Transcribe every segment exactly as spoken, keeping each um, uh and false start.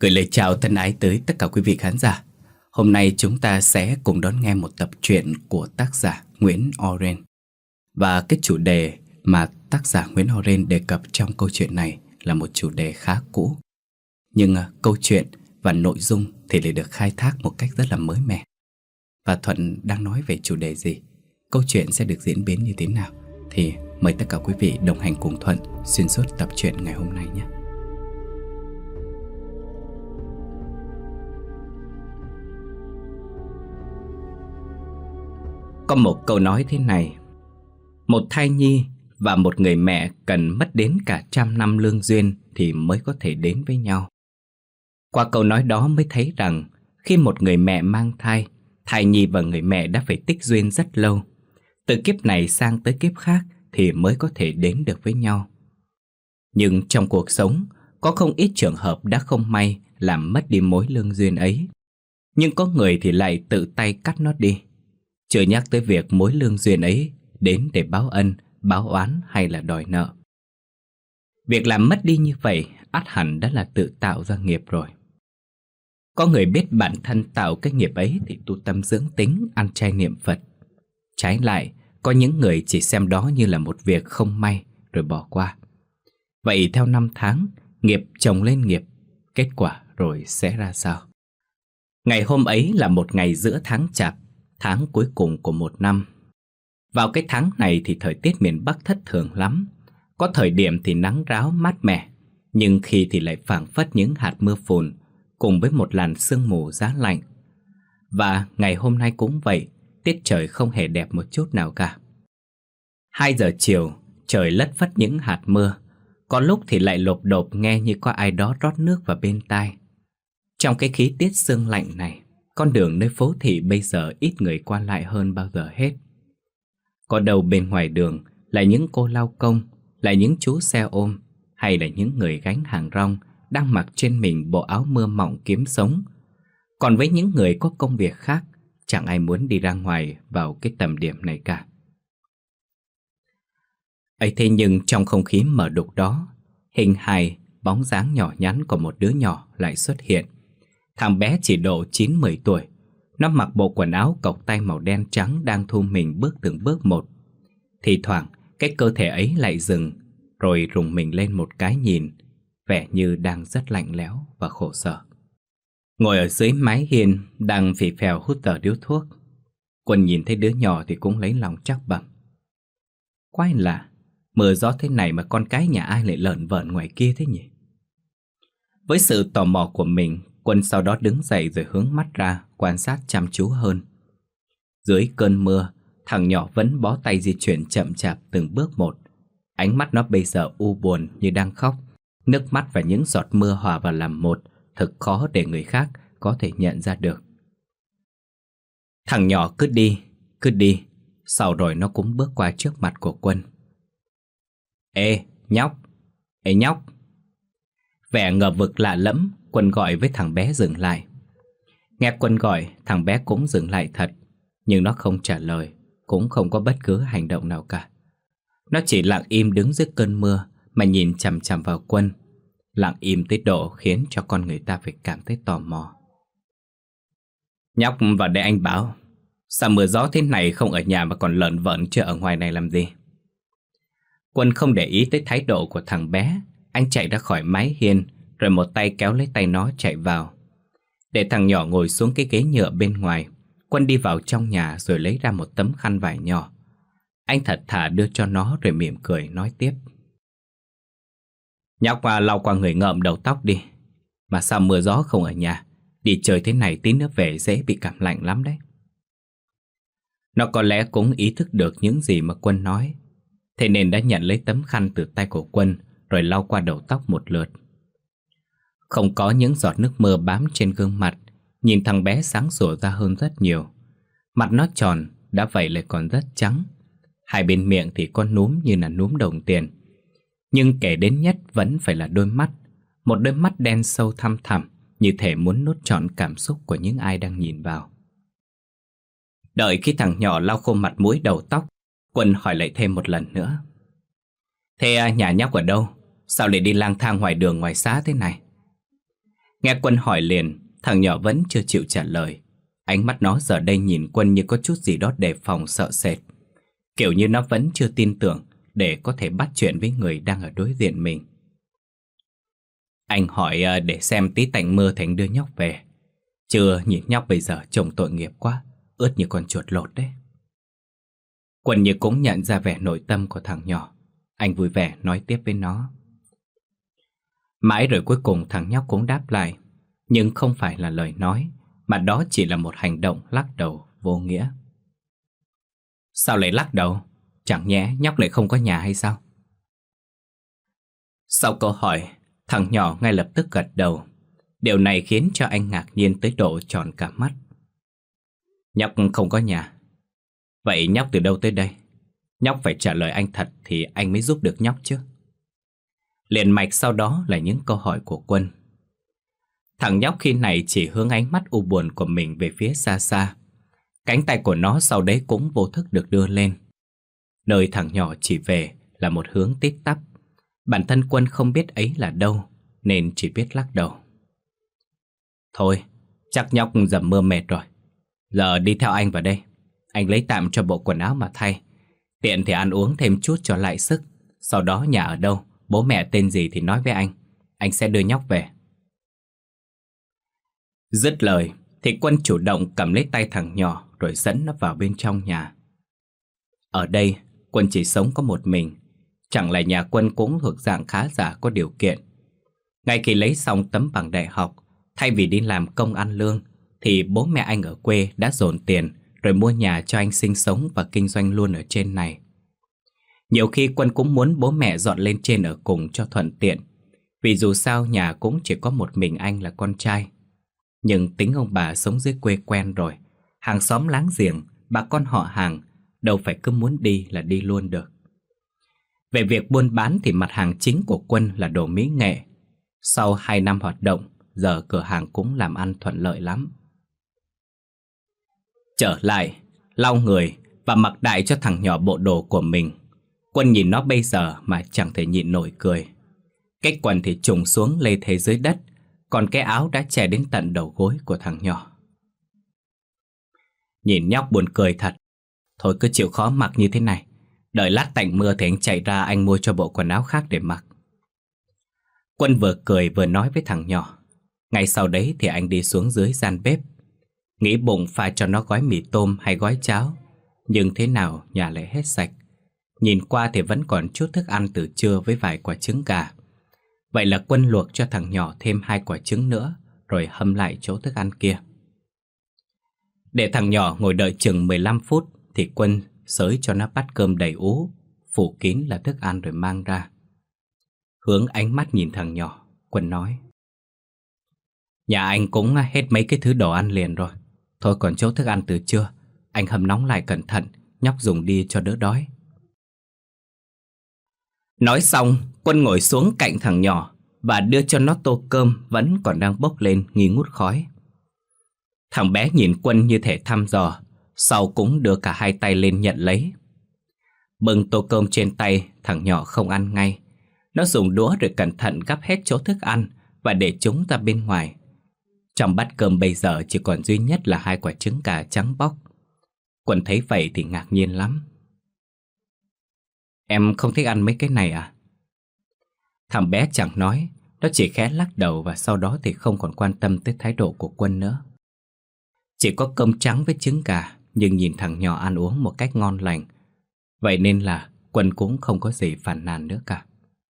Gửi lời chào thân ái tới tất cả quý vị khán giả. Hôm nay chúng ta sẽ cùng đón nghe một tập truyện của tác giả Nguyễn Oren. Và cái chủ đề mà tác giả Nguyễn Oren đề cập trong câu chuyện này là một chủ đề khá cũ. Nhưng uh, câu chuyện và nội dung thì lại được khai thác một cách rất là mới mẻ. Và Thuận đang nói về chủ đề gì? Câu chuyện sẽ được diễn biến như thế nào? Thì mời tất cả quý vị đồng hành cùng Thuận xuyên suốt tập truyện ngày hôm nay nhé. Có một câu nói thế này: một thai nhi và một người mẹ cần mất đến cả trăm năm lương duyên thì mới có thể đến với nhau. Qua câu nói đó mới thấy rằng khi một người mẹ mang thai, thai nhi và người mẹ đã phải tích duyên rất lâu. Từ kiếp này sang tới kiếp khác thì mới có thể đến được với nhau. Nhưng trong cuộc sống, có không ít trường hợp đã không may làm mất đi mối lương duyên ấy. Nhưng có người thì lại tự tay cắt nó đi. Chưa nhắc tới việc mối lương duyên ấy đến để báo ân, báo oán hay là đòi nợ. Việc làm mất đi như vậy ắt hẳn đã là tự tạo ra nghiệp rồi. Có người biết bản thân tạo cái nghiệp ấy thì tu tâm dưỡng tính, ăn chay niệm Phật. Trái lại, có những người chỉ xem đó như là một việc không may rồi bỏ qua. Vậy theo năm tháng, nghiệp chồng lên nghiệp, kết quả rồi sẽ ra sao? Ngày hôm ấy là một ngày giữa tháng Chạp, tháng cuối cùng của một năm. Vào cái tháng này thì thời tiết miền Bắc thất thường lắm. Có thời điểm thì nắng ráo mát mẻ, nhưng khi thì lại phảng phất những hạt mưa phùn cùng với một làn sương mù giá lạnh. Và ngày hôm nay cũng vậy, tiết trời không hề đẹp một chút nào cả. Hai giờ chiều, trời lất phất những hạt mưa, có lúc thì lại lộp độp nghe như có ai đó rót nước vào bên tai. Trong cái khí tiết sương lạnh này, con đường nơi phố thị bây giờ ít người qua lại hơn bao giờ hết. Có đâu bên ngoài đường là những cô lao công, là những chú xe ôm, hay là những người gánh hàng rong đang mặc trên mình bộ áo mưa mỏng kiếm sống. Còn với những người có công việc khác, chẳng ai muốn đi ra ngoài vào cái tầm điểm này cả. Ấy thế nhưng trong không khí mờ đục đó, hình hài, bóng dáng nhỏ nhắn của một đứa nhỏ lại xuất hiện. Thằng bé chỉ độ chín mười tuổi. Nó mặc bộ quần áo cộc tay màu đen trắng đang thu mình bước từng bước một. Thì thoảng cái cơ thể ấy lại dừng, rồi rùng mình lên một cái nhìn, vẻ như đang rất lạnh lẽo và khổ sở. Ngồi ở dưới mái hiên đang phì phèo hút tờ điếu thuốc, Quân nhìn thấy đứa nhỏ thì cũng lấy lòng trắc bẩm: quái lạ, mưa gió thế này mà con cái nhà ai lại lởn vởn ngoài kia thế nhỉ? Với sự tò mò của mình, Quân sau đó đứng dậy rồi hướng mắt ra quan sát chăm chú hơn. Dưới cơn mưa, thằng nhỏ vẫn bó tay di chuyển chậm chạp từng bước một. Ánh mắt nó bây giờ u buồn như đang khóc. Nước mắt và những giọt mưa hòa vào làm một, thật khó để người khác có thể nhận ra được. Thằng nhỏ cứ đi, cứ đi, sau rồi nó cũng bước qua trước mặt của Quân. Ê, nhóc, ê nhóc. Vẻ ngờ vực lạ lẫm, Quân gọi với thằng bé dừng lại. Nghe Quân gọi, thằng bé cũng dừng lại thật, nhưng nó không trả lời, cũng không có bất cứ hành động nào cả. Nó chỉ lặng im đứng dưới cơn mưa mà nhìn chằm chằm vào Quân. Lặng im tới độ khiến cho con người ta phải cảm thấy tò mò. Nhóc vào đây anh bảo, sao mưa gió thế này không ở nhà mà còn lởn vởn chưa ở ngoài này làm gì? Quân không để ý tới thái độ của thằng bé. Anh chạy ra khỏi mái hiên, rồi một tay kéo lấy tay nó chạy vào. Để thằng nhỏ ngồi xuống cái ghế nhựa bên ngoài, Quân đi vào trong nhà rồi lấy ra một tấm khăn vải nhỏ. Anh thật thà đưa cho nó rồi mỉm cười nói tiếp: nhóc qua lau qua người ngợm đầu tóc đi. Mà sao mưa gió không ở nhà? Đi chơi thế này tí nữa về dễ bị cảm lạnh lắm đấy. Nó có lẽ cũng ý thức được những gì mà Quân nói, thế nên đã nhận lấy tấm khăn từ tay của Quân rồi lau qua đầu tóc một lượt. Không có những giọt nước mưa bám trên gương mặt, nhìn thằng bé sáng sủa ra hơn rất nhiều. Mặt nó tròn, đã vậy lại còn rất trắng. Hai bên miệng thì có núm như là núm đồng tiền. Nhưng kể đến nhất vẫn phải là đôi mắt. Một đôi mắt đen sâu thăm thẳm, như thể muốn nuốt trọn cảm xúc của những ai đang nhìn vào. Đợi khi thằng nhỏ lau khô mặt mũi đầu tóc, Quân hỏi lại thêm một lần nữa: thế nhà nhóc ở đâu? Sao lại đi lang thang ngoài đường ngoài xá thế này? Nghe Quân hỏi liền, thằng nhỏ vẫn chưa chịu trả lời. Ánh mắt nó giờ đây nhìn Quân như có chút gì đó đề phòng sợ sệt, kiểu như nó vẫn chưa tin tưởng để có thể bắt chuyện với người đang ở đối diện mình. Anh hỏi để xem tí tạnh mưa thành đưa nhóc về. Chưa, nhìn nhóc bây giờ trông tội nghiệp quá, ướt như con chuột lột đấy. Quân như cũng nhận ra vẻ nội tâm của thằng nhỏ. Anh vui vẻ nói tiếp với nó. Mãi rồi cuối cùng thằng nhóc cũng đáp lại, nhưng không phải là lời nói, mà đó chỉ là một hành động lắc đầu vô nghĩa. Sao lại lắc đầu? Chẳng nhẽ nhóc lại không có nhà hay sao? Sau câu hỏi, thằng nhỏ ngay lập tức gật đầu. Điều này khiến cho anh ngạc nhiên tới độ tròn cả mắt. Nhóc không có nhà. Vậy nhóc từ đâu tới đây? Nhóc phải trả lời anh thật thì anh mới giúp được nhóc chứ. Liền mạch sau đó là những câu hỏi của Quân. Thằng nhóc khi này chỉ hướng ánh mắt u buồn của mình về phía xa xa. Cánh tay của nó sau đấy cũng vô thức được đưa lên. Nơi thằng nhỏ chỉ về là một hướng tít tắp. Bản thân Quân không biết ấy là đâu, nên chỉ biết lắc đầu. Thôi, chắc nhóc dầm mưa mệt rồi. Giờ đi theo anh vào đây. Anh lấy tạm cho bộ quần áo mà thay. Tiện thì ăn uống thêm chút cho lại sức. Sau đó nhà ở đâu, bố mẹ tên gì thì nói với anh. Anh sẽ đưa nhóc về. Dứt lời thì Quân chủ động cầm lấy tay thằng nhỏ rồi dẫn nó vào bên trong nhà. Ở đây Quân chỉ sống có một mình. Chẳng lẽ nhà Quân cũng thuộc dạng khá giả có điều kiện. Ngay khi lấy xong tấm bằng đại học, thay vì đi làm công ăn lương, thì bố mẹ anh ở quê đã dồn tiền rồi mua nhà cho anh sinh sống và kinh doanh luôn ở trên này. Nhiều khi Quân cũng muốn bố mẹ dọn lên trên ở cùng cho thuận tiện, vì dù sao nhà cũng chỉ có một mình anh là con trai. Nhưng tính ông bà sống dưới quê quen rồi, hàng xóm láng giềng, bà con họ hàng, đâu phải cứ muốn đi là đi luôn được. Về việc buôn bán thì mặt hàng chính của Quân là đồ mỹ nghệ. Sau hai năm hoạt động, giờ cửa hàng cũng làm ăn thuận lợi lắm. Trở lại, lau người và mặc đại cho thằng nhỏ bộ đồ của mình. Quân nhìn nó bây giờ mà chẳng thể nhịn nổi cười. Cái quần thì trùng xuống lê thế dưới đất, còn cái áo đã che đến tận đầu gối của thằng nhỏ. Nhìn nhóc buồn cười thật. Thôi cứ chịu khó mặc như thế này. Đợi lát tạnh mưa thì anh chạy ra anh mua cho bộ quần áo khác để mặc. Quân vừa cười vừa nói với thằng nhỏ. Ngay sau đấy thì anh đi xuống dưới gian bếp, nghĩ bụng pha cho nó gói mì tôm hay gói cháo. Nhưng thế nào nhà lại hết sạch. Nhìn qua thì vẫn còn chút thức ăn từ trưa với vài quả trứng gà. Vậy là Quân luộc cho thằng nhỏ thêm hai quả trứng nữa, rồi hâm lại chỗ thức ăn kia. Để thằng nhỏ ngồi đợi chừng mười lăm phút thì Quân xới cho nó bát cơm đầy ú, phủ kín là thức ăn rồi mang ra. Hướng ánh mắt nhìn thằng nhỏ, Quân nói. Nhà anh cũng hết mấy cái thứ đồ ăn liền rồi. Thôi còn chỗ thức ăn từ trưa, anh hâm nóng lại cẩn thận, nhóc dùng đi cho đỡ đói. Nói xong, Quân ngồi xuống cạnh thằng nhỏ và đưa cho nó tô cơm vẫn còn đang bốc lên nghi ngút khói. Thằng bé nhìn Quân như thể thăm dò, sau cũng đưa cả hai tay lên nhận lấy. Bưng tô cơm trên tay, thằng nhỏ không ăn ngay. Nó dùng đũa rồi cẩn thận gắp hết chỗ thức ăn và để chúng ra bên ngoài. Trong bát cơm bây giờ chỉ còn duy nhất là hai quả trứng gà trắng bóc. Quân thấy vậy thì ngạc nhiên lắm. Em không thích ăn mấy cái này à? Thằng bé chẳng nói, nó chỉ khẽ lắc đầu và sau đó thì không còn quan tâm tới thái độ của Quân nữa. Chỉ có cơm trắng với trứng gà, nhưng nhìn thằng nhỏ ăn uống một cách ngon lành. Vậy nên là Quân cũng không có gì phàn nàn nữa cả.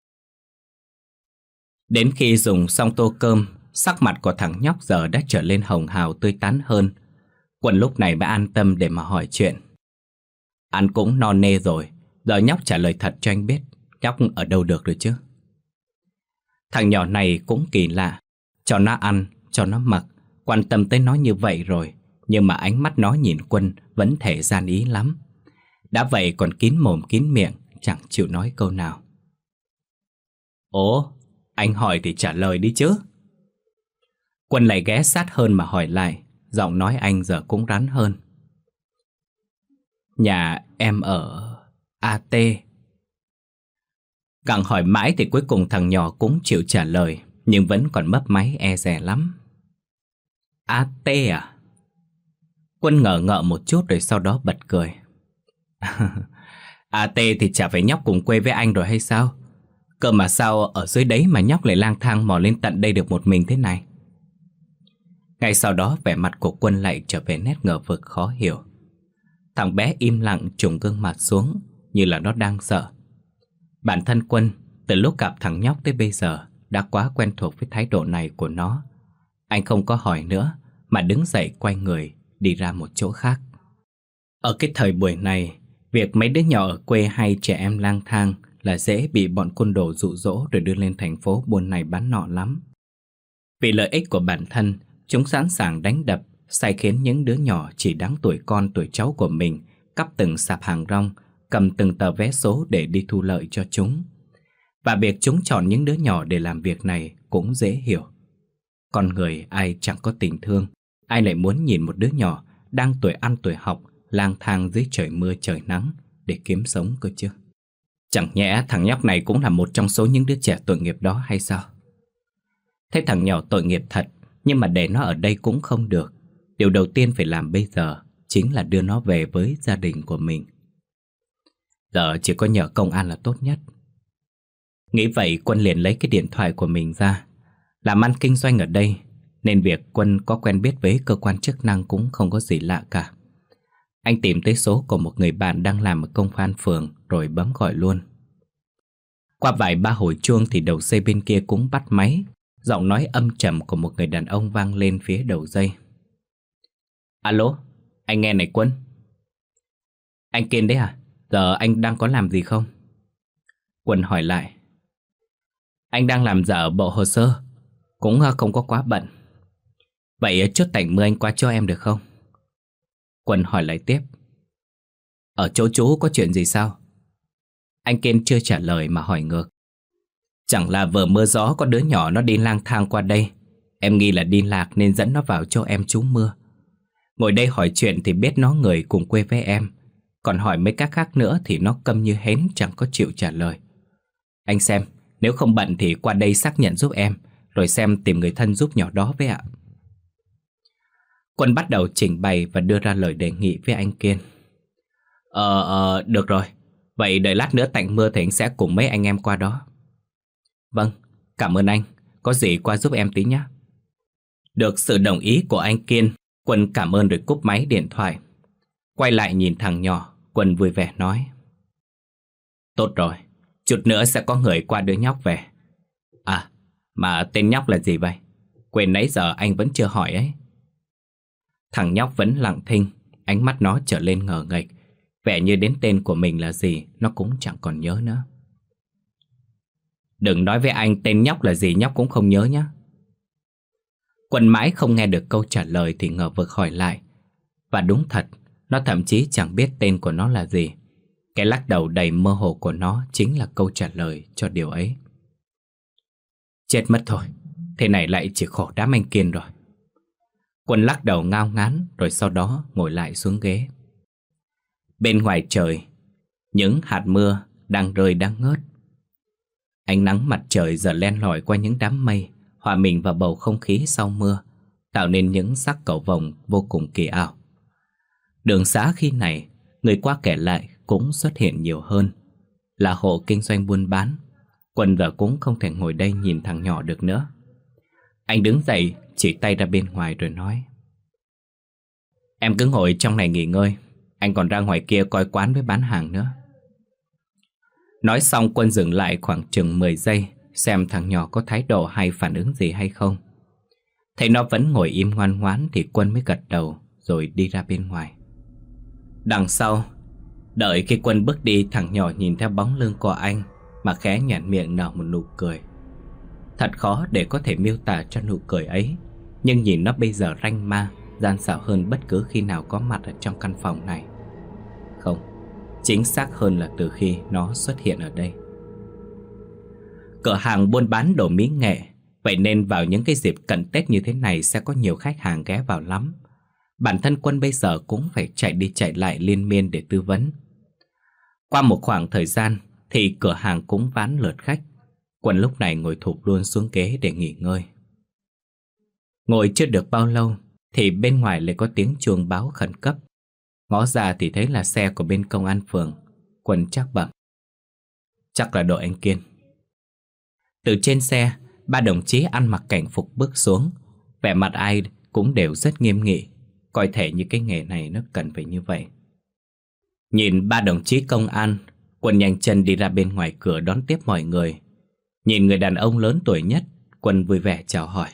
Đến khi dùng xong tô cơm, sắc mặt của thằng nhóc giờ đã trở lên hồng hào tươi tắn hơn. Quân lúc này mới an tâm để mà hỏi chuyện. Ăn cũng no nê rồi, giờ nhóc trả lời thật cho anh biết nhóc ở đâu được rồi chứ. Thằng nhỏ này cũng kỳ lạ. Cho nó ăn, cho nó mặc, quan tâm tới nó như vậy rồi, nhưng mà ánh mắt nó nhìn Quân vẫn thể gian ý lắm. Đã vậy còn kín mồm kín miệng, chẳng chịu nói câu nào. Ủa, anh hỏi thì trả lời đi chứ. Quân lại ghé sát hơn mà hỏi lại, giọng nói anh giờ cũng rắn hơn. Nhà em ở a tê. Gặng hỏi mãi thì cuối cùng thằng nhỏ cũng chịu trả lời. nhưng vẫn còn mấp máy e dè lắm. a tê à? Quân ngờ ngợ một chút rồi sau đó bật cười. a tê thì chả phải nhóc cùng quê với anh rồi hay sao? Cơ mà sao ở dưới đấy mà nhóc lại lang thang mò lên tận đây được một mình thế này? Ngay sau đó vẻ mặt của Quân lại trở về nét ngờ vực khó hiểu. Thằng bé im lặng trùng gương mặt xuống như là nó đang sợ. Bản thân Quân từ lúc gặp thằng nhóc tới bây giờ đã quá quen thuộc với thái độ này của nó. Anh không có hỏi nữa mà đứng dậy quay người đi ra một chỗ khác. Ở cái thời buổi này, việc mấy đứa nhỏ ở quê hay trẻ em lang thang là dễ bị bọn côn đồ dụ dỗ rồi đưa lên thành phố buôn này bán nọ lắm. Vì lợi ích của bản thân, chúng sẵn sàng đánh đập, sai khiến những đứa nhỏ chỉ đáng tuổi con tuổi cháu của mình cắp từng sạp hàng rong, cầm từng tờ vé số để đi thu lợi cho chúng. Và việc chúng chọn những đứa nhỏ để làm việc này cũng dễ hiểu. Con người ai chẳng có tình thương, ai lại muốn nhìn một đứa nhỏ đang tuổi ăn tuổi học lang thang dưới trời mưa trời nắng để kiếm sống cơ chứ. Chẳng nhẽ thằng nhóc này cũng là một trong số những đứa trẻ tội nghiệp đó hay sao? Thấy thằng nhỏ tội nghiệp thật, nhưng mà để nó ở đây cũng không được. Điều đầu tiên phải làm bây giờ chính là đưa nó về với gia đình của mình. Giờ chỉ có nhờ công an là tốt nhất. Nghĩ vậy, Quân liền lấy cái điện thoại của mình ra. Làm ăn kinh doanh ở đây nên việc Quân có quen biết với cơ quan chức năng cũng không có gì lạ cả. Anh tìm tới số của một người bạn đang làm ở công an phường rồi bấm gọi luôn. Qua vài ba hồi chuông thì đầu dây bên kia cũng bắt máy. Giọng nói âm trầm của một người đàn ông vang lên phía đầu dây. Alo, anh nghe này Quân. Anh Kiên đấy à? Giờ anh đang có làm gì không? Quân hỏi lại. Anh đang làm dở bộ hồ sơ, cũng không có quá bận. Vậy chút tạnh mưa anh qua cho em được không? Quân hỏi lại tiếp. Ở chỗ chú có chuyện gì sao? Anh Kiên chưa trả lời mà hỏi ngược. Chẳng là vừa mưa gió có đứa nhỏ nó đi lang thang qua đây. Em nghi là đi lạc nên dẫn nó vào cho em trú mưa. Ngồi đây hỏi chuyện thì biết nó người cùng quê với em. Còn hỏi mấy các khác nữa thì nó câm như hến chẳng có chịu trả lời. Anh xem, nếu không bận thì qua đây xác nhận giúp em, rồi xem tìm người thân giúp nhỏ đó với ạ. Quân bắt đầu trình bày và đưa ra lời đề nghị với anh Kiên. Ờ, ờ, được rồi. Vậy đợi lát nữa tạnh mưa thì anh sẽ cùng mấy anh em qua đó. Vâng, cảm ơn anh. Có gì qua giúp em tí nhé. Được sự đồng ý của anh Kiên, Quân cảm ơn rồi cúp máy điện thoại. Quay lại nhìn thằng nhỏ, Quân vui vẻ nói. Tốt rồi, chút nữa sẽ có người qua đưa nhóc về. À, mà tên nhóc là gì vậy? Quên nãy giờ anh vẫn chưa hỏi ấy. Thằng nhóc vẫn lặng thinh, ánh mắt nó trở lên ngờ nghệch, vẻ như đến tên của mình là gì nó cũng chẳng còn nhớ nữa. Đừng nói với anh tên nhóc là gì nhóc cũng không nhớ nhé. Quân mãi không nghe được câu trả lời thì ngờ vực hỏi lại. Và đúng thật, nó thậm chí chẳng biết tên của nó là gì. Cái lắc đầu đầy mơ hồ của nó chính là câu trả lời cho điều ấy. Chết mất thôi, thế này lại chỉ khổ đám anh Kiên rồi. Quân lắc đầu ngao ngán rồi sau đó ngồi lại xuống ghế. Bên ngoài trời, những hạt mưa đang rơi đang ngớt. Ánh nắng mặt trời giờ len lỏi qua những đám mây, hòa mình vào bầu không khí sau mưa, tạo nên những sắc cầu vồng vô cùng kỳ ảo. Đường xá khi này, người qua kẻ lại cũng xuất hiện nhiều hơn. Là hộ kinh doanh buôn bán, Quân giờ cũng không thể ngồi đây nhìn thằng nhỏ được nữa. Anh đứng dậy, chỉ tay ra bên ngoài rồi nói. Em cứ ngồi trong này nghỉ ngơi, anh còn ra ngoài kia coi quán với bán hàng nữa. Nói xong Quân dừng lại khoảng chừng mười giây, xem thằng nhỏ có thái độ hay phản ứng gì hay không. Thấy nó vẫn ngồi im ngoan ngoãn thì Quân mới gật đầu rồi đi ra bên ngoài. Đằng sau, đợi khi Quân bước đi, thằng nhỏ nhìn theo bóng lưng của anh mà khẽ nhếch miệng nở một nụ cười. Thật khó để có thể miêu tả cho nụ cười ấy, nhưng nhìn nó bây giờ ranh ma, gian xảo hơn bất cứ khi nào có mặt ở trong căn phòng này. Không, chính xác hơn là từ khi nó xuất hiện ở đây. Cửa hàng buôn bán đồ mỹ nghệ, vậy nên vào những cái dịp cận Tết như thế này sẽ có nhiều khách hàng ghé vào lắm. Bản thân Quân bây giờ cũng phải chạy đi chạy lại liên miên để tư vấn. Qua một khoảng thời gian thì cửa hàng cũng ván lượt khách. Quân lúc này ngồi thụp luôn xuống ghế để nghỉ ngơi. Ngồi chưa được bao lâu thì bên ngoài lại có tiếng chuông báo khẩn cấp. Ngó ra thì thấy là xe của bên công an phường. Quân chắc bẩm: chắc là đội anh Kiên. Từ trên xe, ba đồng chí ăn mặc cảnh phục bước xuống. Vẻ mặt ai cũng đều rất nghiêm nghị, coi thể như cái nghề này nó cần phải như vậy. Nhìn ba đồng chí công an, Quân nhanh chân đi ra bên ngoài cửa đón tiếp mọi người. Nhìn người đàn ông lớn tuổi nhất, Quân vui vẻ chào hỏi: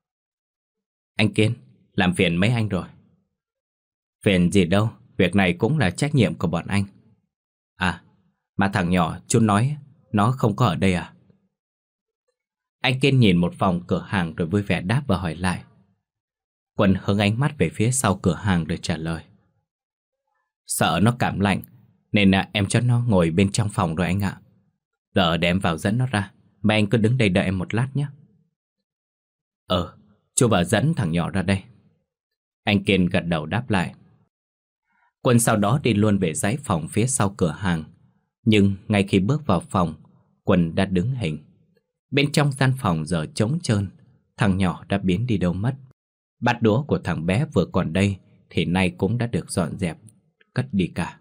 anh Kiên, làm phiền mấy anh rồi. Phiền gì đâu, việc này cũng là trách nhiệm của bọn anh. À, mà thằng nhỏ chú nói nó không có ở đây à? Anh Kiên nhìn một vòng cửa hàng rồi vui vẻ đáp và hỏi lại. Quân hướng ánh mắt về phía sau cửa hàng rồi trả lời: sợ nó cảm lạnh nên là em cho nó ngồi bên trong phòng rồi anh ạ. Giờ để em vào dẫn nó ra. Mấy anh cứ đứng đây đợi em một lát nhé. Ờ, chú vào dẫn thằng nhỏ ra đây. Anh Kiên gật đầu đáp lại. Quân sau đó đi luôn về dãy phòng phía sau cửa hàng. Nhưng ngay khi bước vào phòng, Quân đã đứng hình. Bên trong gian phòng giờ trống trơn. Thằng nhỏ đã biến đi đâu mất. Bát đũa của thằng bé vừa còn đây thì nay cũng đã được dọn dẹp, cất đi cả.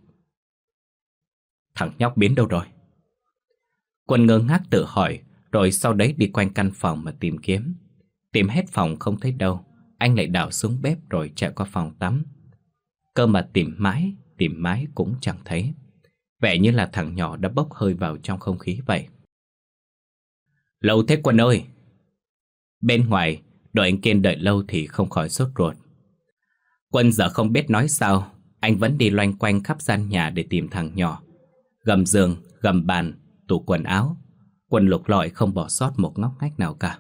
Thằng nhóc biến đâu rồi? Quân ngơ ngác tự hỏi, rồi sau đấy đi quanh căn phòng mà tìm kiếm. Tìm hết phòng không thấy đâu, anh lại đảo xuống bếp rồi chạy qua phòng tắm. Cơ mà tìm mãi, tìm mãi cũng chẳng thấy. Vẻ như là thằng nhỏ đã bốc hơi vào trong không khí vậy. Lâu thế Quân ơi! Bên ngoài, đội anh Kiên đợi lâu thì không khỏi sốt ruột. Quân giờ không biết nói sao. Anh vẫn đi loanh quanh khắp gian nhà để tìm thằng nhỏ. Gầm giường, gầm bàn, tủ quần áo, Quân lục lọi không bỏ sót một ngóc ngách nào cả.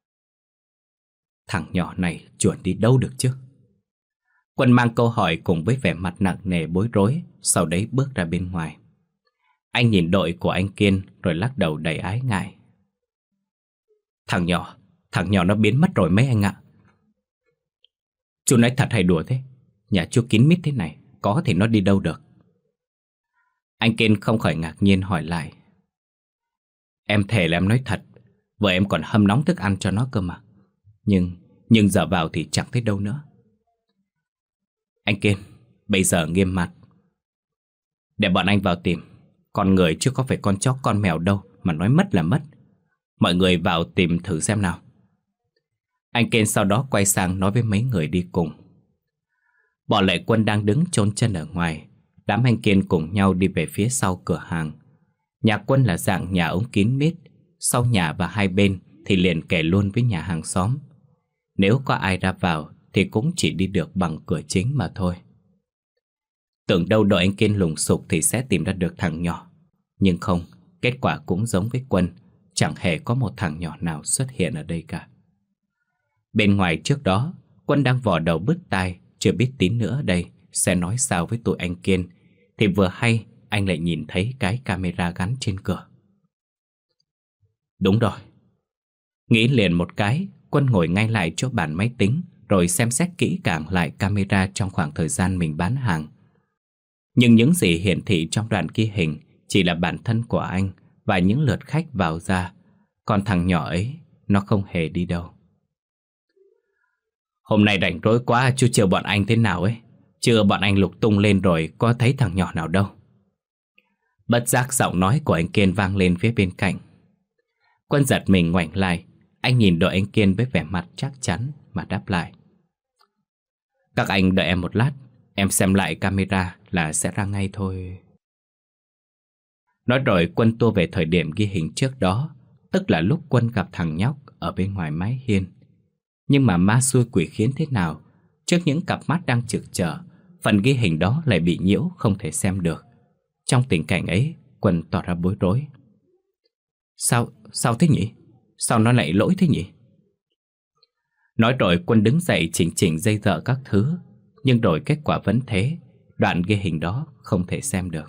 Thằng nhỏ này chuồn đi đâu được chứ? Quân mang câu hỏi cùng với vẻ mặt nặng nề bối rối. Sau đấy bước ra bên ngoài. Anh nhìn đội của anh Kiên rồi lắc đầu đầy ái ngại. Thằng nhỏ, thằng nhỏ nó biến mất rồi mấy anh ạ. Chú nói thật hay đùa thế? Nhà chú kín mít thế này, có thì nó đi đâu được? Anh Kiên không khỏi ngạc nhiên hỏi lại. Em thề là em nói thật. Vợ em còn hâm nóng thức ăn cho nó cơ mà. Nhưng, nhưng giờ vào thì chẳng thấy đâu nữa. Anh Kiên, bây giờ nghiêm mặt. Để bọn anh vào tìm. Con người chứ có phải con chó con mèo đâu mà nói mất là mất. Mọi người vào tìm thử xem nào. Anh Kiên sau đó quay sang nói với mấy người đi cùng. Bỏ lại Quân đang đứng chôn chân ở ngoài. Đám anh Kiên cùng nhau đi về phía sau cửa hàng. Nhà Quân là dạng nhà ống kín mít. Sau nhà và hai bên thì liền kề luôn với nhà hàng xóm. Nếu có ai ra vào thì cũng chỉ đi được bằng cửa chính mà thôi. Tưởng đâu đội anh Kiên lùng sục thì sẽ tìm ra được thằng nhỏ. Nhưng không, kết quả cũng giống với Quân. Chẳng hề có một thằng nhỏ nào xuất hiện ở đây cả. Bên ngoài trước đó, Quân đang vò đầu bứt tai, chưa biết tín nữa đây sẽ nói sao với tụi anh Kiên. Thì vừa hay anh lại nhìn thấy cái camera gắn trên cửa. Đúng rồi. Nghĩ liền một cái, Quân ngồi ngay lại chỗ bàn máy tính rồi xem xét kỹ càng lại camera trong khoảng thời gian mình bán hàng. Nhưng những gì hiển thị trong đoạn ghi hình chỉ là bản thân của anh và những lượt khách vào ra. Còn thằng nhỏ ấy, nó không hề đi đâu. Hôm nay rảnh rỗi quá, chú chiều bọn anh thế nào ấy. Chưa bọn anh lục tung lên rồi có thấy thằng nhỏ nào đâu. Bất giác giọng nói của anh Kiên vang lên phía bên cạnh. Quân giật mình ngoảnh lại. Anh nhìn đội anh Kiên với vẻ mặt chắc chắn mà đáp lại. Các anh đợi em một lát. Em xem lại camera là sẽ ra ngay thôi. Nói rồi Quân tua về thời điểm ghi hình trước đó. Tức là lúc Quân gặp thằng nhóc ở bên ngoài mái hiên. Nhưng mà ma xui quỷ khiến thế nào, trước những cặp mắt đang trực chờ, phần ghi hình đó lại bị nhiễu không thể xem được. Trong tình cảnh ấy, Quân tỏ ra bối rối. Sao, sao thế nhỉ? Sao nó lại lỗi thế nhỉ? Nói rồi Quân đứng dậy chỉnh chỉnh dây dợ các thứ. Nhưng rồi kết quả vẫn thế. Đoạn ghi hình đó không thể xem được.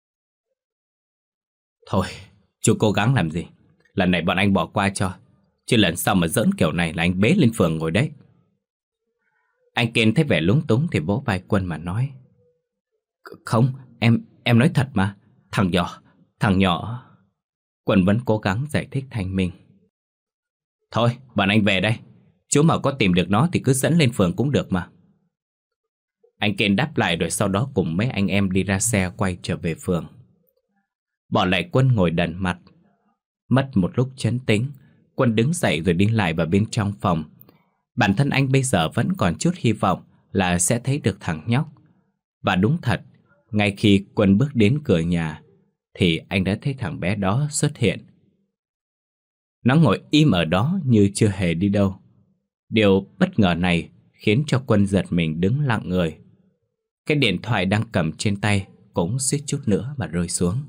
Thôi, chú cố gắng làm gì. Lần này bọn anh bỏ qua cho. Chứ lần sau mà giỡn kiểu này là anh bế lên phường ngồi đấy. Anh Kiên thấy vẻ lúng túng thì vỗ vai Quân mà nói. Không, em em nói thật mà. Thằng nhỏ, thằng nhỏ... Quân vẫn cố gắng giải thích thanh minh. Thôi, bọn anh về đây. Chú mà có tìm được nó thì cứ dẫn lên phường cũng được mà. Anh Kiên đáp lại rồi sau đó cùng mấy anh em đi ra xe quay trở về phường. Bỏ lại Quân ngồi đần mặt. Mất một lúc trấn tĩnh, Quân đứng dậy rồi đi lại vào bên trong phòng. Bản thân anh bây giờ vẫn còn chút hy vọng là sẽ thấy được thằng nhóc. Và đúng thật, ngay khi Quân bước đến cửa nhà thì anh đã thấy thằng bé đó xuất hiện. Nó ngồi im ở đó như chưa hề đi đâu. Điều bất ngờ này khiến cho Quân giật mình đứng lặng người. Cái điện thoại đang cầm trên tay cũng suýt chút nữa mà rơi xuống.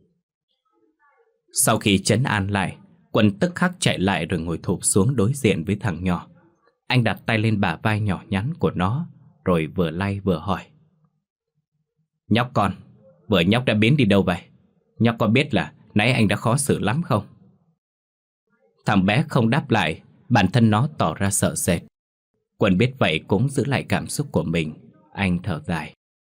Sau khi trấn an lại, Quân tức khắc chạy lại rồi ngồi thụp xuống đối diện với thằng nhỏ. Anh đặt tay lên bả vai nhỏ nhắn của nó, rồi vừa lay vừa hỏi. Nhóc con, vừa nhóc đã biến đi đâu vậy? Nhóc có biết là nãy anh đã khó xử lắm không? Thằng bé không đáp lại, bản thân nó tỏ ra sợ sệt. Quân biết vậy cũng giữ lại cảm xúc của mình. Anh thở dài.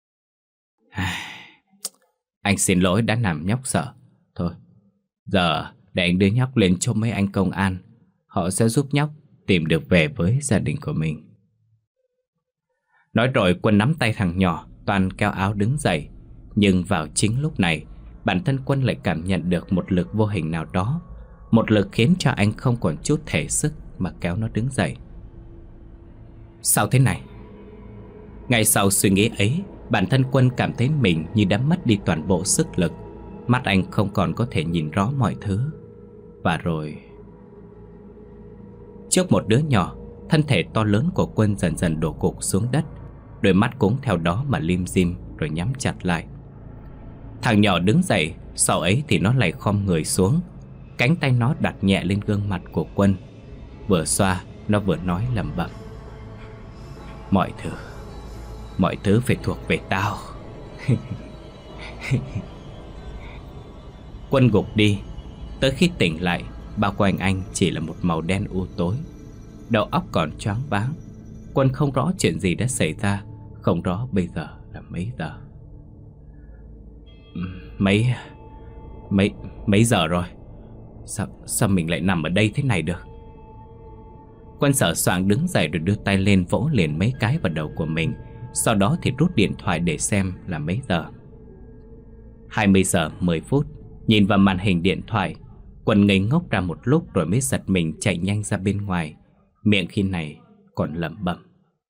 Anh xin lỗi đã làm nhóc sợ. Thôi, giờ để anh đưa nhóc lên cho mấy anh công an. Họ sẽ giúp nhóc tìm được về với gia đình của mình. Nói rồi Quân nắm tay thằng nhỏ, toàn kéo áo đứng dậy. Nhưng vào chính lúc này, bản thân Quân lại cảm nhận được một lực vô hình nào đó. Một lực khiến cho anh không còn chút thể sức mà kéo nó đứng dậy. Sao thế này? Ngay sau suy nghĩ ấy, bản thân Quân cảm thấy mình như đã mất đi toàn bộ sức lực. Mắt anh không còn có thể nhìn rõ mọi thứ. Và rồi... Trước một đứa nhỏ, thân thể to lớn của Quân dần dần đổ gục xuống đất. Đôi mắt cũng theo đó mà lim dim rồi nhắm chặt lại. Thằng nhỏ đứng dậy, sau ấy thì nó lại khom người xuống. Cánh tay nó đặt nhẹ lên gương mặt của Quân. Vừa xoa, nó vừa nói lẩm bẩm. Mọi thứ, mọi thứ phải thuộc về tao. Quân gục đi. Tới khi tỉnh lại, bao quanh anh chỉ là một màu đen u tối. Đầu óc còn choáng váng. Quân không rõ chuyện gì đã xảy ra, không rõ bây giờ là mấy giờ. Mấy... Mấy... Mấy giờ rồi? Sao... Sao mình lại nằm ở đây thế này được? Quân sờ soạng đứng dậy rồi đưa tay lên vỗ liền mấy cái vào đầu của mình. Sau đó thì rút điện thoại để xem là mấy giờ. Hai mươi giờ mười phút. Nhìn vào màn hình điện thoại, Quân ngây ngốc ra một lúc rồi mới giật mình chạy nhanh ra bên ngoài. Miệng khi này còn lẩm bẩm.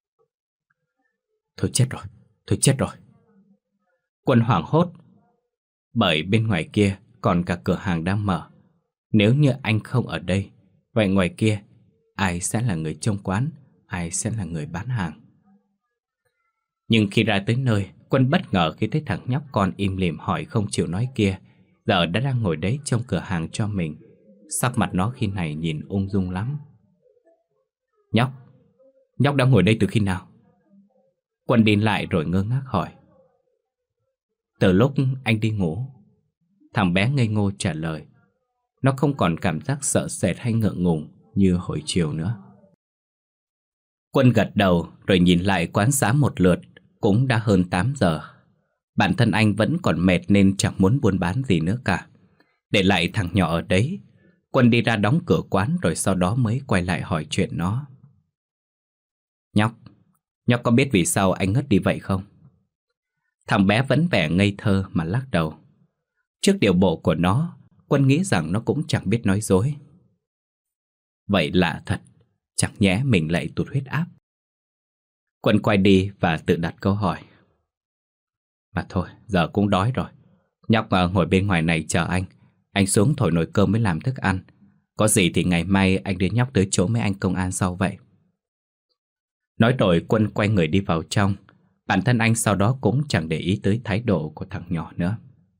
Thôi chết rồi, thôi chết rồi. Quân hoảng hốt, bởi bên ngoài kia còn cả cửa hàng đang mở. Nếu như anh không ở đây, vậy ngoài kia ai sẽ là người trông quán, ai sẽ là người bán hàng? Nhưng khi ra tới nơi, Quân bất ngờ khi thấy thằng nhóc con im lìm hỏi không chịu nói kia giờ đã đang ngồi đấy trong cửa hàng cho mình. Sắc mặt nó khi này nhìn ung dung lắm. Nhóc, nhóc đã ngồi đây từ khi nào? Quân đi lại rồi ngơ ngác hỏi. Từ lúc anh đi ngủ. Thằng bé ngây ngô trả lời. Nó không còn cảm giác sợ sệt hay ngượng ngùng như hồi chiều nữa. Quân gật đầu rồi nhìn lại quán xá một lượt. Cũng đã hơn tám giờ. Bản thân anh vẫn còn mệt nên chẳng muốn buôn bán gì nữa cả. Để lại thằng nhỏ ở đấy, Quân đi ra đóng cửa quán rồi sau đó mới quay lại hỏi chuyện nó. Nhóc, nhóc có biết vì sao anh ngất đi vậy không? Thằng bé vẫn vẻ ngây thơ mà lắc đầu. Trước điều bộ của nó, Quân nghĩ rằng nó cũng chẳng biết nói dối. Vậy lạ thật, chẳng nhẽ mình lại tụt huyết áp. Quân quay đi và tự đặt câu hỏi. Mà thôi, giờ cũng đói rồi. Nhóc à, ngồi bên ngoài này chờ anh. Anh xuống thổi nồi cơm mới làm thức ăn. Có gì thì ngày mai anh đưa nhóc tới chỗ mấy anh công an sau vậy. Nói rồi Quân quay người đi vào trong. Bản thân anh sau đó cũng chẳng để ý tới thái độ của thằng nhỏ nữa.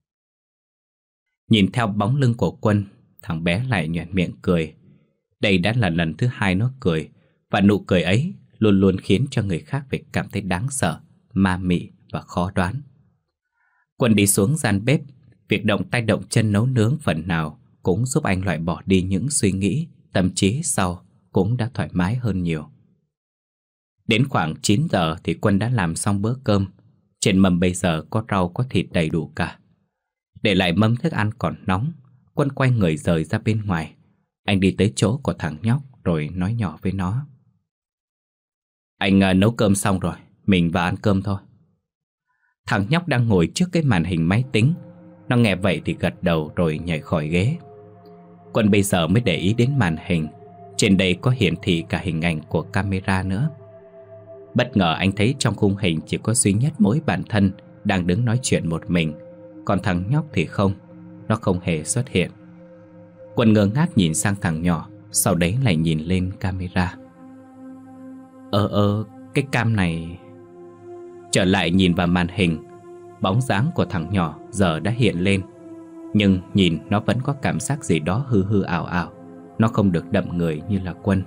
Nhìn theo bóng lưng của Quân, thằng bé lại nhoẻn miệng cười. Đây đã là lần thứ hai nó cười. Và nụ cười ấy luôn luôn khiến cho người khác phải cảm thấy đáng sợ, ma mị và khó đoán. Quân đi xuống gian bếp. Việc động tay động chân nấu nướng phần nào cũng giúp anh loại bỏ đi những suy nghĩ, tâm trí sau cũng đã thoải mái hơn nhiều. Đến khoảng chín giờ thì Quân đã làm xong bữa cơm. Trên mâm bây giờ có rau có thịt đầy đủ cả. Để lại mâm thức ăn còn nóng, Quân quay người rời ra bên ngoài. Anh đi tới chỗ của thằng nhóc rồi nói nhỏ với nó. Anh uh, nấu cơm xong rồi, mình vào ăn cơm thôi. Thằng nhóc đang ngồi trước cái màn hình máy tính. Nó nghe vậy thì gật đầu rồi nhảy khỏi ghế. Quân bây giờ mới để ý đến màn hình. Trên đây có hiển thị cả hình ảnh của camera nữa. Bất ngờ anh thấy trong khung hình chỉ có duy nhất mỗi bản thân đang đứng nói chuyện một mình, còn thằng nhóc thì không. Nó không hề xuất hiện. Quân ngơ ngác nhìn sang thằng nhỏ, sau đấy lại nhìn lên camera. Ờ ờ, cái cam này... Trở lại nhìn vào màn hình, bóng dáng của thằng nhỏ giờ đã hiện lên. Nhưng nhìn nó vẫn có cảm giác gì đó hư hư ảo ảo. Nó không được đậm người như là Quân.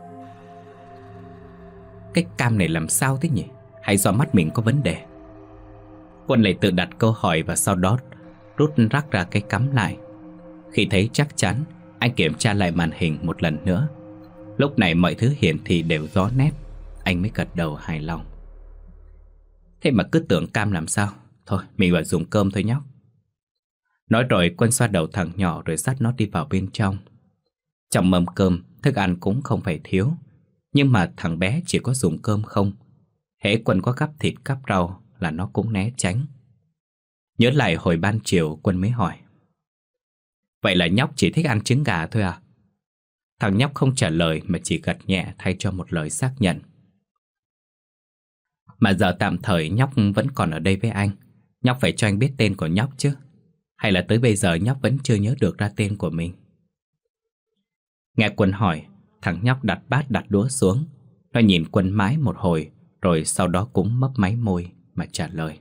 Cái cam này làm sao thế nhỉ? Hay do mắt mình có vấn đề? Quân lại tự đặt câu hỏi và sau đó rút rắc ra cái cắm lại. Khi thấy chắc chắn, anh kiểm tra lại màn hình một lần nữa. Lúc này mọi thứ hiển thị đều rõ nét. Anh mới gật đầu hài lòng. Thế mà cứ tưởng cam làm sao. Thôi mình vào dùng cơm thôi nhóc. Nói rồi Quân xoa đầu thằng nhỏ rồi dắt nó đi vào bên trong. Trong mâm cơm, thức ăn cũng không phải thiếu. Nhưng mà thằng bé chỉ có dùng cơm không. Hễ Quân có gắp thịt gắp rau là nó cũng né tránh. Nhớ lại hồi ban chiều, Quân mới hỏi. Vậy là nhóc chỉ thích ăn trứng gà thôi à? Thằng nhóc không trả lời mà chỉ gật nhẹ thay cho một lời xác nhận. Mà giờ tạm thời nhóc vẫn còn ở đây với anh. Nhóc phải cho anh biết tên của nhóc chứ. Hay là tới bây giờ nhóc vẫn chưa nhớ được ra tên của mình? Nghe Quân hỏi, thằng nhóc đặt bát đặt đũa xuống. Nó nhìn Quân mãi một hồi, rồi sau đó cũng mấp máy môi mà trả lời.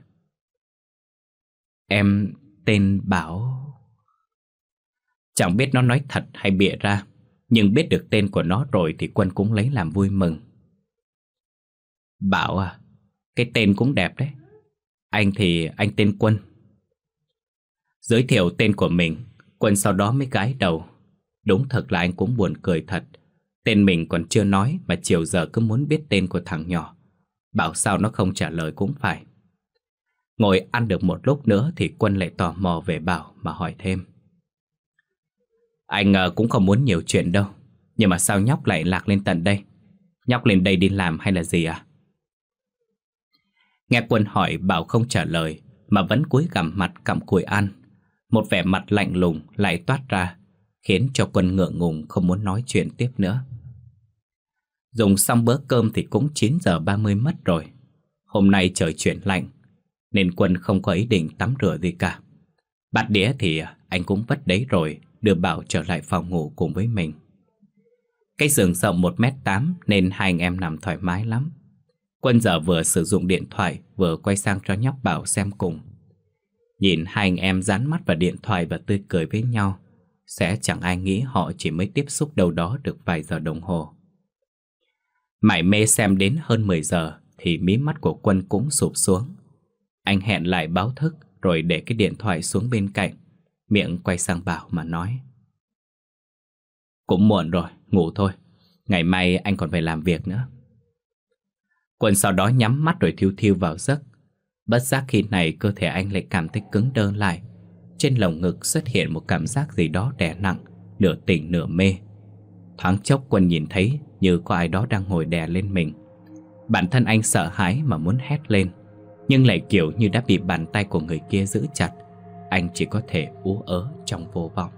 Em tên Bảo. Chẳng biết nó nói thật hay bịa ra, nhưng biết được tên của nó rồi thì Quân cũng lấy làm vui mừng. Bảo à, cái tên cũng đẹp đấy. Anh thì anh tên Quân. Giới thiệu tên của mình, Quân sau đó mới gãi đầu. Đúng thật là anh cũng buồn cười thật. Tên mình còn chưa nói mà chiều giờ cứ muốn biết tên của thằng nhỏ. Bảo sao nó không trả lời cũng phải. Ngồi ăn được một lúc nữa thì Quân lại tò mò về Bảo mà hỏi thêm. Anh uh, cũng không muốn nhiều chuyện đâu. Nhưng mà sao nhóc lại lạc lên tận đây? Nhóc lên đây đi làm hay là gì à? Nghe Quân hỏi, Bảo không trả lời mà vẫn cúi gằm mặt cặm cụi ăn. Một vẻ mặt lạnh lùng lại toát ra, khiến cho Quân ngượng ngùng không muốn nói chuyện tiếp nữa. Dùng xong bữa cơm thì cũng chín giờ ba mươi mất rồi. Hôm nay trời chuyển lạnh nên Quân không có ý định tắm rửa gì cả. Bát đĩa thì anh cũng vất đấy rồi, đưa Bảo trở lại phòng ngủ cùng với mình. Cái giường rộng một mét tám nên hai anh em nằm thoải mái lắm. Quân giờ vừa sử dụng điện thoại vừa quay sang cho nhóc Bảo xem cùng. Nhìn hai anh em dán mắt vào điện thoại và tươi cười với nhau, sẽ chẳng ai nghĩ họ chỉ mới tiếp xúc đâu đó được vài giờ đồng hồ. Mải mê xem đến hơn mười giờ thì mí mắt của Quân cũng sụp xuống. Anh hẹn lại báo thức rồi để cái điện thoại xuống bên cạnh, miệng quay sang Bảo mà nói. Cũng muộn rồi, ngủ thôi. Ngày mai anh còn phải làm việc nữa. Quân sau đó nhắm mắt rồi thiu thiu vào giấc. Bất giác khi này cơ thể anh lại cảm thấy cứng đơ lại. Trên lồng ngực xuất hiện một cảm giác gì đó đè nặng, nửa tỉnh nửa mê. Thoáng chốc Quân nhìn thấy như có ai đó đang ngồi đè lên mình. Bản thân anh sợ hãi mà muốn hét lên, nhưng lại kiểu như đã bị bàn tay của người kia giữ chặt. Anh chỉ có thể ú ớ trong vô vọng.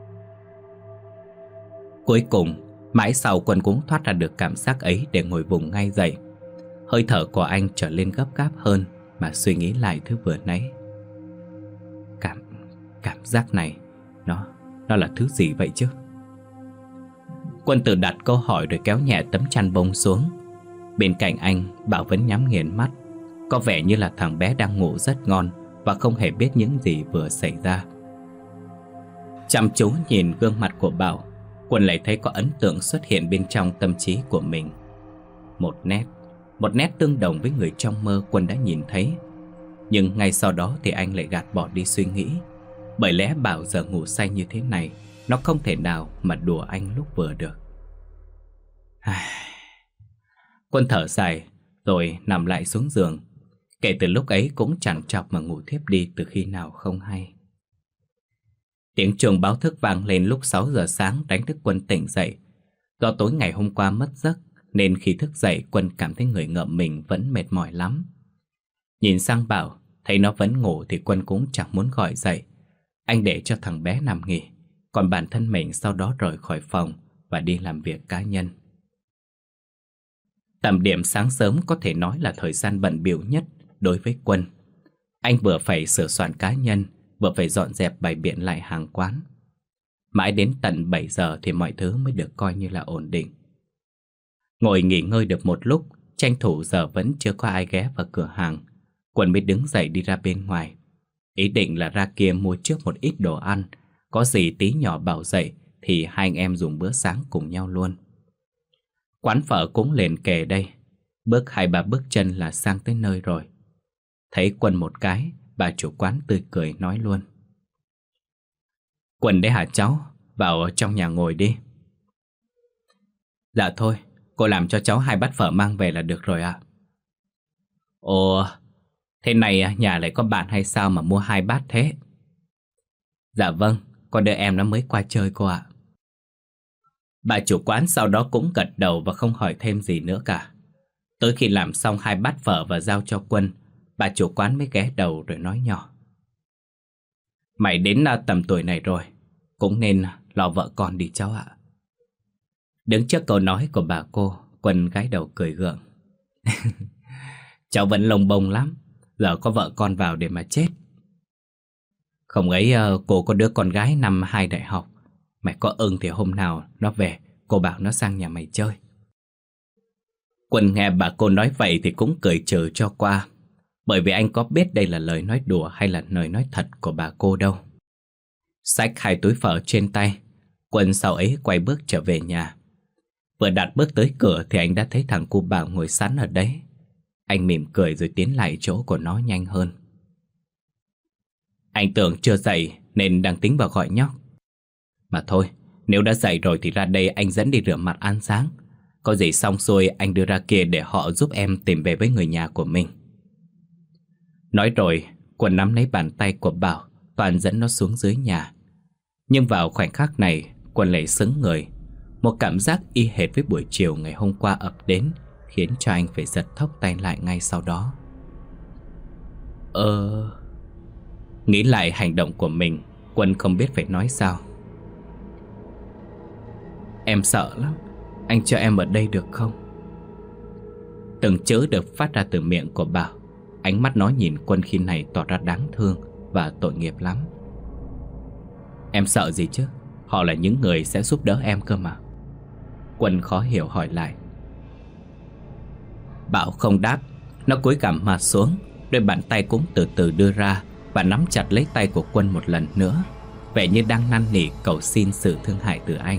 Cuối cùng, mãi sau Quân cũng thoát ra được cảm giác ấy để ngồi vùng ngay dậy. Hơi thở của anh trở lên gấp gáp hơn mà suy nghĩ lại thứ vừa nãy. Cảm, cảm giác này, nó, nó là thứ gì vậy chứ? Quân tự đặt câu hỏi rồi kéo nhẹ tấm chăn bông xuống. Bên cạnh anh, Bảo vẫn nhắm nghiền mắt. Có vẻ như là thằng bé đang ngủ rất ngon và không hề biết những gì vừa xảy ra. Chăm chú nhìn gương mặt của Bảo, Quân lại thấy có ấn tượng xuất hiện bên trong tâm trí của mình. Một nét, một nét tương đồng với người trong mơ Quân đã nhìn thấy. Nhưng ngay sau đó thì anh lại gạt bỏ đi suy nghĩ. Bởi lẽ Bảo giờ ngủ say như thế này, nó không thể nào mà đùa anh lúc vừa được. Quân thở dài rồi nằm lại xuống giường. Kể từ lúc ấy cũng chẳng chọc mà ngủ thiếp đi từ khi nào không hay. Tiếng chuông báo thức vang lên lúc sáu giờ sáng đánh thức Quân tỉnh dậy. Do tối ngày hôm qua mất giấc nên khi thức dậy Quân cảm thấy người ngợm mình vẫn mệt mỏi lắm. Nhìn sang Bảo, thấy nó vẫn ngủ thì Quân cũng chẳng muốn gọi dậy. Anh để cho thằng bé nằm nghỉ, còn bản thân mình sau đó rời khỏi phòng và đi làm việc cá nhân. Tầm điểm sáng sớm có thể nói là thời gian bận bịu nhất đối với Quân. Anh vừa phải sửa soạn cá nhân, vừa phải dọn dẹp bày biện lại hàng quán. Mãi đến tận bảy giờ thì mọi thứ mới được coi như là ổn định. Ngồi nghỉ ngơi được một lúc, tranh thủ giờ vẫn chưa có ai ghé vào cửa hàng, Quân mới đứng dậy đi ra bên ngoài. Ý định là ra kia mua trước một ít đồ ăn, có gì tí nhỏ Bảo dậy thì hai anh em dùng bữa sáng cùng nhau luôn. Quán phở cũng liền kề đây, bước hai ba bước chân là sang tới nơi rồi. Thấy Quân một cái, bà chủ quán tươi cười nói luôn: "Quân đấy hả cháu? Vào trong nhà ngồi đi." "Dạ thôi, cô làm cho cháu hai bát phở mang về là được rồi ạ." "Ồ, thế này nhà lại có bạn hay sao mà mua hai bát thế?" "Dạ vâng, con đứa em nó mới qua chơi cô ạ." Bà chủ quán sau đó cũng gật đầu và không hỏi thêm gì nữa cả. Tới khi làm xong hai bát phở và giao cho Quân, bà chủ quán mới ghé đầu rồi nói nhỏ: "Mày đến tầm tuổi này rồi, cũng nên lo vợ con đi cháu ạ." Đứng trước câu nói của bà cô, Quân gái đầu cười gượng: "Cháu vẫn lông bông lắm, giờ có vợ con vào để mà chết. Không ấy cô có đứa con gái năm hai đại học, mày có ưng thì hôm nào nó về, cô bảo nó sang nhà mày chơi." Quân nghe bà cô nói vậy thì cũng cười trừ cho qua, bởi vì anh có biết đây là lời nói đùa hay là lời nói thật của bà cô đâu. Xách hai túi phở trên tay, Quân sau ấy quay bước trở về nhà. Vừa đặt bước tới cửa thì anh đã thấy thằng cu Bảo ngồi sẵn ở đấy. Anh mỉm cười rồi tiến lại chỗ của nó nhanh hơn. Anh tưởng chưa dậy nên đang tính vào gọi nhóc. Mà thôi, nếu đã dậy rồi thì ra đây anh dẫn đi rửa mặt ăn sáng. Có gì xong xuôi anh đưa ra kia để họ giúp em tìm về với người nhà của mình. Nói rồi, Quân nắm lấy bàn tay của Bảo, toàn dẫn nó xuống dưới nhà. Nhưng vào khoảnh khắc này, Quân lại sững người. Một cảm giác y hệt với buổi chiều ngày hôm qua ập đến, khiến cho anh phải giật thốc tay lại ngay sau đó. Ờ... Nghĩ lại hành động của mình, Quân không biết phải nói sao. "Em sợ lắm, anh cho em ở đây được không?" Từng chữ được phát ra từ miệng của Bảo. Ánh mắt nó nhìn Quân khi này tỏ ra đáng thương và tội nghiệp lắm. "Em sợ gì chứ? Họ là những người sẽ giúp đỡ em cơ mà." Quân khó hiểu hỏi lại. Bảo không đáp. Nó cúi gằm mặt xuống, đôi bàn tay cũng từ từ đưa ra và nắm chặt lấy tay của Quân một lần nữa, vẻ như đang năn nỉ cầu xin sự thương hại từ anh.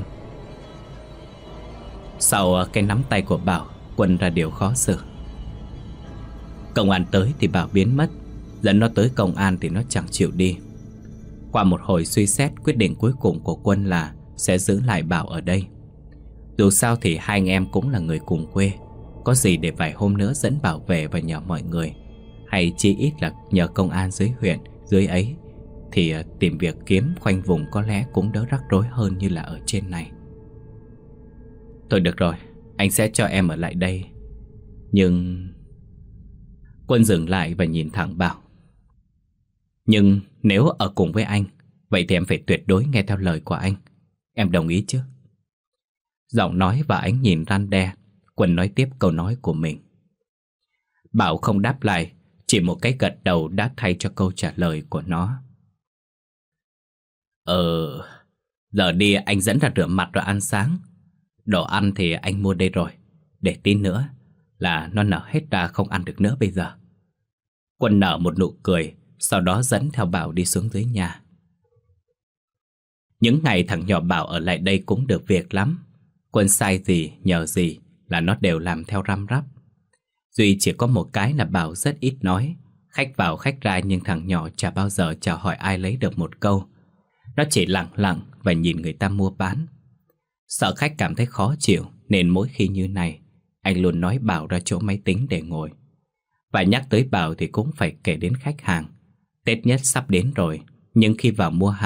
Sau cái nắm tay của Bảo, Quân ra điều khó xử. Công an tới thì Bảo biến mất, dẫn nó tới công an thì nó chẳng chịu đi. Qua một hồi suy xét, quyết định cuối cùng của Quân là sẽ giữ lại Bảo ở đây. Dù sao thì hai anh em cũng là người cùng quê, có gì để vài hôm nữa dẫn Bảo về và nhờ mọi người, hay chỉ ít là nhờ công an dưới huyện, dưới ấy, thì tìm việc kiếm khoanh vùng có lẽ cũng đỡ rắc rối hơn như là ở trên này. Thôi được rồi, anh sẽ cho em ở lại đây. Nhưng... Quân dừng lại và nhìn thẳng Bảo. Nhưng nếu ở cùng với anh, vậy thì em phải tuyệt đối nghe theo lời của anh. Em đồng ý chứ? Giọng nói và ánh nhìn răn đe, Quân nói tiếp câu nói của mình. Bảo không đáp lại, chỉ một cái gật đầu đã thay cho câu trả lời của nó. Ờ... Giờ đi anh dẫn ra rửa mặt rồi ăn sáng. Đồ ăn thì anh mua đây rồi, để tí nữa là nó nở hết ra không ăn được nữa bây giờ. Quân nở một nụ cười, sau đó dẫn theo Bảo đi xuống dưới nhà. Những ngày thằng nhỏ Bảo ở lại đây cũng được việc lắm. Quân sai gì, nhờ gì là nó đều làm theo răm rắp. Duy chỉ có một cái là Bảo rất ít nói. Khách vào khách ra nhưng thằng nhỏ chả bao giờ chào hỏi ai lấy được một câu. Nó chỉ lặng lặng và nhìn người ta mua bán. Sợ khách cảm thấy khó chịu nên mỗi khi như này, anh luôn nói Bảo ra chỗ máy tính để ngồi. Và nhắc tới Bảo thì cũng phải kể đến khách hàng. Tết nhất sắp đến rồi, nhưng khi vào mua hàng,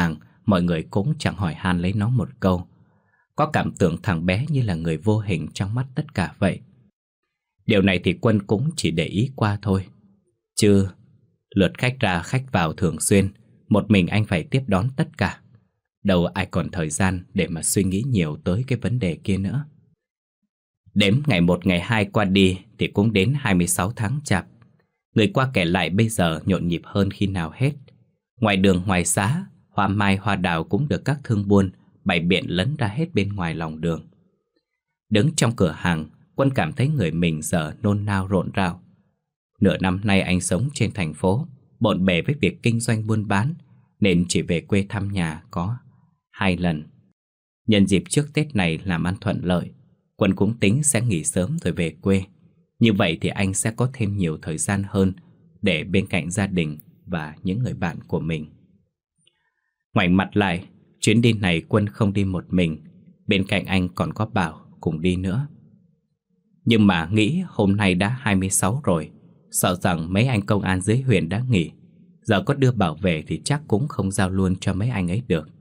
mọi người cũng chẳng hỏi han lấy nó một câu. Có cảm tưởng thằng bé như là người vô hình trong mắt tất cả vậy. Điều này thì Quân cũng chỉ để ý qua thôi. Chứ lượt khách ra khách vào thường xuyên, một mình anh phải tiếp đón tất cả. Đâu ai còn thời gian để mà suy nghĩ nhiều tới cái vấn đề kia nữa. Đếm ngày một ngày hai qua đi thì cũng đến hai mươi sáu tháng chạp. Người qua kẻ lại bây giờ nhộn nhịp hơn khi nào hết. Ngoài đường ngoài xá, hoa mai hoa đào cũng được các thương buôn bày biện lấn ra hết bên ngoài lòng đường. Đứng trong cửa hàng, Quân cảm thấy người mình giờ nôn nao rộn rào. Nửa năm nay anh sống trên thành phố, bộn bề với việc kinh doanh buôn bán, nên chỉ về quê thăm nhà có hai lần. Nhân dịp trước Tết này làm ăn thuận lợi, Quân cũng tính sẽ nghỉ sớm rồi về quê. Như vậy thì anh sẽ có thêm nhiều thời gian hơn để bên cạnh gia đình và những người bạn của mình. Ngoảnh mặt lại, chuyến đi này Quân không đi một mình, bên cạnh anh còn có Bảo cùng đi nữa. Nhưng mà nghĩ hôm nay đã hai mươi sáu rồi, sợ rằng mấy anh công an dưới huyện đã nghỉ. Giờ có đưa Bảo về thì chắc cũng không giao luôn cho mấy anh ấy được.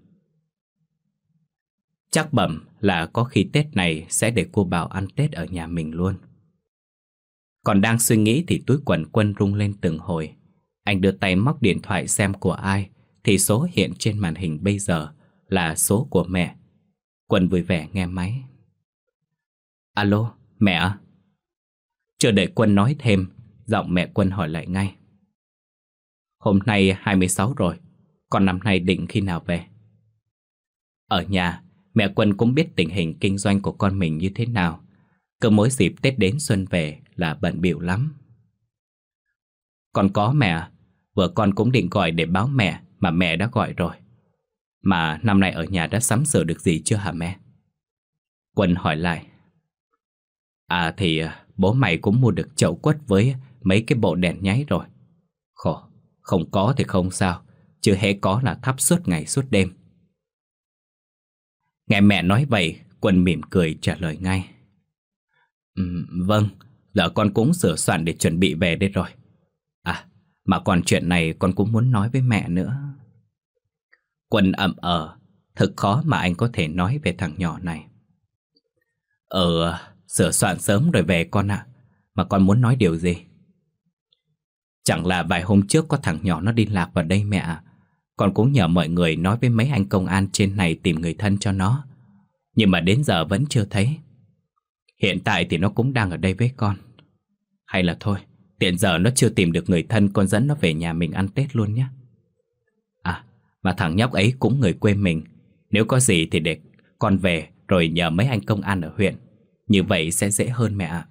Chắc bẩm là có khi Tết này sẽ để cô Bảo ăn Tết ở nhà mình luôn. Còn đang suy nghĩ thì túi quần Quân rung lên từng hồi. Anh đưa tay móc điện thoại xem của ai, thì số hiện trên màn hình bây giờ là số của mẹ. Quân vui vẻ nghe máy. Alo, mẹ à? Chưa đợi Quân nói thêm, giọng mẹ Quân hỏi lại ngay. Hôm nay hai mươi sáu rồi, còn năm nay định khi nào về? Ở nhà, mẹ Quân cũng biết tình hình kinh doanh của con mình như thế nào. Cứ mỗi dịp Tết đến xuân về là bận bịu lắm. Con có mẹ, vừa con cũng định gọi để báo mẹ mà mẹ đã gọi rồi. Mà năm nay ở nhà đã sắm sửa được gì chưa hả mẹ? Quân hỏi lại. À thì bố mày cũng mua được chậu quất với mấy cái bộ đèn nháy rồi. Khổ, không có thì không sao, chứ hễ có là thắp suốt ngày suốt đêm. Nghe mẹ nói vậy, Quân mỉm cười trả lời ngay. Ừ, vâng, giờ con cũng sửa soạn để chuẩn bị về đây rồi. À, mà còn chuyện này con cũng muốn nói với mẹ nữa. Quân ậm ờ, thực khó mà anh có thể nói về thằng nhỏ này. Ờ, sửa soạn sớm rồi về con ạ. Mà con muốn nói điều gì? Chẳng là vài hôm trước có thằng nhỏ nó đi lạc vào đây mẹ ạ. Con cũng nhờ mọi người nói với mấy anh công an trên này tìm người thân cho nó. Nhưng mà đến giờ vẫn chưa thấy. Hiện tại thì nó cũng đang ở đây với con. Hay là thôi, tiện giờ nó chưa tìm được người thân, con dẫn nó về nhà mình ăn Tết luôn nhé. À, mà thằng nhóc ấy cũng người quê mình. Nếu có gì thì để con về rồi nhờ mấy anh công an ở huyện. Như vậy sẽ dễ hơn mẹ ạ.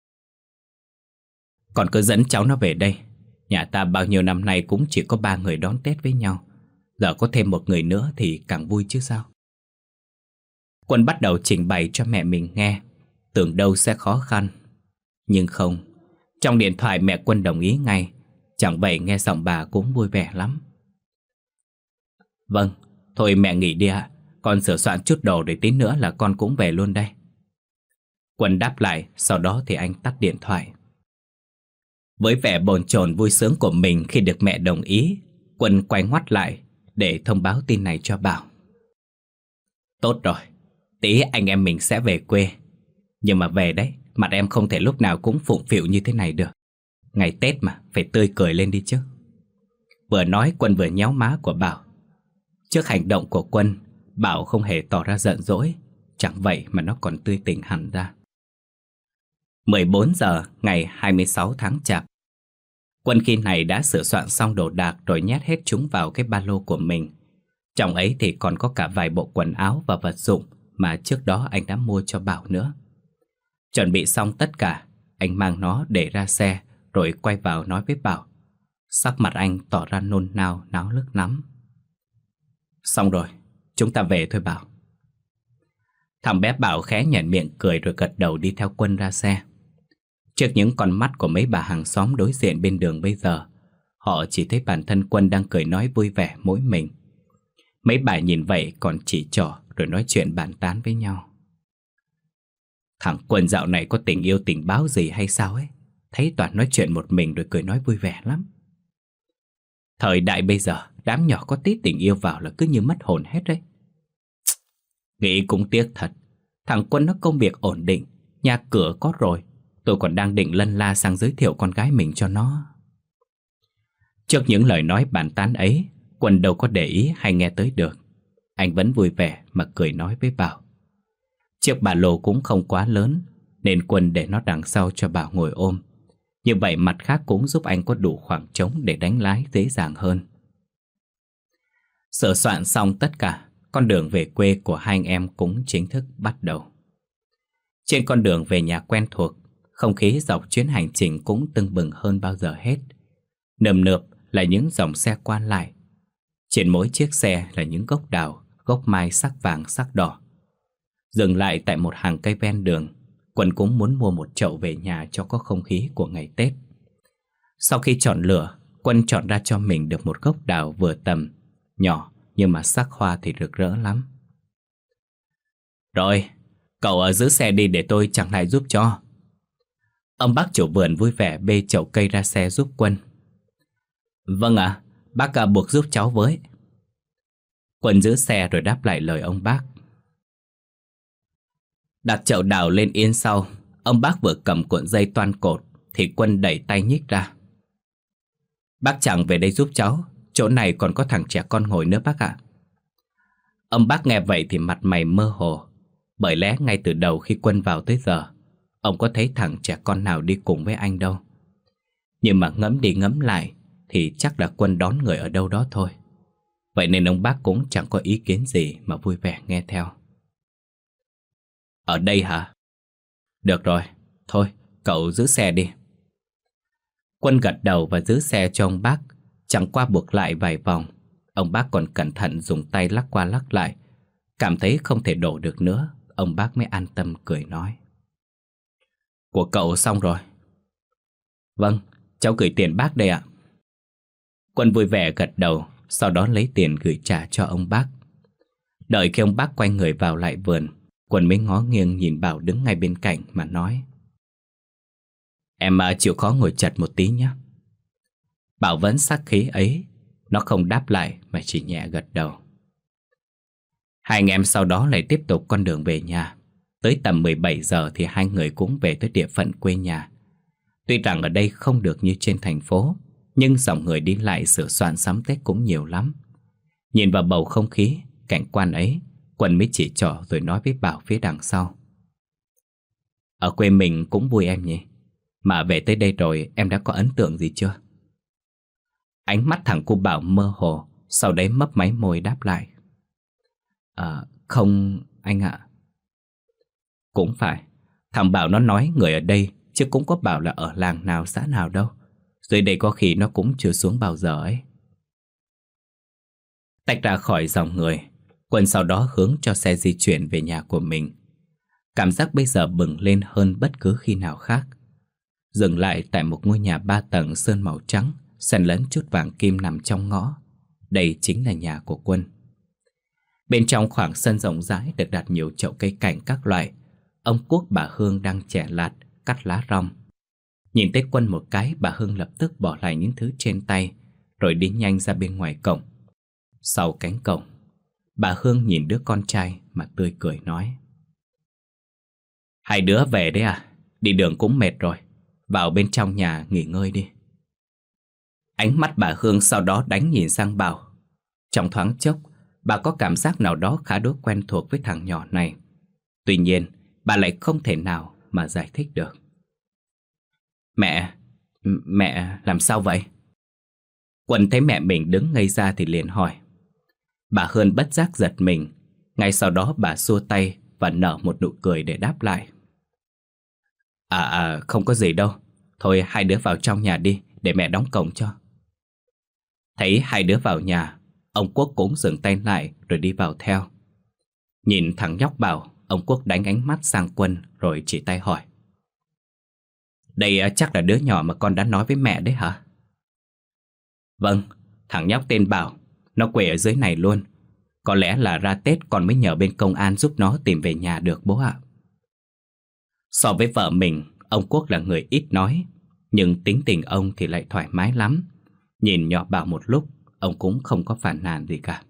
Con cứ dẫn cháu nó về đây. Nhà ta bao nhiêu năm nay cũng chỉ có ba người đón Tết với nhau. Giờ có thêm một người nữa thì càng vui chứ sao. Quân bắt đầu trình bày cho mẹ mình nghe, tưởng đâu sẽ khó khăn. Nhưng không, trong điện thoại mẹ Quân đồng ý ngay. Chẳng vậy nghe giọng bà cũng vui vẻ lắm. Vâng, thôi mẹ nghỉ đi ạ. Con sửa soạn chút đồ để tí nữa là con cũng về luôn đây. Quân đáp lại, sau đó thì anh tắt điện thoại. Với vẻ bồn chồn vui sướng của mình khi được mẹ đồng ý, Quân quay ngoắt lại để thông báo tin này cho Bảo. Tốt rồi, tí anh em mình sẽ về quê. Nhưng mà về đấy, mặt em không thể lúc nào cũng phụng phịu như thế này được. Ngày Tết mà, phải tươi cười lên đi chứ. Vừa nói Quân vừa nhéo má của Bảo. Trước hành động của Quân, Bảo không hề tỏ ra giận dỗi. Chẳng vậy mà nó còn tươi tỉnh hẳn ra. mười bốn giờ ngày hai mươi sáu tháng Chạp. Quân khi này đã sửa soạn xong đồ đạc rồi nhét hết chúng vào cái ba lô của mình. Trong ấy thì còn có cả vài bộ quần áo và vật dụng mà trước đó anh đã mua cho Bảo nữa. Chuẩn bị xong tất cả, anh mang nó để ra xe rồi quay vào nói với Bảo. Sắc mặt anh tỏ ra nôn nao náo nức lắm. Xong rồi, chúng ta về thôi Bảo. Thằng bé Bảo khẽ nhoẻn miệng cười rồi gật đầu đi theo Quân ra xe. Trước những con mắt của mấy bà hàng xóm đối diện bên đường bây giờ, họ chỉ thấy bản thân Quân đang cười nói vui vẻ mỗi mình. Mấy bà nhìn vậy còn chỉ trỏ rồi nói chuyện bàn tán với nhau. Thằng Quân dạo này có tình yêu tình báo gì hay sao ấy? Thấy toàn nói chuyện một mình rồi cười nói vui vẻ lắm. Thời đại bây giờ đám nhỏ có tí tình yêu vào là cứ như mất hồn hết đấy. Nghĩ cũng tiếc thật. Thằng Quân nó công việc ổn định, nhà cửa có rồi. Tôi còn đang định lân la sang giới thiệu con gái mình cho nó. Trước những lời nói bàn tán ấy, Quân đâu có để ý hay nghe tới được. Anh vẫn vui vẻ mà cười nói với Bảo. Chiếc ba lô cũng không quá lớn, nên Quân để nó đằng sau cho Bảo ngồi ôm. Như vậy mặt khác cũng giúp anh có đủ khoảng trống để đánh lái dễ dàng hơn. Sửa soạn xong tất cả, con đường về quê của hai anh em cũng chính thức bắt đầu. Trên con đường về nhà quen thuộc, không khí dọc chuyến hành trình cũng tưng bừng hơn bao giờ hết. Nườm nượp là những dòng xe qua lại. Trên mỗi chiếc xe là những gốc đào, gốc mai sắc vàng sắc đỏ. Dừng lại tại một hàng cây ven đường, Quân cũng muốn mua một chậu về nhà cho có không khí của ngày Tết. Sau khi chọn lựa, Quân chọn ra cho mình được một gốc đào vừa tầm, nhỏ nhưng mà sắc hoa thì rực rỡ lắm. Rồi, cậu ở giữ xe đi để tôi chặn lại giúp cho. Ông bác chủ vườn vui vẻ bê chậu cây ra xe giúp Quân. Vâng ạ, à, bác à, buộc giúp cháu với. Quân giữ xe rồi đáp lại lời ông bác. Đặt chậu đào lên yên sau, ông bác vừa cầm cuộn dây toan cột thì Quân đẩy tay nhích ra. Bác chẳng về đây giúp cháu, chỗ này còn có thằng trẻ con ngồi nữa bác ạ. Ông bác nghe vậy thì mặt mày mơ hồ. Bởi lẽ ngay từ đầu khi Quân vào tới giờ, ông có thấy thằng trẻ con nào đi cùng với anh đâu. Nhưng mà ngẫm đi ngẫm lại thì chắc là Quân đón người ở đâu đó thôi. Vậy nên ông bác cũng chẳng có ý kiến gì mà vui vẻ nghe theo. Ở đây hả? Được rồi, thôi cậu giữ xe đi. Quân gật đầu và giữ xe cho ông bác. Chẳng qua buộc lại vài vòng, ông bác còn cẩn thận dùng tay lắc qua lắc lại. Cảm thấy không thể đổ được nữa, ông bác mới an tâm cười nói. Của cậu xong rồi. Vâng, cháu gửi tiền bác đây ạ. Quân vui vẻ gật đầu, sau đó lấy tiền gửi trả cho ông bác. Đợi khi ông bác quay người vào lại vườn, Quân mới ngó nghiêng nhìn Bảo đứng ngay bên cạnh mà nói. Em chịu khó ngồi chật một tí nhé. Bảo vẫn sắc khí ấy, nó không đáp lại mà chỉ nhẹ gật đầu. Hai anh em sau đó lại tiếp tục con đường về nhà. Tới tầm mười bảy giờ thì hai người cũng về tới địa phận quê nhà. Tuy rằng ở đây không được như trên thành phố, nhưng dòng người đi lại sửa soạn sắm Tết cũng nhiều lắm. Nhìn vào bầu không khí, cảnh quan ấy, Quân mới chỉ trỏ rồi nói với Bảo phía đằng sau. Ở quê mình cũng vui em nhỉ. Mà về tới đây rồi em đã có ấn tượng gì chưa? Ánh mắt thằng cu Bảo mơ hồ, sau đấy mấp máy môi đáp lại. À, không anh ạ. Cũng phải, thằng Bảo nó nói người ở đây, chứ cũng có bảo là ở làng nào xã nào đâu. Dưới đây có khi nó cũng chưa xuống bao giờ ấy. Tách ra khỏi dòng người, Quân sau đó hướng cho xe di chuyển về nhà của mình. Cảm giác bây giờ bừng lên hơn bất cứ khi nào khác. Dừng lại tại một ngôi nhà ba tầng sơn màu trắng, xen lẫn chút vàng kim nằm trong ngõ. Đây chính là nhà của Quân. Bên trong khoảng sân rộng rãi được đặt nhiều chậu cây cảnh các loại. Ông Quốc bà Hương đang chẻ lạt, cắt lá rong. Nhìn thấy Quân một cái, bà Hương lập tức bỏ lại những thứ trên tay, rồi đi nhanh ra bên ngoài cổng. Sau cánh cổng, bà Hương nhìn đứa con trai mà tươi cười nói. Hai đứa về đấy à? Đi đường cũng mệt rồi, vào bên trong nhà nghỉ ngơi đi. Ánh mắt bà Hương sau đó đánh nhìn sang Bảo. Trong thoáng chốc, bà có cảm giác nào đó khá đối quen thuộc với thằng nhỏ này. Tuy nhiên, bà lại không thể nào mà giải thích được. Mẹ, mẹ làm sao vậy? Quân thấy mẹ mình đứng ngây ra thì liền hỏi. Bà Hương bất giác giật mình. Ngay sau đó bà xua tay và nở một nụ cười để đáp lại. À à không có gì đâu. Thôi hai đứa vào trong nhà đi, để mẹ đóng cổng cho. Thấy hai đứa vào nhà, ông Quốc cũng dừng tay lại rồi đi vào theo. Nhìn thằng nhóc Bảo, ông Quốc đánh ánh mắt sang Quân rồi chỉ tay hỏi. Đây chắc là đứa nhỏ mà con đã nói với mẹ đấy hả? Vâng, thằng nhóc tên Bảo, nó quê ở dưới này luôn. Có lẽ là ra Tết con mới nhờ bên công an giúp nó tìm về nhà được bố ạ. So với vợ mình, ông Quốc là người ít nói, nhưng tính tình ông thì lại thoải mái lắm. Nhìn nhỏ Bảo một lúc, ông cũng không có phàn nàn gì cả.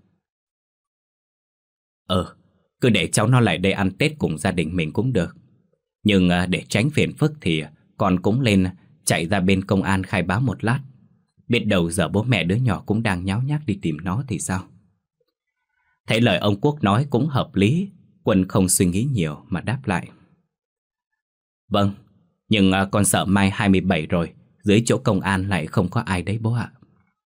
Ờ, cứ để cháu nó lại đây ăn Tết cùng gia đình mình cũng được. Nhưng à, để tránh phiền phức thì con cũng lên chạy ra bên công an khai báo một lát. Biết đâu giờ bố mẹ đứa nhỏ cũng đang nháo nhác đi tìm nó thì sao? Thấy lời ông Quốc nói cũng hợp lý, Quân không suy nghĩ nhiều mà đáp lại. Vâng, nhưng à, con sợ mai hai mươi bảy rồi, dưới chỗ công an lại không có ai đấy bố ạ.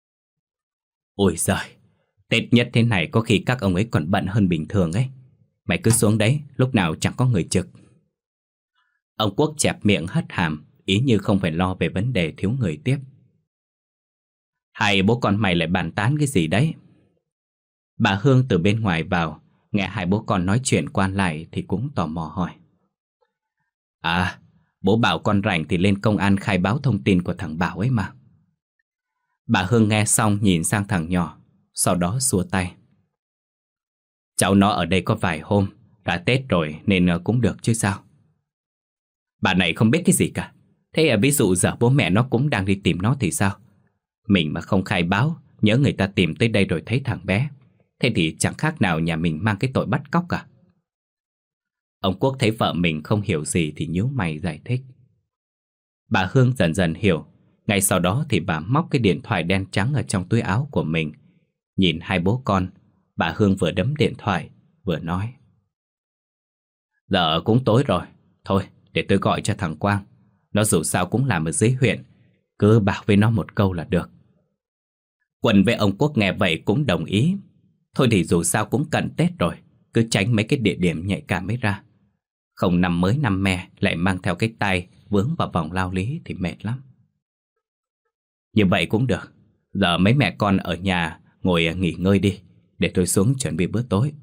Ôi giời, Tết nhất thế này có khi các ông ấy còn bận hơn bình thường ấy. Mày cứ xuống đấy, lúc nào chẳng có người trực. Ông Quốc chẹp miệng hất hàm, ý như không phải lo về vấn đề thiếu người tiếp. Hai bố con mày lại bàn tán cái gì đấy? Bà Hương từ bên ngoài vào, nghe hai bố con nói chuyện quan lại thì cũng tò mò hỏi. À, bố bảo con rảnh thì lên công an khai báo thông tin của thằng Bảo ấy mà. Bà Hương nghe xong nhìn sang thằng nhỏ, sau đó xua tay. Cháu nó ở đây có vài hôm, đã Tết rồi nên cũng được chứ sao. Bà này không biết cái gì cả. Thế à, ví dụ giờ bố mẹ nó cũng đang đi tìm nó thì sao? Mình mà không khai báo, nhớ người ta tìm tới đây rồi thấy thằng bé, thế thì chẳng khác nào nhà mình mang cái tội bắt cóc cả. Ông Quốc thấy vợ mình không hiểu gì thì nhíu mày giải thích. Bà Hương dần dần hiểu. Ngay sau đó thì bà móc cái điện thoại đen trắng ở trong túi áo của mình. Nhìn hai bố con, bà Hương vừa đấm điện thoại vừa nói. Giờ cũng tối rồi, thôi để tôi gọi cho thằng Quang. Nó dù sao cũng làm ở dưới huyện, cứ bảo với nó một câu là được. Quân với ông Quốc nghe vậy cũng đồng ý. Thôi thì dù sao cũng cận Tết rồi, cứ tránh mấy cái địa điểm nhạy cảm ấy ra. Không năm mới năm me lại mang theo cái tay vướng vào vòng lao lý thì mệt lắm. Như vậy cũng được. Giờ mấy mẹ con ở nhà ngồi nghỉ ngơi đi, để tôi xuống chuẩn bị bữa tối.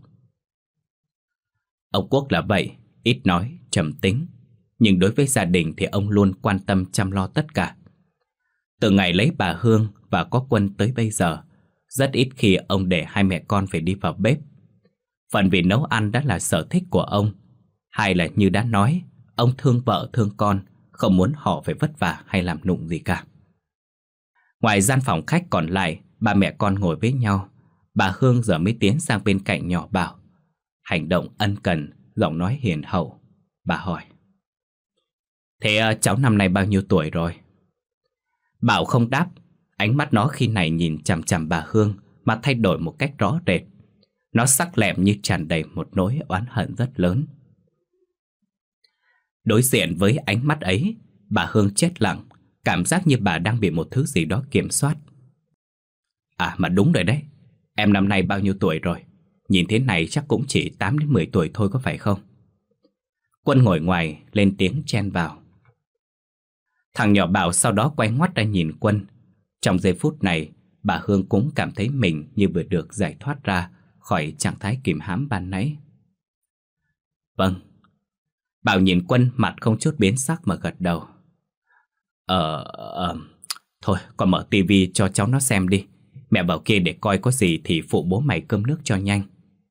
Ông Quốc là vậy, ít nói, trầm tính. Nhưng đối với gia đình thì ông luôn quan tâm chăm lo tất cả. Từ ngày lấy bà Hương và có Quân tới bây giờ, rất ít khi ông để hai mẹ con phải đi vào bếp. Phần vì nấu ăn đã là sở thích của ông, hay là như đã nói, ông thương vợ thương con, không muốn họ phải vất vả hay làm nụng gì cả. Ngoài gian phòng khách còn lại, ba mẹ con ngồi với nhau. Bà Hương giờ mới tiến sang bên cạnh nhỏ Bảo. Hành động ân cần, giọng nói hiền hậu. Bà hỏi. Thế cháu năm nay bao nhiêu tuổi rồi? Bảo không đáp. Ánh mắt nó khi này nhìn chằm chằm bà Hương mà thay đổi một cách rõ rệt. Nó sắc lẹm như tràn đầy một nỗi oán hận rất lớn. Đối diện với ánh mắt ấy, bà Hương chết lặng, cảm giác như bà đang bị một thứ gì đó kiểm soát. À mà đúng rồi đấy, em năm nay bao nhiêu tuổi rồi? Nhìn thế này chắc cũng chỉ tám đến mười tuổi thôi có phải không? Quân ngồi ngoài lên tiếng chen vào. Thằng nhỏ Bảo sau đó quay ngoắt ra nhìn Quân. Trong giây phút này, bà Hương cũng cảm thấy mình như vừa được giải thoát ra khỏi trạng thái kìm hãm ban nãy. Vâng. Bảo nhìn Quân mặt không chút biến sắc mà gật đầu. Ờ... ờ thôi con mở tivi cho cháu nó xem đi. Mẹ vào kia để coi có gì thì phụ bố mày cơm nước cho nhanh.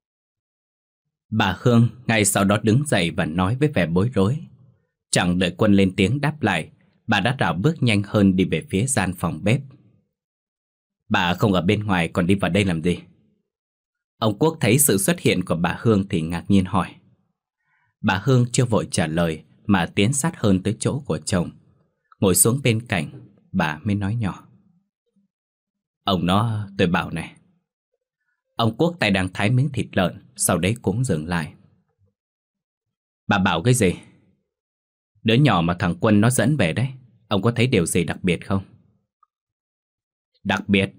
Bà Hương ngay sau đó đứng dậy và nói với vẻ bối rối. Chẳng đợi Quân lên tiếng đáp lại, bà đã rảo bước nhanh hơn đi về phía gian phòng bếp. Bà không ở bên ngoài còn đi vào đây làm gì? Ông Quốc thấy sự xuất hiện của bà Hương thì ngạc nhiên hỏi. Bà Hương chưa vội trả lời mà tiến sát hơn tới chỗ của chồng. Ngồi xuống bên cạnh, bà mới nói nhỏ. Ông nó, tôi bảo này. Ông Quốc tay đang thái miếng thịt lợn, sau đấy cũng dừng lại. Bà bảo cái gì? Đứa nhỏ mà thằng Quân nó dẫn về đấy, ông có thấy điều gì đặc biệt không? Đặc biệt?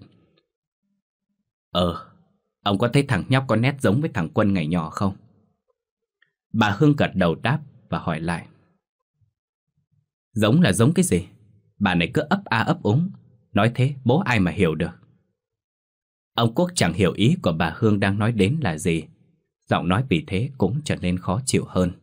Ờ, ông có thấy thằng nhóc có nét giống với thằng Quân ngày nhỏ không? Bà Hương gật đầu đáp và hỏi lại. Giống là giống cái gì? Bà này cứ ấp a ấp úng, nói thế bố ai mà hiểu được. Ông Quốc chẳng hiểu ý của bà Hương đang nói đến là gì. Giọng nói vì thế cũng trở nên khó chịu hơn.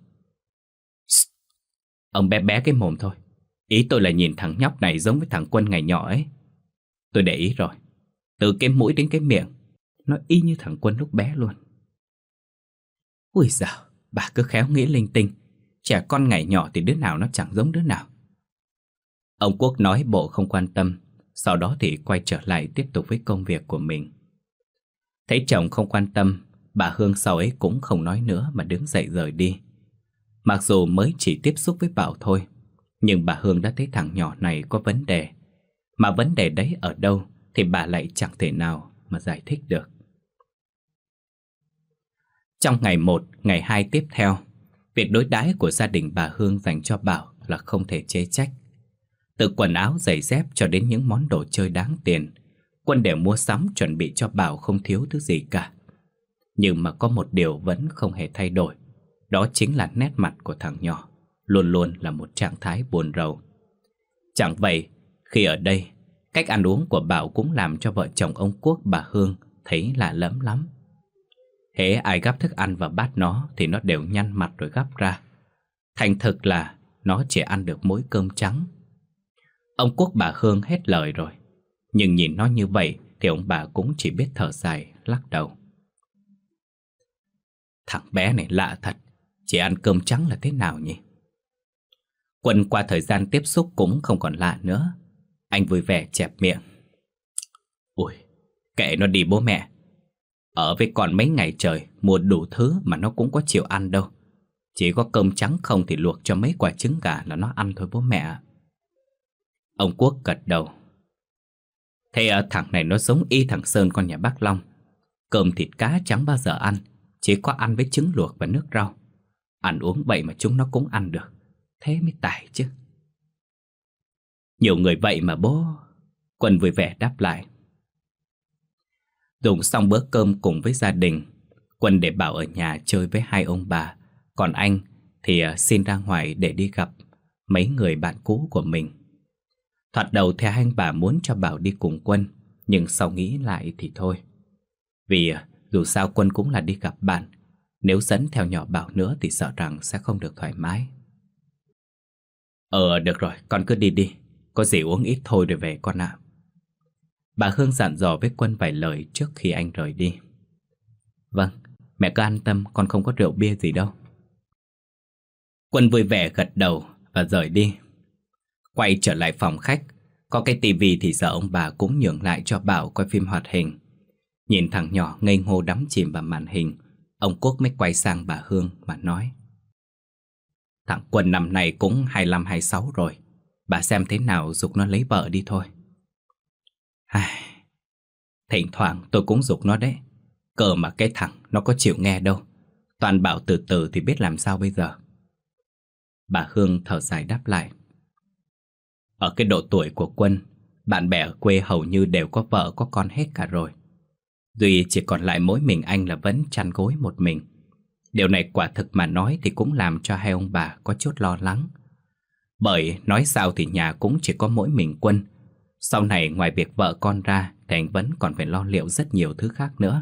Ông bé bé cái mồm thôi. Ý tôi là nhìn thằng nhóc này giống với thằng Quân ngày nhỏ ấy. Tôi để ý rồi. Từ cái mũi đến cái miệng, nó y như thằng Quân lúc bé luôn. Ui dào, bà cứ khéo nghĩ linh tinh. Trẻ con ngày nhỏ thì đứa nào nó chẳng giống đứa nào. Ông Quốc nói bộ không quan tâm, sau đó thì quay trở lại tiếp tục với công việc của mình. Thấy chồng không quan tâm, bà Hương sau ấy cũng không nói nữa mà đứng dậy rời đi. Mặc dù mới chỉ tiếp xúc với Bảo thôi, nhưng bà Hương đã thấy thằng nhỏ này có vấn đề. Mà vấn đề đấy ở đâu thì bà lại chẳng thể nào mà giải thích được. Trong ngày một, ngày hai tiếp theo, việc đối đãi của gia đình bà Hương dành cho Bảo là không thể chê trách. Từ quần áo, giày dép cho đến những món đồ chơi đáng tiền, Quân đều mua sắm chuẩn bị cho Bảo không thiếu thứ gì cả. Nhưng mà có một điều vẫn không hề thay đổi, đó chính là nét mặt của thằng nhỏ luôn luôn là một trạng thái buồn rầu. Chẳng vậy, khi ở đây, cách ăn uống của Bảo cũng làm cho vợ chồng ông Quốc bà Hương thấy lạ lẫm lắm. Hễ ai gắp thức ăn vào bát nó thì nó đều nhăn mặt rồi gắp ra. Thành thực là nó chỉ ăn được mỗi cơm trắng. Ông Quốc bà Hương hết lời rồi, nhưng nhìn nó như vậy thì ông bà cũng chỉ biết thở dài, lắc đầu. Thằng bé này lạ thật, chỉ ăn cơm trắng là thế nào nhỉ? Quân qua thời gian tiếp xúc cũng không còn lạ nữa. Anh vui vẻ chẹp miệng. Ui, kệ nó đi bố mẹ. Ở với con mấy ngày trời, mua đủ thứ mà nó cũng có chịu ăn đâu. Chỉ có cơm trắng không thì luộc cho mấy quả trứng gà là nó ăn thôi bố mẹ. Ông Quốc gật đầu. Thế thằng này nó giống y thằng Sơn con nhà bác Long. Cơm thịt cá chẳng bao giờ ăn, chỉ có ăn với trứng luộc và nước rau. Ăn uống vậy mà chúng nó cũng ăn được, thế mới tài chứ. Nhiều người vậy mà bố. Quân vui vẻ đáp lại. Dùng xong bữa cơm cùng với gia đình, Quân để Bảo ở nhà chơi với hai ông bà. Còn anh thì xin ra ngoài để đi gặp mấy người bạn cũ của mình. Thoạt đầu thì hai anh bà muốn cho Bảo đi cùng Quân, nhưng sau nghĩ lại thì thôi. Vì dù sao Quân cũng là đi gặp bạn, nếu dẫn theo nhỏ Bảo nữa thì sợ rằng sẽ không được thoải mái. Ờ được rồi, con cứ đi đi, có gì uống ít thôi rồi về con ạ. Bà Hương dặn dò với Quân vài lời trước khi anh rời đi. Vâng, mẹ cứ an tâm, con không có rượu bia gì đâu. Quân vui vẻ gật đầu và rời đi. Quay trở lại phòng khách, có cái tivi thì giờ ông bà cũng nhường lại cho Bảo coi phim hoạt hình. Nhìn thằng nhỏ ngây ngô đắm chìm vào màn hình, ông Quốc mới quay sang bà Hương mà nói. Thằng Quân năm nay cũng hai lăm hai sáu rồi, bà xem thế nào giục nó lấy vợ đi thôi. Ai... Thỉnh thoảng tôi cũng giục nó đấy, cờ mà cái thằng nó có chịu nghe đâu. Toàn bảo từ từ thì biết làm sao bây giờ. Bà Hương thở dài đáp lại. Ở cái độ tuổi của Quân, bạn bè ở quê hầu như đều có vợ có con hết cả rồi. Duy chỉ còn lại mỗi mình anh là vẫn chăn gối một mình. Điều này quả thực mà nói thì cũng làm cho hai ông bà có chút lo lắng. Bởi nói sao thì nhà cũng chỉ có mỗi mình Quân. Sau này ngoài việc vợ con ra thì anh vẫn còn phải lo liệu rất nhiều thứ khác nữa.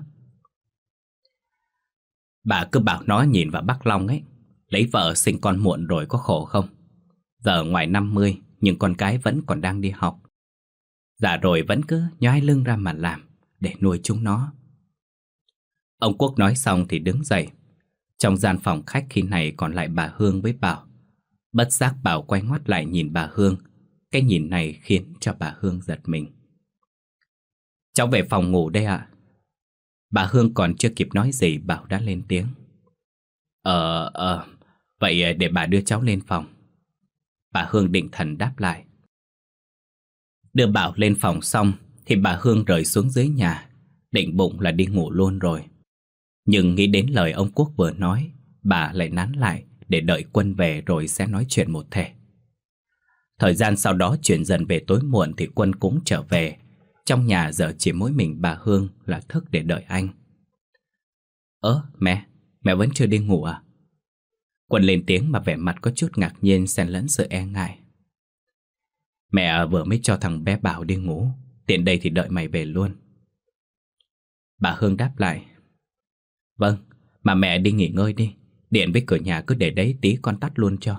Bà cứ bảo nó nhìn vào bác Long ấy, lấy vợ sinh con muộn rồi có khổ không? Giờ ngoài năm mươi nhưng con cái vẫn còn đang đi học. Già rồi vẫn cứ nhoái lưng ra mà làm để nuôi chúng nó. Ông Quốc nói xong thì đứng dậy. Trong gian phòng khách khi này còn lại bà Hương với Bảo. Bất giác Bảo quay ngoắt lại nhìn bà Hương. Cái nhìn này khiến cho bà Hương giật mình. Cháu về phòng ngủ đây ạ. Bà Hương còn chưa kịp nói gì Bảo đã lên tiếng. Ờ, ờ, vậy để bà đưa cháu lên phòng. Bà Hương định thần đáp lại. Đưa Bảo lên phòng xong thì bà Hương rời xuống dưới nhà, định bụng là đi ngủ luôn rồi. Nhưng nghĩ đến lời ông Quốc vừa nói, bà lại nán lại để đợi Quân về rồi sẽ nói chuyện một thể. Thời gian sau đó chuyển dần về tối muộn thì Quân cũng trở về. Trong nhà giờ chỉ mỗi mình bà Hương là thức để đợi anh. Ơ mẹ, mẹ vẫn chưa đi ngủ à? Quân lên tiếng mà vẻ mặt có chút ngạc nhiên xen lẫn sự e ngại. Mẹ vừa mới cho thằng bé Bảo đi ngủ, tiện đây thì đợi mày về luôn. Bà Hương đáp lại. Vâng, mà mẹ đi nghỉ ngơi đi, điện với cửa nhà cứ để đấy tí con tắt luôn cho.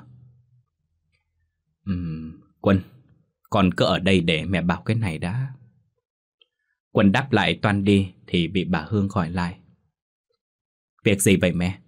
Ừm, Quân, con cứ ở đây để mẹ bảo cái này đã. Quân đáp lại toan đi thì bị bà Hương gọi lại. Việc gì vậy mẹ?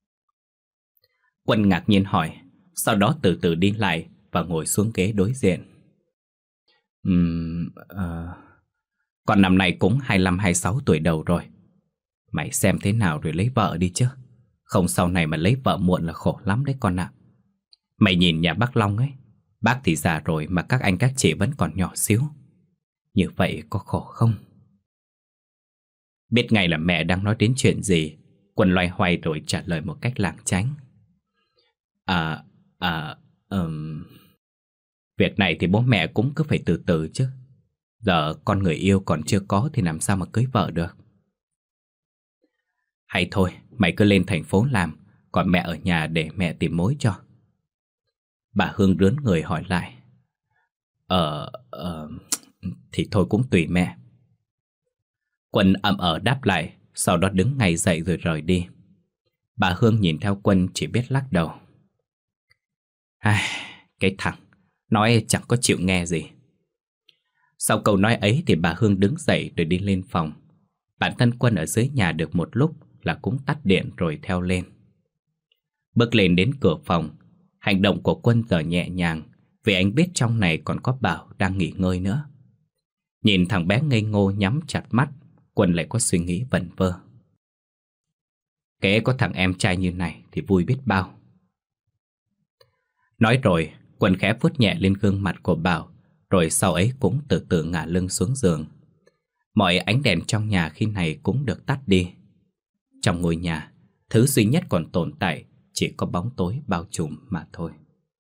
Quân ngạc nhiên hỏi, sau đó từ từ đi lại và ngồi xuống ghế đối diện. Ừm, ờ, Con năm nay cũng hai lăm hai sáu tuổi đầu rồi. Mày xem thế nào rồi lấy vợ đi chứ. Không sau này mà lấy vợ muộn là khổ lắm đấy con ạ. Mày nhìn nhà bác Long ấy, bác thì già rồi mà các anh các chị vẫn còn nhỏ xíu. Như vậy có khổ không? Biết ngay là mẹ đang nói đến chuyện gì, Quân loay hoay rồi trả lời một cách lảng tránh. À, à, ừm... Việc này thì bố mẹ cũng cứ phải từ từ chứ. Giờ con người yêu còn chưa có thì làm sao mà cưới vợ được. Hay thôi, mày cứ lên thành phố làm, còn mẹ ở nhà để mẹ tìm mối cho. Bà Hương rướn người hỏi lại. Ờ, ờ, thì thôi cũng tùy mẹ. Quân ậm ờ đáp lại, sau đó đứng ngay dậy rồi rời đi. Bà Hương nhìn theo Quân chỉ biết lắc đầu. Ai, cái thằng, nói chẳng có chịu nghe gì. Sau câu nói ấy thì bà Hương đứng dậy rồi đi lên phòng. Bản thân Quân ở dưới nhà được một lúc là cũng tắt điện rồi theo lên. Bước lên đến cửa phòng, hành động của Quân giờ nhẹ nhàng vì anh biết trong này còn có Bảo đang nghỉ ngơi nữa. Nhìn thằng bé ngây ngô nhắm chặt mắt, Quân lại có suy nghĩ vẩn vơ. Kể có thằng em trai như này thì vui biết bao. Nói rồi, Quân khẽ vuốt nhẹ lên gương mặt của Bảo, rồi sau ấy cũng từ từ ngả lưng xuống giường. Mọi ánh đèn trong nhà khi này cũng được tắt đi. Trong ngôi nhà, thứ duy nhất còn tồn tại chỉ có bóng tối bao trùm mà thôi.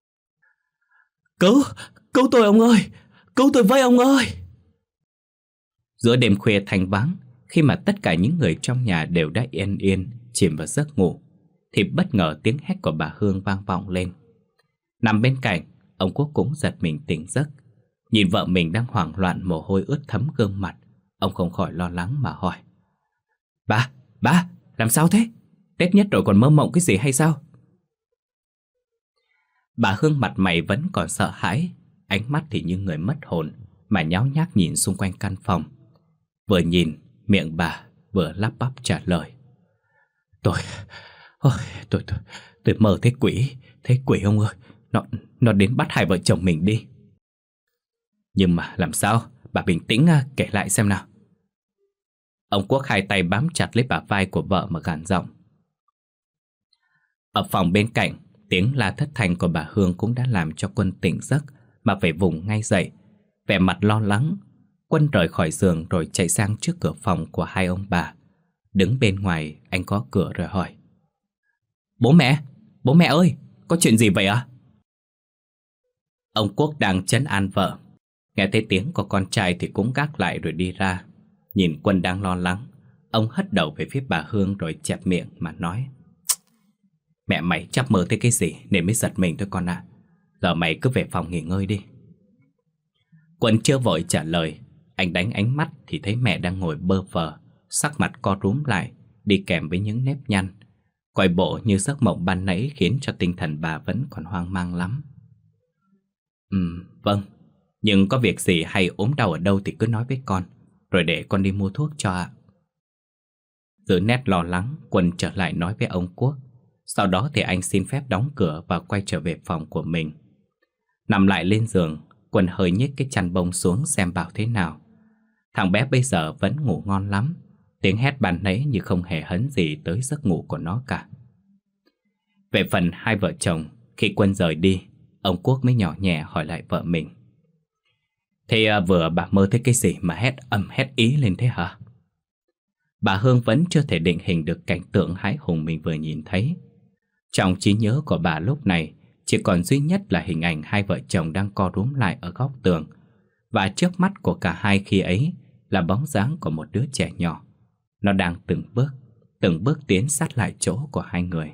Cứu, cứu tôi ông ơi, cứu tôi với ông ơi. Giữa đêm khuya thanh vắng, khi mà tất cả những người trong nhà đều đã yên yên chìm vào giấc ngủ, thì bất ngờ tiếng hét của bà Hương vang vọng lên. Nằm bên cạnh, ông Quốc cũng giật mình tỉnh giấc. Nhìn vợ mình đang hoảng loạn, mồ hôi ướt thấm gương mặt, ông không khỏi lo lắng mà hỏi. Bà, bà, làm sao thế? Tết nhất rồi còn mơ mộng cái gì hay sao? Bà Hương mặt mày vẫn còn sợ hãi, ánh mắt thì như người mất hồn, mà nháo nhác nhìn xung quanh căn phòng. Vừa nhìn, miệng bà vừa lắp bắp trả lời. Tôi, ôi, tôi, tôi, tôi mơ thấy quỷ, thấy quỷ ông ơi, nó, nó đến bắt hai vợ chồng mình đi. Nhưng mà làm sao? Bà bình tĩnh kể lại xem nào. Ông Quốc hai tay bám chặt lấy bả vai của vợ mà gằn giọng. Ở phòng bên cạnh, tiếng la thất thanh của bà Hương cũng đã làm cho Quân tỉnh giấc mà phải vùng ngay dậy. Vẻ mặt lo lắng, Quân rời khỏi giường rồi chạy sang trước cửa phòng của hai ông bà. Đứng bên ngoài, anh có cửa rồi hỏi. Bố mẹ, bố mẹ ơi, có chuyện gì vậy ạ? Ông Quốc đang trấn an vợ. Nghe thấy tiếng của con trai thì cũng gác lại rồi đi ra. Nhìn Quân đang lo lắng, ông hất đầu về phía bà Hương rồi chẹp miệng mà nói. Mẹ mày chắc mơ thấy cái gì nên mới giật mình thôi con ạ. Giờ mày cứ về phòng nghỉ ngơi đi. Quân chưa vội trả lời, anh đánh ánh mắt thì thấy mẹ đang ngồi bơ phờ, sắc mặt co rúm lại, đi kèm với những nếp nhăn. Coi bộ như giấc mộng ban nãy khiến cho tinh thần bà vẫn còn hoang mang lắm. Ừ, vâng, nhưng có việc gì hay ốm đau ở đâu thì cứ nói với con, rồi để con đi mua thuốc cho ạ. Giữ nét lo lắng, Quân trở lại nói với ông Quốc. Sau đó thì anh xin phép đóng cửa và quay trở về phòng của mình. Nằm lại lên giường, Quân hơi nhích cái chăn bông xuống xem Bảo thế nào. Thằng bé bây giờ vẫn ngủ ngon lắm. Tiếng hét ban nãy như không hề hấn gì tới giấc ngủ của nó cả. Về phần hai vợ chồng, khi Quân rời đi, ông Quốc mới nhỏ nhẹ hỏi lại vợ mình. Thế à, vừa bà mơ thấy cái gì mà hét ầm hét ý lên thế hả? Bà Hương vẫn chưa thể định hình được cảnh tượng hãi hùng mình vừa nhìn thấy. Trong trí nhớ của bà lúc này chỉ còn duy nhất là hình ảnh hai vợ chồng đang co rúm lại ở góc tường, và trước mắt của cả hai khi ấy là bóng dáng của một đứa trẻ nhỏ. Nó đang từng bước, từng bước tiến sát lại chỗ của hai người.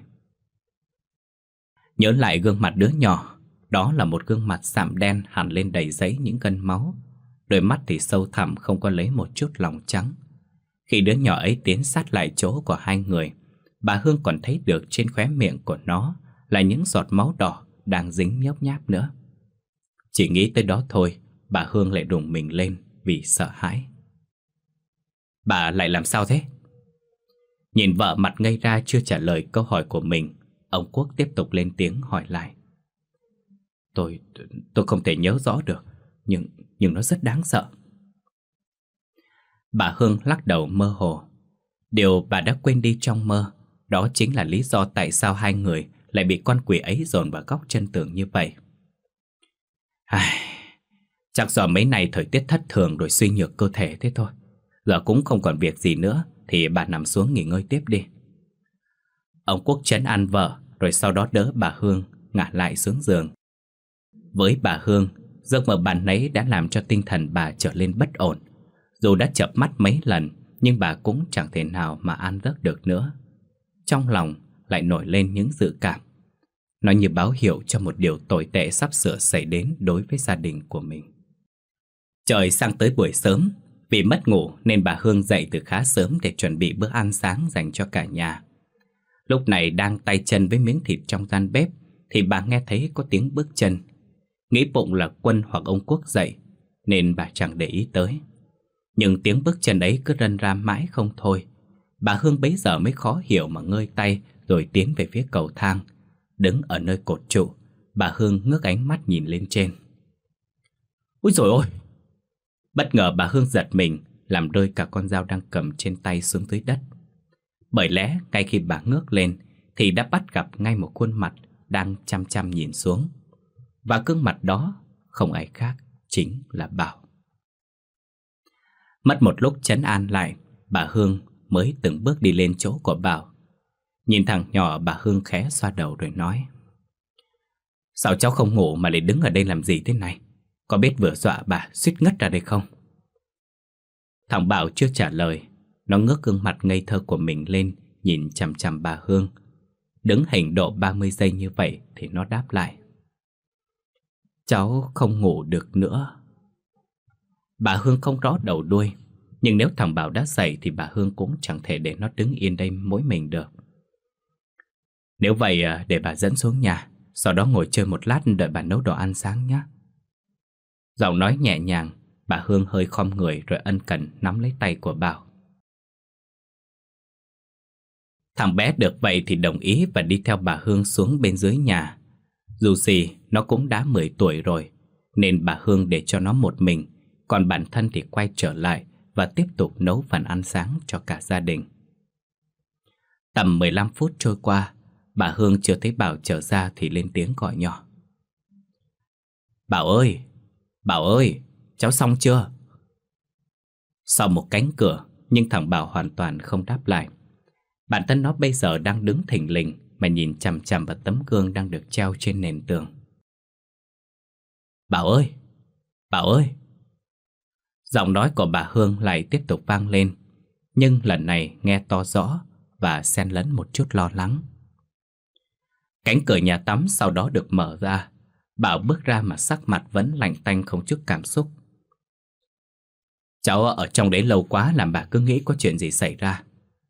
Nhớ lại gương mặt đứa nhỏ, đó là một gương mặt sạm đen hằn lên đầy giấy những gân máu. Đôi mắt thì sâu thẳm không có lấy một chút lòng trắng. Khi đứa nhỏ ấy tiến sát lại chỗ của hai người, bà Hương còn thấy được trên khóe miệng của nó là những giọt máu đỏ đang dính nhớp nháp nữa. Chỉ nghĩ tới đó thôi, bà Hương lại rùng mình lên vì sợ hãi. Bà lại làm sao thế? Nhìn vợ mặt ngây ra chưa trả lời câu hỏi của mình, ông Quốc tiếp tục lên tiếng hỏi lại. Tôi, tôi không thể nhớ rõ được. Nhưng, nhưng nó rất đáng sợ. Bà Hương lắc đầu mơ hồ. Điều bà đã quên đi trong mơ, đó chính là lý do tại sao hai người lại bị con quỷ ấy dồn vào góc chân tường như vậy. Ai... Chắc do mấy ngày thời tiết thất thường rồi suy nhược cơ thể thế thôi. Giờ cũng không còn việc gì nữa thì bà nằm xuống nghỉ ngơi tiếp đi. Ông Quốc trấn an vợ, rồi sau đó đỡ bà Hương ngả lại xuống giường. Với bà Hương, giấc mơ ban nãy đã làm cho tinh thần bà trở lên bất ổn. Dù đã chợp mắt mấy lần, nhưng bà cũng chẳng thể nào mà an giấc được nữa. Trong lòng lại nổi lên những dự cảm. Nó như báo hiệu cho một điều tồi tệ sắp sửa xảy đến đối với gia đình của mình. Trời sang tới buổi sớm. Vì mất ngủ nên bà Hương dậy từ khá sớm để chuẩn bị bữa ăn sáng dành cho cả nhà. Lúc này đang tay chân với miếng thịt trong gian bếp thì bà nghe thấy có tiếng bước chân. Nghĩ bụng là Quân hoặc ông Quốc dậy nên bà chẳng để ý tới. Nhưng tiếng bước chân ấy cứ rân ra mãi không thôi. Bà Hương bấy giờ mới khó hiểu mà ngơi tay rồi tiến về phía cầu thang. Đứng ở nơi cột trụ, bà Hương ngước ánh mắt nhìn lên trên. Úi dồi ôi! Bất ngờ bà Hương giật mình, làm rơi cả con dao đang cầm trên tay xuống dưới đất. Bởi lẽ ngay khi bà ngước lên thì đã bắt gặp ngay một khuôn mặt đang chăm chăm nhìn xuống. Và gương mặt đó không ai khác, chính là Bảo. Mất một lúc trấn an lại, bà Hương mới từng bước đi lên chỗ của Bảo. Nhìn thằng nhỏ, bà Hương khẽ xoa đầu rồi nói: Sao cháu không ngủ mà lại đứng ở đây làm gì thế này? Có biết vừa dọa bà suýt ngất ra đây không? Thằng Bảo chưa trả lời. Nó ngước gương mặt ngây thơ của mình lên, nhìn chằm chằm bà Hương. Đứng hình độ ba mươi giây như vậy thì nó đáp lại: Cháu không ngủ được nữa. Bà Hương không rõ đầu đuôi, nhưng nếu thằng Bảo đã dậy thì bà Hương cũng chẳng thể để nó đứng yên đây mỗi mình được. Nếu vậy để bà dẫn xuống nhà, sau đó ngồi chơi một lát đợi bà nấu đồ ăn sáng nhé. Giọng nói nhẹ nhàng, bà Hương hơi khom người rồi ân cần nắm lấy tay của Bảo. Thằng bé được vậy thì đồng ý và đi theo bà Hương xuống bên dưới nhà. Dù gì nó cũng đã mười tuổi rồi, nên bà Hương để cho nó một mình, còn bản thân thì quay trở lại và tiếp tục nấu phần ăn sáng cho cả gia đình. Tầm mười lăm phút trôi qua, bà Hương chưa thấy Bảo trở ra thì lên tiếng gọi nhỏ: Bảo ơi! Bảo ơi! Cháu xong chưa? Sau một cánh cửa, nhưng thằng Bảo hoàn toàn không đáp lại. Bản thân nó bây giờ đang đứng thình lình mà nhìn chằm chằm vào tấm gương đang được treo trên nền tường. Bảo ơi! Bảo ơi! Giọng nói của bà Hương lại tiếp tục vang lên, nhưng lần này nghe to rõ và xen lẫn một chút lo lắng. Cánh cửa nhà tắm sau đó được mở ra. Bảo bước ra mà sắc mặt vẫn lạnh tanh không chút cảm xúc. Cháu ở trong đấy lâu quá làm bà cứ nghĩ có chuyện gì xảy ra.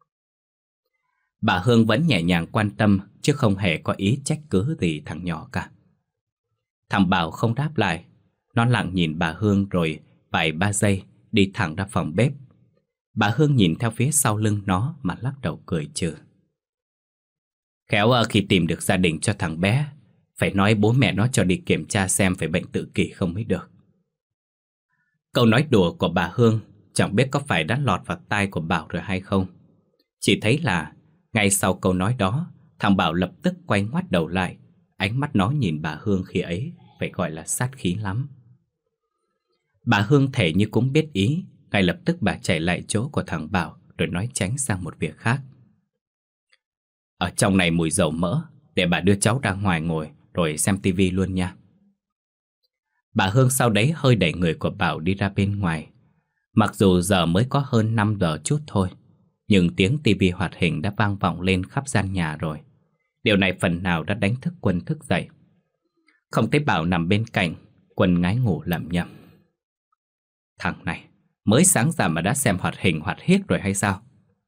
Bà Hương vẫn nhẹ nhàng quan tâm, chứ không hề có ý trách cứ gì thằng nhỏ cả. Thằng Bảo không đáp lại. Nó lặng nhìn bà Hương rồi vài ba giây đi thẳng ra phòng bếp. Bà Hương nhìn theo phía sau lưng nó mà lắc đầu cười trừ. Khéo khi tìm được gia đình cho thằng bé, phải nói bố mẹ nó cho đi kiểm tra xem phải bệnh tự kỷ không mới được. Câu nói đùa của bà Hương chẳng biết có phải đã lọt vào tai của Bảo rồi hay không. Chỉ thấy là ngay sau câu nói đó, thằng Bảo lập tức quay ngoắt đầu lại. Ánh mắt nó nhìn bà Hương khi ấy phải gọi là sát khí lắm. Bà Hương thể như cũng biết ý. Ngay lập tức bà chạy lại chỗ của thằng Bảo rồi nói tránh sang một việc khác. Ở trong này mùi dầu mỡ, để bà đưa cháu ra ngoài ngồi rồi xem tivi luôn nha. Bà Hương sau đấy hơi đẩy người của Bảo đi ra bên ngoài. Mặc dù giờ mới có hơn năm giờ chút thôi, nhưng tiếng tivi hoạt hình đã vang vọng lên khắp gian nhà rồi. Điều này phần nào đã đánh thức Quân thức dậy. Không thấy Bảo nằm bên cạnh, Quân ngái ngủ lẩm nhẩm: Thằng này mới sáng ra mà đã xem hoạt hình hoạt hiếc rồi hay sao?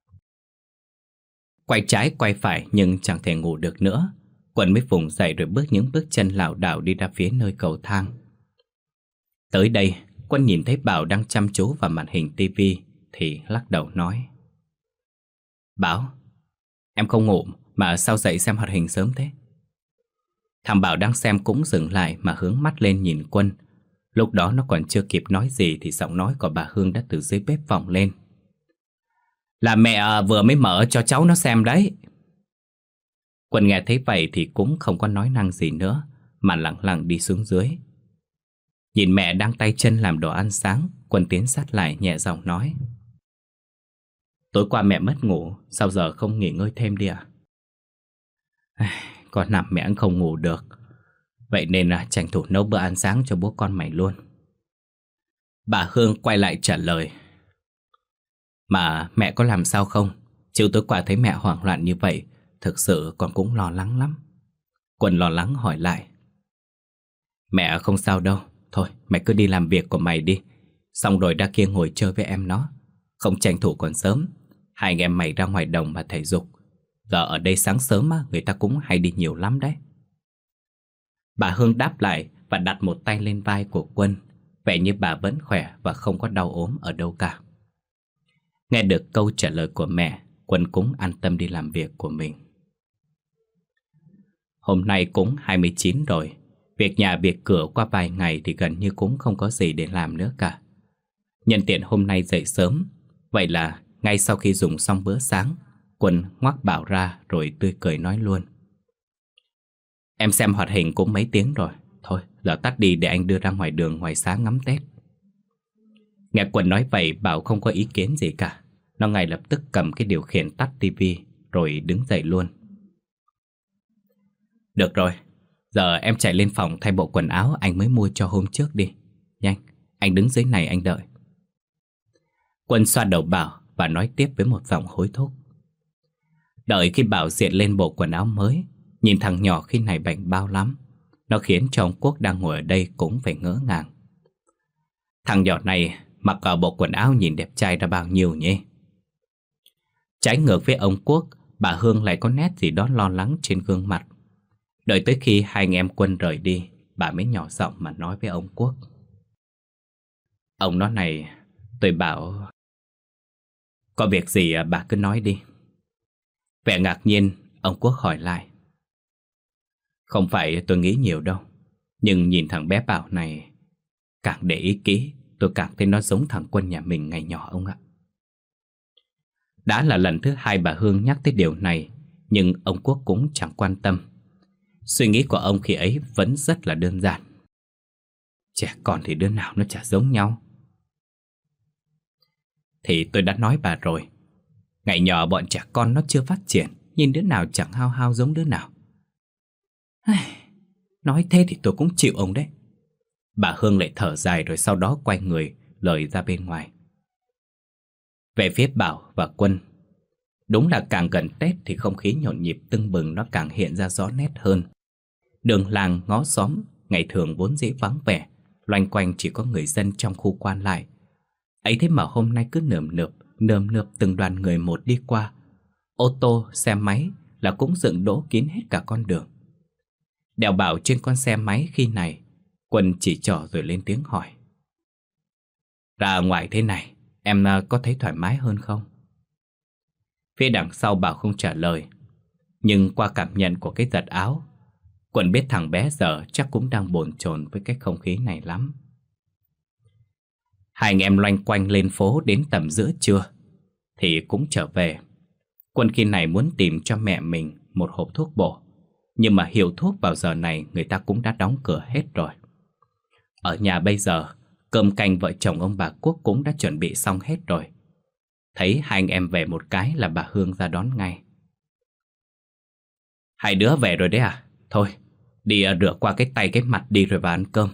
Quay trái quay phải nhưng chẳng thể ngủ được nữa. Quân mới vùng dậy rồi bước những bước chân lảo đảo đi ra phía nơi cầu thang. Tới đây, Quân nhìn thấy Bảo đang chăm chú vào màn hình tivi thì lắc đầu nói: Bảo, em không ngủ mà sao dậy xem hoạt hình sớm thế? Thằng Bảo đang xem cũng dừng lại mà hướng mắt lên nhìn Quân. Lúc đó nó còn chưa kịp nói gì thì giọng nói của bà Hương đã từ dưới bếp vọng lên. Là mẹ vừa mới mở cho cháu nó xem đấy. Quân nghe thấy vậy thì cũng không có nói năng gì nữa, mà lặng lặng đi xuống dưới. Nhìn mẹ đang tay chân làm đồ ăn sáng, Quân tiến sát lại nhẹ giọng nói. Tối qua mẹ mất ngủ, sao giờ không nghỉ ngơi thêm đi à? Con nằm mẹ không ngủ được, vậy nên là tranh thủ nấu bữa ăn sáng cho bố con mày luôn. Bà Hương quay lại trả lời. Mà mẹ có làm sao không? Chứ tối qua thấy mẹ hoảng loạn như vậy, thực sự con cũng lo lắng lắm. Quân lo lắng hỏi lại. Mẹ không sao đâu, thôi mày cứ đi làm việc của mày đi, xong rồi ra kia ngồi chơi với em nó. Không tranh thủ còn sớm, hai anh em mày ra ngoài đồng mà thể dục. Giờ ở đây sáng sớm á, người ta cũng hay đi nhiều lắm đấy. Bà Hương đáp lại và đặt một tay lên vai của Quân, vẻ như bà vẫn khỏe và không có đau ốm ở đâu cả. Nghe được câu trả lời của mẹ, Quân cũng an tâm đi làm việc của mình. Hôm nay cũng hai mươi chín rồi, việc nhà việc cửa qua vài ngày thì gần như cũng không có gì để làm nữa cả. Nhân tiện hôm nay dậy sớm, vậy là ngay sau khi dùng xong bữa sáng, Quân ngoác Bảo ra rồi tươi cười nói luôn. Em xem hoạt hình cũng mấy tiếng rồi, thôi giờ tắt đi để anh đưa ra ngoài đường ngoài sáng ngắm Tết. Nghe Quân nói vậy, Bảo không có ý kiến gì cả. Nó ngay lập tức cầm cái điều khiển tắt tivi rồi đứng dậy luôn. Được rồi, giờ em chạy lên phòng thay bộ quần áo anh mới mua cho hôm trước đi. Nhanh, anh đứng dưới này anh đợi. Quân xoa đầu Bảo và nói tiếp với một giọng hối thúc. Đợi khi Bảo diện lên bộ quần áo mới, nhìn thằng nhỏ khi này bảnh bao lắm. Nó khiến cho ông Quốc đang ngồi ở đây cũng phải ngỡ ngàng. Thằng nhỏ này mặc ở bộ quần áo nhìn đẹp trai ra bao nhiêu nhỉ? Trái ngược với ông Quốc, bà Hương lại có nét gì đó lo lắng trên gương mặt. Đợi tới khi hai anh em Quân rời đi, bà mới nhỏ giọng mà nói với ông Quốc. Ông nói này, tôi bảo... Có việc gì à, bà cứ nói đi. Vẻ ngạc nhiên, ông Quốc hỏi lại. Không phải tôi nghĩ nhiều đâu, nhưng nhìn thằng bé Bảo này, càng để ý kỹ, tôi càng thấy nó giống thằng Quân nhà mình ngày nhỏ ông ạ. Đã là lần thứ hai bà Hương nhắc tới điều này, nhưng ông Quốc cũng chẳng quan tâm. Suy nghĩ của ông khi ấy vẫn rất là đơn giản. Trẻ con thì đứa nào nó chả giống nhau. Thì tôi đã nói bà rồi, ngày nhỏ bọn trẻ con nó chưa phát triển, nhìn đứa nào chẳng hao hao giống đứa nào. Nói thế thì tôi cũng chịu ông đấy. Bà Hương lại thở dài rồi sau đó quay người lời ra bên ngoài. Về phía Bảo và Quân, đúng là càng gần Tết thì không khí nhộn nhịp tưng bừng nó càng hiện ra rõ nét hơn. Đường làng ngõ xóm ngày thường vốn dĩ vắng vẻ, loanh quanh chỉ có người dân trong khu quan lại. Ấy thế mà hôm nay cứ nườm nượp, nườm nượp từng đoàn người một đi qua. Ô tô, xe máy là cũng dựng đỗ kín hết cả con đường. Đèo Bảo trên con xe máy khi này, Quân chỉ trỏ rồi lên tiếng hỏi. Ra ngoài thế này, em có thấy thoải mái hơn không? Phía đằng sau Bảo không trả lời, nhưng qua cảm nhận của cái giật áo, Quân biết thằng bé giờ chắc cũng đang bồn chồn với cái không khí này lắm. Hai anh em loanh quanh lên phố đến tầm giữa trưa thì cũng trở về. Quân khi này muốn tìm cho mẹ mình một hộp thuốc bổ, nhưng mà hiệu thuốc vào giờ này người ta cũng đã đóng cửa hết rồi. Ở nhà bây giờ, cơm canh vợ chồng ông bà Quốc cũng đã chuẩn bị xong hết rồi. Thấy hai anh em về một cái là bà Hương ra đón ngay. Hai đứa về rồi đấy à? Thôi, đi rửa qua cái tay cái mặt đi rồi vào ăn cơm.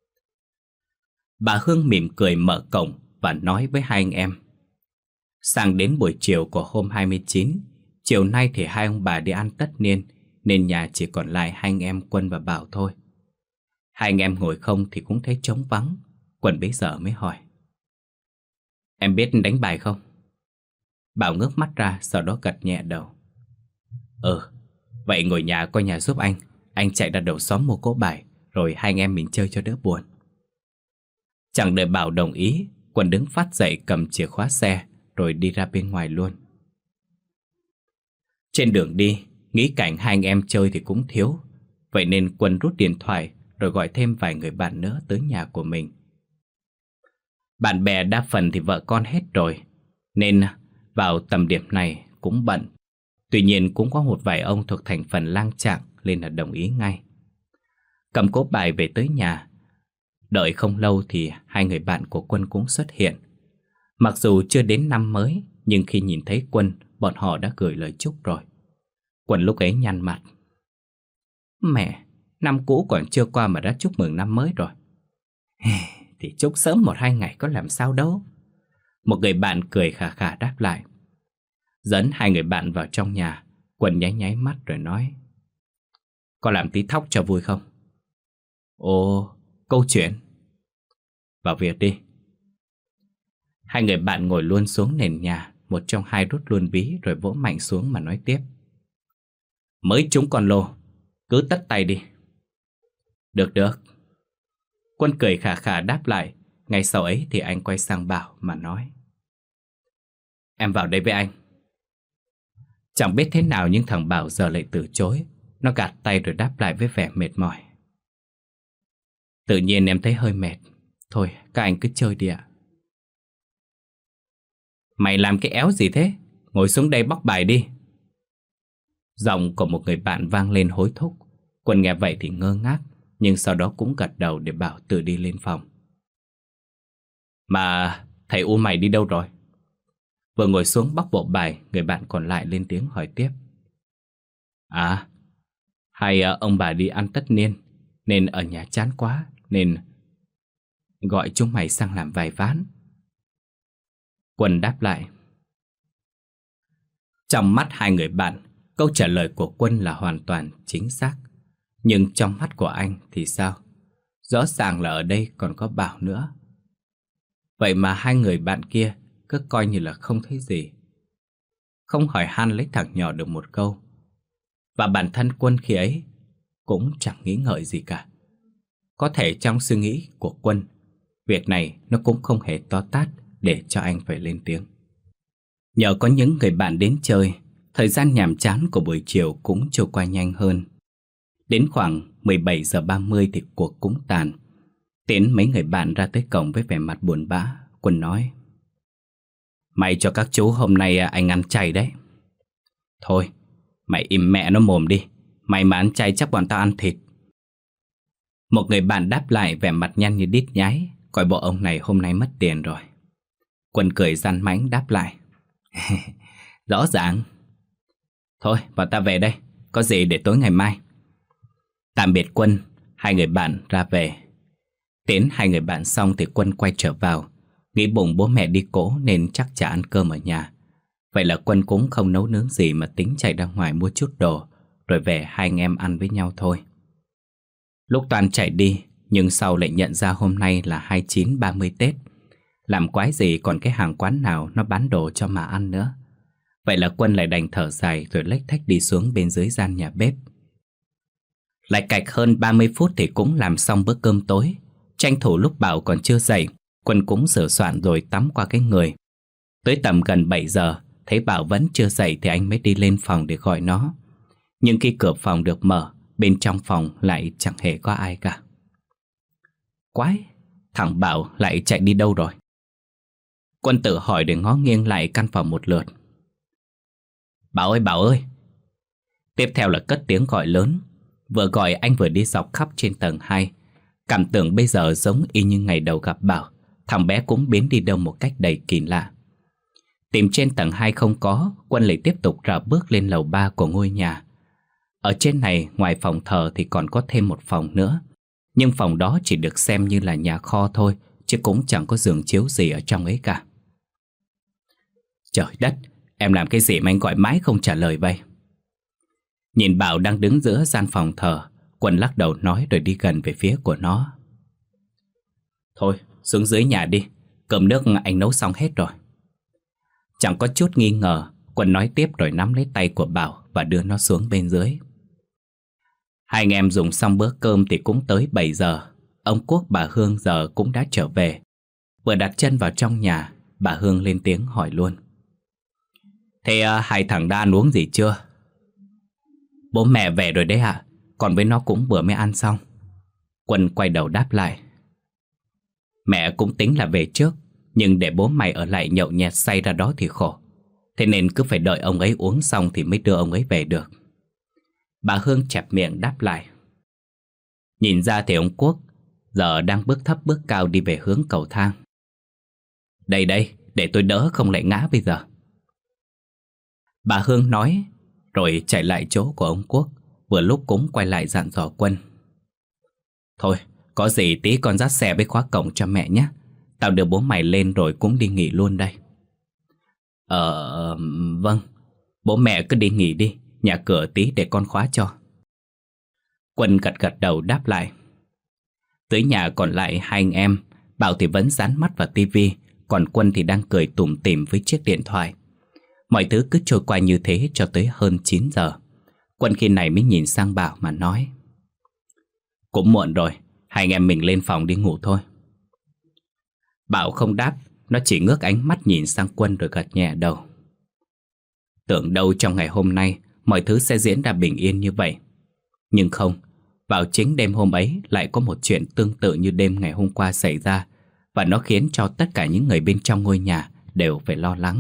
Bà Hương mỉm cười mở cổng và nói với hai anh em. Sang đến buổi chiều của hôm hai mươi chín, chiều nay thì hai ông bà đi ăn tất niên, nên nhà chỉ còn lại hai anh em Quân và Bảo thôi. Hai anh em ngồi không thì cũng thấy trống vắng. Quân bấy giờ mới hỏi. Em biết đánh bài không? Bảo ngước mắt ra, sau đó gật nhẹ đầu. Ừ, vậy ngồi nhà coi nhà giúp anh. Anh chạy ra đầu xóm mua cỗ bài, rồi hai anh em mình chơi cho đỡ buồn. Chẳng đợi Bảo đồng ý, Quân đứng phát dậy cầm chìa khóa xe, rồi đi ra bên ngoài luôn. Trên đường đi, nghĩ cảnh hai anh em chơi thì cũng thiếu. Vậy nên Quân rút điện thoại rồi gọi thêm vài người bạn nữa tới nhà của mình. Bạn bè đa phần thì vợ con hết rồi, nên vào tầm điểm này cũng bận. Tuy nhiên cũng có một vài ông thuộc thành phần lang chạng nên là đồng ý ngay. Cầm cố bài về tới nhà. Đợi không lâu thì hai người bạn của Quân cũng xuất hiện. Mặc dù chưa đến năm mới, nhưng khi nhìn thấy Quân, bọn họ đã gửi lời chúc rồi. Quân lúc ấy nhăn mặt. Mẹ, năm cũ còn chưa qua mà đã chúc mừng năm mới rồi. Thì chúc sớm một hai ngày có làm sao đâu. Một người bạn cười khà khà đáp lại. Dẫn hai người bạn vào trong nhà, Quân nháy nháy mắt rồi nói: Có làm tí thóc cho vui không? Ồ, câu chuyện. Vào việc đi. Hai người bạn ngồi luôn xuống nền nhà. Một trong hai rút luôn ví rồi vỗ mạnh xuống mà nói tiếp: Mới trúng con lô, cứ tất tay đi. Được được. Quân cười khà khà đáp lại. Ngay sau ấy thì anh quay sang Bảo mà nói: Em vào đây với anh. Chẳng biết thế nào nhưng thằng Bảo giờ lại từ chối. Nó gạt tay rồi đáp lại với vẻ mệt mỏi: Tự nhiên em thấy hơi mệt. Thôi các anh cứ chơi đi ạ. Mày làm cái éo gì thế? Ngồi xuống đây bóc bài đi. Giọng của một người bạn vang lên hối thúc. Quân nghe vậy thì ngơ ngác, nhưng sau đó cũng gật đầu để bảo tự đi lên phòng. Mà thầy U mày đi đâu rồi? Vừa ngồi xuống bóc bộ bài, người bạn còn lại lên tiếng hỏi tiếp. À, hay ông bà đi ăn tất niên, nên ở nhà chán quá, nên gọi chúng mày sang làm vài ván. Quân đáp lại. Trong mắt hai người bạn, câu trả lời của Quân là hoàn toàn chính xác. Nhưng trong mắt của anh thì sao? Rõ ràng là ở đây còn có Bảo nữa. Vậy mà hai người bạn kia cứ coi như là không thấy gì, không hỏi han lấy thằng nhỏ được một câu. Và bản thân Quân khi ấy cũng chẳng nghĩ ngợi gì cả. Có thể trong suy nghĩ của Quân, việc này nó cũng không hề to tát để cho anh phải lên tiếng. Nhờ có những người bạn đến chơi, thời gian nhàm chán của buổi chiều cũng trôi qua nhanh hơn. Đến khoảng mười bảy giờ ba mươi thì cuộc cũng tàn. Tiến mấy người bạn ra tới cổng với vẻ mặt buồn bã. Quân nói: Mày cho các chú hôm nay anh ăn chay đấy. Thôi, mày im mẹ nó mồm đi. Mày mà ăn chay chắc bọn tao ăn thịt. Một người bạn đáp lại vẻ mặt nhăn như đít nhái, coi bộ ông này hôm nay mất tiền rồi. Quân cười răn mánh đáp lại: Rõ ràng. Thôi, bọn ta về đây, có gì để tối ngày mai. Tạm biệt Quân, hai người bạn ra về. Tiễn hai người bạn xong thì Quân quay trở vào. Nghĩ bụng bố mẹ đi cỗ nên chắc chả ăn cơm ở nhà. Vậy là Quân cũng không nấu nướng gì mà tính chạy ra ngoài mua chút đồ, rồi về hai anh em ăn với nhau thôi. Lúc Toàn chạy đi, nhưng sau lại nhận ra hôm nay là hai mươi chín ba mươi Tết. Làm quái gì còn cái hàng quán nào nó bán đồ cho mà ăn nữa. Vậy là Quân lại đành thở dài rồi lếch thếch đi xuống bên dưới gian nhà bếp. Lại cạch hơn ba mươi phút thì cũng làm xong bữa cơm tối. Tranh thủ lúc Bảo còn chưa dậy, Quân cũng sửa soạn rồi tắm qua cái người. Tới tầm gần bảy giờ, thấy Bảo vẫn chưa dậy thì anh mới đi lên phòng để gọi nó. Nhưng khi cửa phòng được mở, bên trong phòng lại chẳng hề có ai cả. Quái, thằng Bảo lại chạy đi đâu rồi? Quân tự hỏi để ngó nghiêng lại căn phòng một lượt. Bảo ơi, Bảo ơi! Tiếp theo là cất tiếng gọi lớn. Vừa gọi anh vừa đi dọc khắp trên tầng hai. Cảm tưởng bây giờ giống y như ngày đầu gặp Bảo. Thằng bé cũng biến đi đâu một cách đầy kỳ lạ. Tìm trên tầng hai không có, Quân lại tiếp tục rảo bước lên lầu ba của ngôi nhà. Ở trên này, ngoài phòng thờ thì còn có thêm một phòng nữa. Nhưng phòng đó chỉ được xem như là nhà kho thôi, chứ cũng chẳng có giường chiếu gì ở trong ấy cả. Trời đất, em làm cái gì mà anh gọi mãi không trả lời vậy? Nhìn Bảo đang đứng giữa gian phòng thờ, Quân lắc đầu nói rồi đi gần về phía của nó. Thôi, xuống dưới nhà đi, cơm nước anh nấu xong hết rồi. Chẳng có chút nghi ngờ, Quân nói tiếp rồi nắm lấy tay của Bảo và đưa nó xuống bên dưới. Hai anh em dùng xong bữa cơm thì cũng tới bảy giờ. Ông Quốc bà Hương giờ cũng đã trở về. Vừa đặt chân vào trong nhà, bà Hương lên tiếng hỏi luôn. Thế uh, hai thằng đã ăn uống gì chưa? Bố mẹ về rồi đấy ạ. Còn với nó cũng vừa mới ăn xong. Quân quay đầu đáp lại: Mẹ cũng tính là về trước, nhưng để bố mày ở lại nhậu nhẹt say ra đó thì khổ. Thế nên cứ phải đợi ông ấy uống xong thì mới đưa ông ấy về được. Bà Hương chẹp miệng đáp lại. Nhìn ra thì ông Quốc giờ đang bước thấp bước cao đi về hướng cầu thang. Đây đây, để tôi đỡ không lại ngã bây giờ. Bà Hương nói rồi chạy lại chỗ của ông Quốc, vừa lúc cũng quay lại dặn dò Quân: Thôi, có gì tí con dắt xe với khóa cổng cho mẹ nhé. Tao đưa bố mày lên rồi cũng đi nghỉ luôn đây. Ờ, vâng, bố mẹ cứ đi nghỉ đi, nhà cửa tí để con khóa cho. Quân gật gật đầu đáp lại. Dưới nhà còn lại hai anh em, Bảo thì vẫn dán mắt vào tivi, còn Quân thì đang cười tủm tỉm với chiếc điện thoại. Mọi thứ cứ trôi qua như thế cho tới hơn chín giờ. Quân khi này mới nhìn sang Bảo mà nói: Cũng muộn rồi, hai anh em mình lên phòng đi ngủ thôi. Bảo không đáp, nó chỉ ngước ánh mắt nhìn sang Quân rồi gật nhẹ đầu. Tưởng đâu trong ngày hôm nay mọi thứ sẽ diễn ra bình yên như vậy. Nhưng không, vào chính đêm hôm ấy lại có một chuyện tương tự như đêm ngày hôm qua xảy ra, và nó khiến cho tất cả những người bên trong ngôi nhà đều phải lo lắng.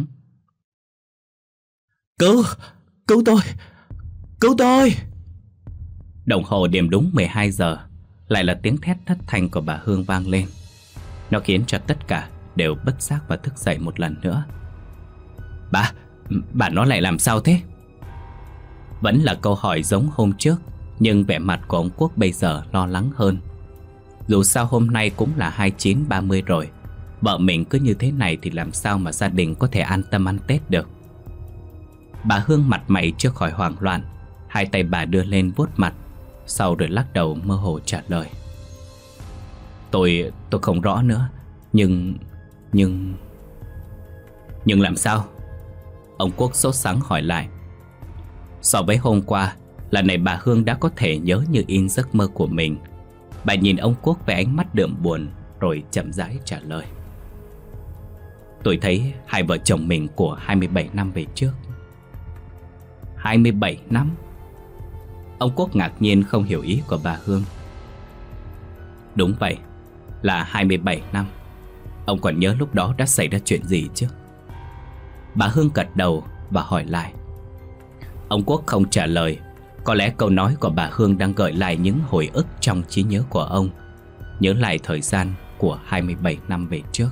Cứu, cứu tôi, cứu tôi. Đồng hồ điểm đúng mười hai giờ, lại là tiếng thét thất thanh của bà Hương vang lên. Nó khiến cho tất cả đều bất giác và thức dậy một lần nữa. Bà, bà nó lại làm sao thế? Vẫn là câu hỏi giống hôm trước, nhưng vẻ mặt của ông Quốc bây giờ lo lắng hơn. Dù sao hôm nay cũng là hai mươi chín ba mươi rồi, vợ mình cứ như thế này thì làm sao mà gia đình có thể an tâm ăn Tết được. Bà Hương mặt mày chưa khỏi hoảng loạn, hai tay bà đưa lên vuốt mặt, sau rồi lắc đầu mơ hồ trả lời: Tôi, tôi không rõ nữa. Nhưng, nhưng... Nhưng làm sao? Ông Quốc sốt sắng hỏi lại. So với hôm qua, lần này bà Hương đã có thể nhớ như in giấc mơ của mình. Bà nhìn ông Quốc với ánh mắt đượm buồn, rồi chậm rãi trả lời: Tôi thấy hai vợ chồng mình của hai mươi bảy năm về trước. hai mươi bảy năm? Ông Quốc ngạc nhiên không hiểu ý của bà Hương. Đúng vậy, là hai mươi bảy năm. Ông còn nhớ lúc đó đã xảy ra chuyện gì chứ? Bà Hương gật đầu và hỏi lại. Ông Quốc không trả lời. Có lẽ câu nói của bà Hương đang gợi lại những hồi ức trong trí nhớ của ông, nhớ lại thời gian của hai mươi bảy năm về trước.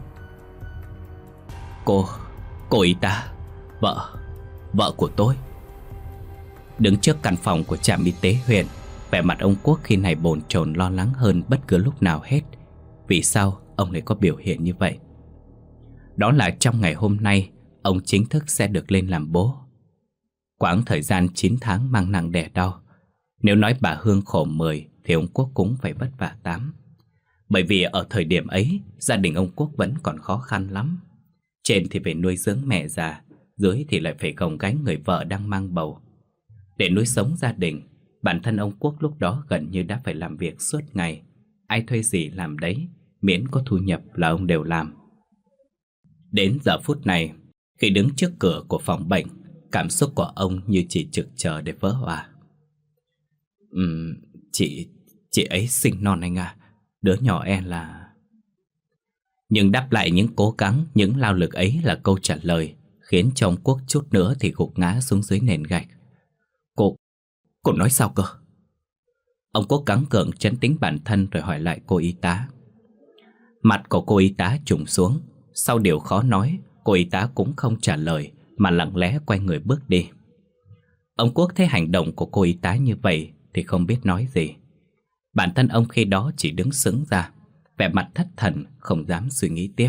Cô, cô y tá, vợ, vợ của tôi. Đứng trước căn phòng của trạm y tế huyện, vẻ mặt ông Quốc khi này bồn chồn lo lắng hơn bất cứ lúc nào hết. Vì sao ông lại có biểu hiện như vậy? Đó là trong ngày hôm nay ông chính thức sẽ được lên làm bố. Quãng thời gian chín tháng mang nặng đẻ đau, nếu nói bà Hương khổ mười thì ông Quốc cũng phải vất vả tám. Bởi vì ở thời điểm ấy, gia đình ông Quốc vẫn còn khó khăn lắm. Trên thì phải nuôi dưỡng mẹ già, dưới thì lại phải gồng gánh người vợ đang mang bầu. Để nuôi sống gia đình, bản thân ông Quốc lúc đó gần như đã phải làm việc suốt ngày. Ai thuê gì làm đấy, miễn có thu nhập là ông đều làm. Đến giờ phút này, khi đứng trước cửa của phòng bệnh, cảm xúc của ông như chỉ trực chờ để vỡ òa. Ừm, chị, chị ấy sinh non anh à, đứa nhỏ em là... Nhưng đáp lại những cố gắng, những lao lực ấy là câu trả lời, khiến cho ông Quốc chút nữa thì gục ngã xuống dưới nền gạch. Cô, cô nói sao cơ? Ông Quốc gắng gượng trấn tĩnh bản thân rồi hỏi lại cô y tá. Mặt của cô y tá trùng xuống. Sau điều khó nói, cô y tá cũng không trả lời mà lặng lẽ quay người bước đi. Ông Quốc thấy hành động của cô y tá như vậy thì không biết nói gì. Bản thân ông khi đó chỉ đứng sững ra, vẻ mặt thất thần, không dám suy nghĩ tiếp.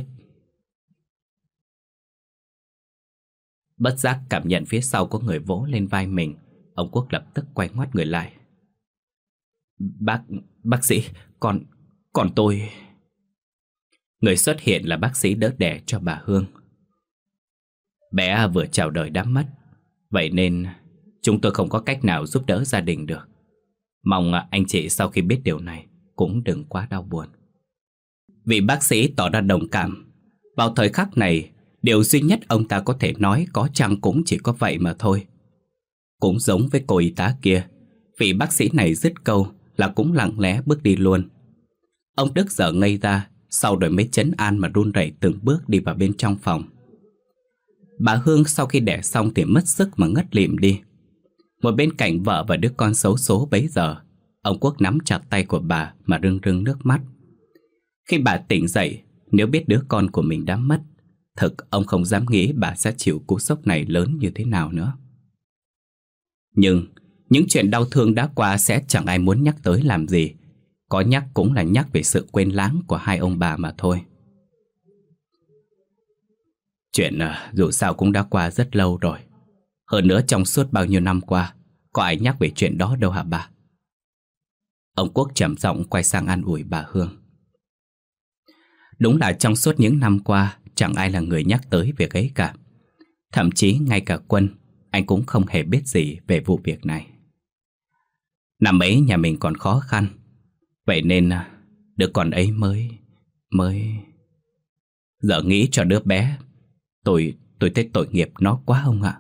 Bất giác cảm nhận phía sau có người vỗ lên vai mình, ông Quốc lập tức quay ngoắt người lại. Bác, bác sĩ, còn, còn tôi... Người xuất hiện là bác sĩ đỡ đẻ cho bà Hương. Bé vừa chào đời đã mất, vậy nên chúng tôi không có cách nào giúp đỡ gia đình được. Mong anh chị sau khi biết điều này cũng đừng quá đau buồn. Vị bác sĩ tỏ ra đồng cảm. Vào thời khắc này, điều duy nhất ông ta có thể nói có chăng cũng chỉ có vậy mà thôi. Cũng giống với cô y tá kia, vị bác sĩ này dứt câu là cũng lặng lẽ bước đi luôn. Ông Đức giờ ngây ra, sau rồi mới trấn an mà run rẩy từng bước đi vào bên trong phòng. Bà Hương sau khi đẻ xong thì mất sức mà ngất lịm đi. Một bên cạnh vợ và đứa con xấu số bấy giờ, ông Quốc nắm chặt tay của bà mà rưng rưng nước mắt. Khi bà tỉnh dậy, nếu biết đứa con của mình đã mất, thực ông không dám nghĩ bà sẽ chịu cú sốc này lớn như thế nào nữa. Nhưng những chuyện đau thương đã qua sẽ chẳng ai muốn nhắc tới làm gì. Có nhắc cũng là nhắc về sự quên lãng của hai ông bà mà thôi. Chuyện à, dù sao cũng đã qua rất lâu rồi. Hơn nữa trong suốt bao nhiêu năm qua, có ai nhắc về chuyện đó đâu hả bà? Ông Quốc trầm giọng quay sang an ủi bà Hương. Đúng là trong suốt những năm qua, chẳng ai là người nhắc tới việc ấy cả. Thậm chí ngay cả Quân, anh cũng không hề biết gì về vụ việc này. Năm ấy nhà mình còn khó khăn, vậy nên đứa con ấy mới... mới... Giờ nghĩ cho đứa bé, tôi tôi thấy tội nghiệp nó quá ông ạ.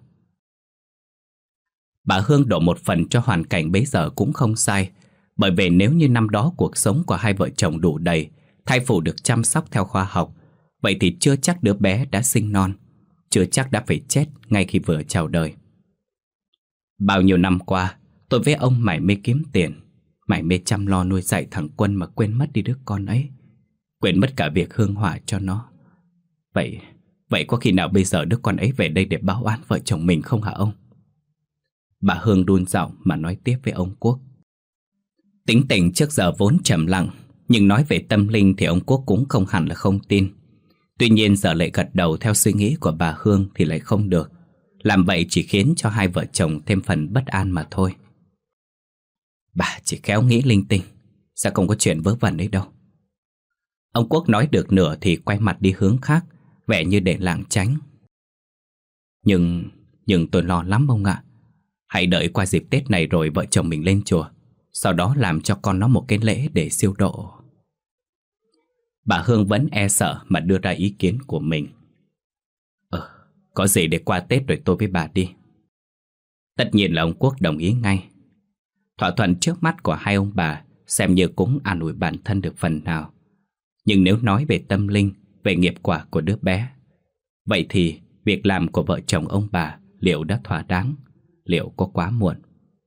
Bà Hương đổ một phần cho hoàn cảnh bấy giờ cũng không sai. Bởi vì nếu như năm đó cuộc sống của hai vợ chồng đủ đầy, thai phụ được chăm sóc theo khoa học, vậy thì chưa chắc đứa bé đã sinh non, chưa chắc đã phải chết ngay khi vừa chào đời. Bao nhiêu năm qua, tôi với ông mải mê kiếm tiền, mải mê chăm lo nuôi dạy thằng Quân mà quên mất đi đứa con ấy, quên mất cả việc hương hỏa cho nó. Vậy, vậy có khi nào bây giờ đứa con ấy về đây để báo oán vợ chồng mình không hả ông? Bà Hương đun giọng mà nói tiếp với ông Quốc. Tính tình trước giờ vốn trầm lặng, nhưng nói về tâm linh thì ông Quốc cũng không hẳn là không tin. Tuy nhiên giờ lại gật đầu theo suy nghĩ của bà Hương thì lại không được. Làm vậy chỉ khiến cho hai vợ chồng thêm phần bất an mà thôi. Bà chỉ khéo nghĩ linh tinh, sẽ không có chuyện vớ vẩn ấy đâu. Ông Quốc nói được nửa thì quay mặt đi hướng khác, vẻ như để lảng tránh. Nhưng, nhưng tôi lo lắm ông ạ. Hãy đợi qua dịp Tết này rồi vợ chồng mình lên chùa, sau đó làm cho con nó một cái lễ để siêu độ. Bà Hương vẫn e sợ mà đưa ra ý kiến của mình. Ờ, có gì để qua Tết rồi tôi với bà đi. Tất nhiên là ông Quốc đồng ý ngay. Thỏa thuận trước mắt của hai ông bà xem như cũng an ủi bản thân được phần nào. Nhưng nếu nói về tâm linh, về nghiệp quả của đứa bé, vậy thì việc làm của vợ chồng ông bà liệu đã thỏa đáng, liệu có quá muộn?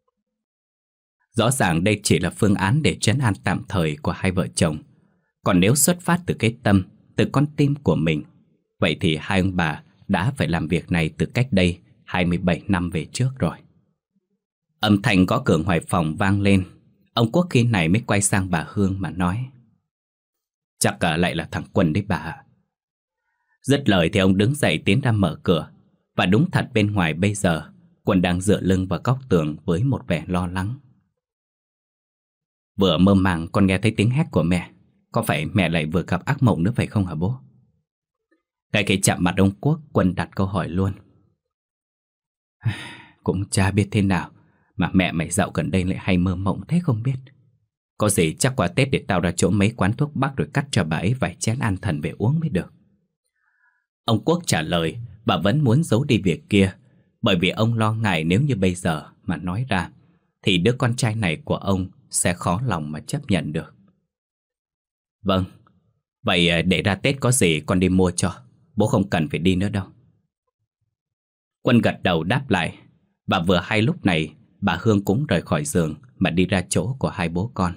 Rõ ràng đây chỉ là phương án để trấn an tạm thời của hai vợ chồng. Còn nếu xuất phát từ cái tâm, từ con tim của mình, vậy thì hai ông bà đã phải làm việc này từ cách đây hai mươi bảy năm về trước rồi. Âm thanh gõ cửa ngoài phòng vang lên. Ông Quốc khi này mới quay sang bà Hương mà nói. Chắc cả lại là thằng Quân đấy bà ạ. Dứt lời thì ông đứng dậy tiến ra mở cửa. Và đúng thật bên ngoài bây giờ Quân đang dựa lưng vào góc tường với một vẻ lo lắng. Vừa mơ màng con nghe thấy tiếng hét của mẹ. Có phải mẹ lại vừa gặp ác mộng nữa phải không hả bố? Ngay khi chạm mặt ông Quốc, Quân đặt câu hỏi luôn. Cũng chả biết thế nào mà mẹ mày dạo gần đây lại hay mơ mộng thế không biết. Có gì chắc qua Tết để tao ra chỗ mấy quán thuốc bắc rồi cắt cho bà ấy vài chén an thần về uống mới được. Ông Quốc trả lời bà vẫn muốn giấu đi việc kia, bởi vì ông lo ngại nếu như bây giờ mà nói ra thì đứa con trai này của ông sẽ khó lòng mà chấp nhận được. Vâng, vậy để ra Tết có gì con đi mua cho, bố không cần phải đi nữa đâu. Quân gật đầu đáp lại. Và vừa hay lúc này bà Hương cũng rời khỏi giường mà đi ra chỗ của hai bố con.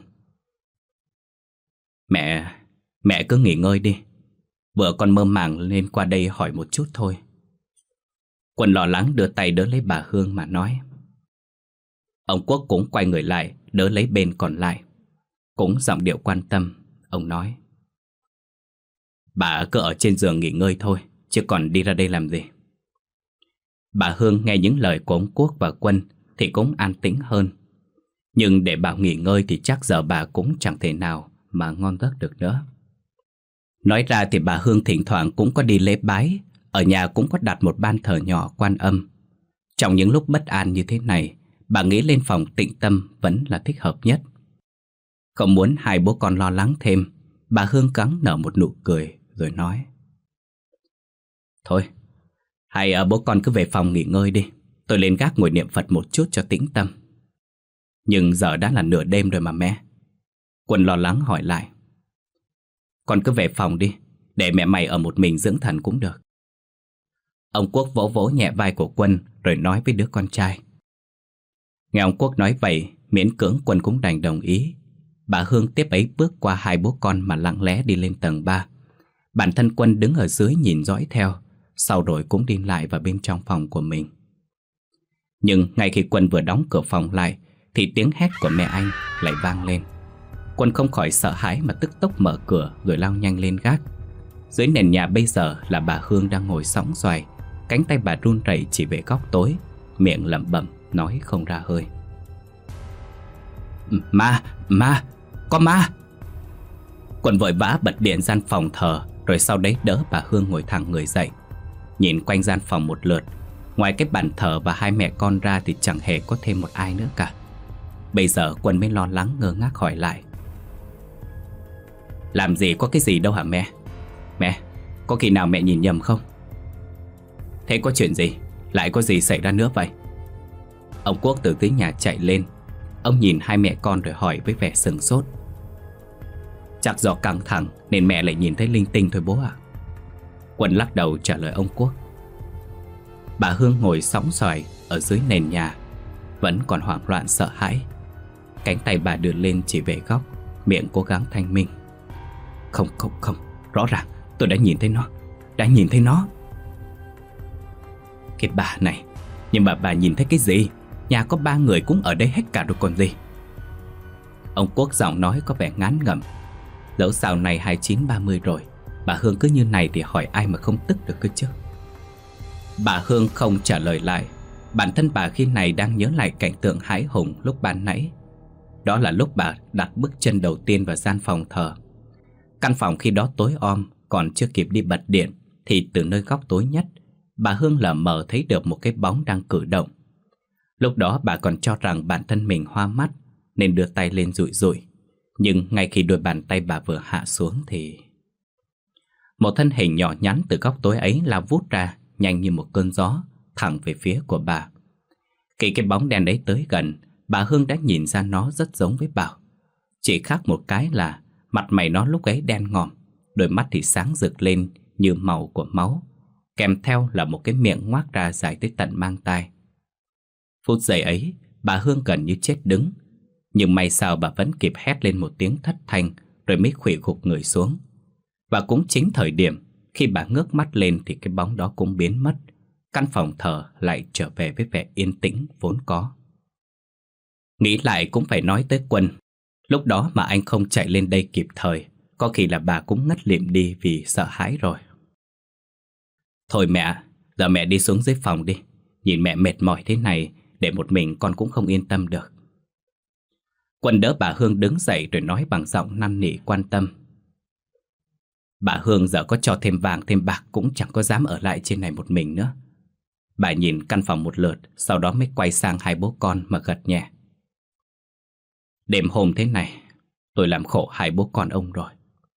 Mẹ, mẹ cứ nghỉ ngơi đi. Vừa con mơ màng nên qua đây hỏi một chút thôi. Quân lo lắng đưa tay đỡ lấy bà Hương mà nói. Ông Quốc cũng quay người lại đỡ lấy bên còn lại. Cũng giọng điệu quan tâm, ông nói. Bà cứ ở trên giường nghỉ ngơi thôi, chứ còn đi ra đây làm gì. Bà Hương nghe những lời của ông Quốc và Quân thì cũng an tĩnh hơn. Nhưng để bảo nghỉ ngơi thì chắc giờ bà cũng chẳng thể nào mà ngon giấc được nữa. Nói ra thì bà Hương thỉnh thoảng cũng có đi lễ bái. Ở nhà cũng có đặt một ban thờ nhỏ Quan Âm. Trong những lúc bất an như thế này, bà nghĩ lên phòng tịnh tâm vẫn là thích hợp nhất. Không muốn hai bố con lo lắng thêm, bà Hương gắng nở một nụ cười rồi nói. Thôi, hai bố con cứ về phòng nghỉ ngơi đi. Tôi lên gác ngồi niệm Phật một chút cho tĩnh tâm. Nhưng giờ đã là nửa đêm rồi mà mẹ. Quân lo lắng hỏi lại. Con cứ về phòng đi, để mẹ mày ở một mình dưỡng thần cũng được. Ông Quốc vỗ vỗ nhẹ vai của Quân rồi nói với đứa con trai. Nghe ông Quốc nói vậy, miễn cưỡng Quân cũng đành đồng ý. Bà Hương tiếp ấy bước qua hai bố con mà lặng lẽ đi lên tầng ba. Bản thân Quân đứng ở dưới nhìn dõi theo, sau rồi cũng đi lại vào bên trong phòng của mình. Nhưng ngay khi Quân vừa đóng cửa phòng lại thì tiếng hét của mẹ anh lại vang lên. Quân không khỏi sợ hãi mà tức tốc mở cửa rồi lao nhanh lên gác. Dưới nền nhà bây giờ là bà Hương đang ngồi sõng xoài, cánh tay bà run rẩy chỉ về góc tối, miệng lẩm bẩm nói không ra hơi. Ma, ma, có ma! Quân vội vã bật điện gian phòng thờ, rồi sau đấy đỡ bà Hương ngồi thẳng người dậy. Nhìn quanh gian phòng một lượt, ngoài cái bàn thờ và hai mẹ con ra thì chẳng hề có thêm một ai nữa cả. Bây giờ Quân mới lo lắng ngơ ngác hỏi lại. Làm gì có cái gì đâu hả mẹ? Mẹ, có khi nào mẹ nhìn nhầm không? Thế có chuyện gì? Lại có gì xảy ra nữa vậy? Ông Quốc từ dưới nhà chạy lên. Ông nhìn hai mẹ con rồi hỏi với vẻ sửng sốt. Chắc do căng thẳng nên mẹ lại nhìn thấy linh tinh thôi bố ạ. Quân lắc đầu trả lời ông Quốc. Bà Hương ngồi sóng xoài ở dưới nền nhà, vẫn còn hoảng loạn sợ hãi. Cánh tay bà đưa lên chỉ về góc, miệng cố gắng thanh minh. Không, không, không, rõ ràng tôi đã nhìn thấy nó. Đã nhìn thấy nó. Cái bà này, nhưng mà bà nhìn thấy cái gì? Nhà có ba người cũng ở đây hết cả rồi còn gì. Ông Quốc giọng nói có vẻ ngán ngẩm. Dẫu sao này hai mươi chín ba mươi rồi, bà Hương cứ như này thì hỏi ai mà không tức được cơ chứ. Bà Hương không trả lời lại. Bản thân bà khi này đang nhớ lại cảnh tượng hãi hùng lúc ban nãy. Đó là lúc bà đặt bước chân đầu tiên vào gian phòng thờ. Căn phòng khi đó tối om, còn chưa kịp đi bật điện thì từ nơi góc tối nhất, bà Hương lờ mờ thấy được một cái bóng đang cử động. Lúc đó bà còn cho rằng bản thân mình hoa mắt nên đưa tay lên dụi dụi. Nhưng ngay khi đôi bàn tay bà vừa hạ xuống thì một thân hình nhỏ nhắn từ góc tối ấy lao vút ra, nhanh như một cơn gió, thẳng về phía của bà. Khi cái bóng đen ấy tới gần, bà Hương đã nhìn ra nó rất giống với Bảo. Chỉ khác một cái là mặt mày nó lúc ấy đen ngòm, đôi mắt thì sáng rực lên như màu của máu, kèm theo là một cái miệng ngoác ra dài tới tận mang tai. Phút giây ấy, bà Hương gần như chết đứng. Nhưng may sao bà vẫn kịp hét lên một tiếng thất thanh rồi mới khuỵu gục người xuống. Và cũng chính thời điểm khi bà ngước mắt lên thì cái bóng đó cũng biến mất. Căn phòng thờ lại trở về với vẻ yên tĩnh vốn có. Nghĩ lại cũng phải nói tới Quân. Lúc đó mà anh không chạy lên đây kịp thời, có khi là bà cũng ngất lịm đi vì sợ hãi rồi. Thôi mẹ, giờ mẹ đi xuống dưới phòng đi. Nhìn mẹ mệt mỏi thế này, để một mình con cũng không yên tâm được. Quân đỡ bà Hương đứng dậy rồi nói bằng giọng năn nỉ quan tâm. Bà Hương giờ có cho thêm vàng thêm bạc cũng chẳng có dám ở lại trên này một mình nữa. Bà nhìn căn phòng một lượt, sau đó mới quay sang hai bố con mà gật nhẹ. Đêm hôm thế này, tôi làm khổ hai bố con ông rồi.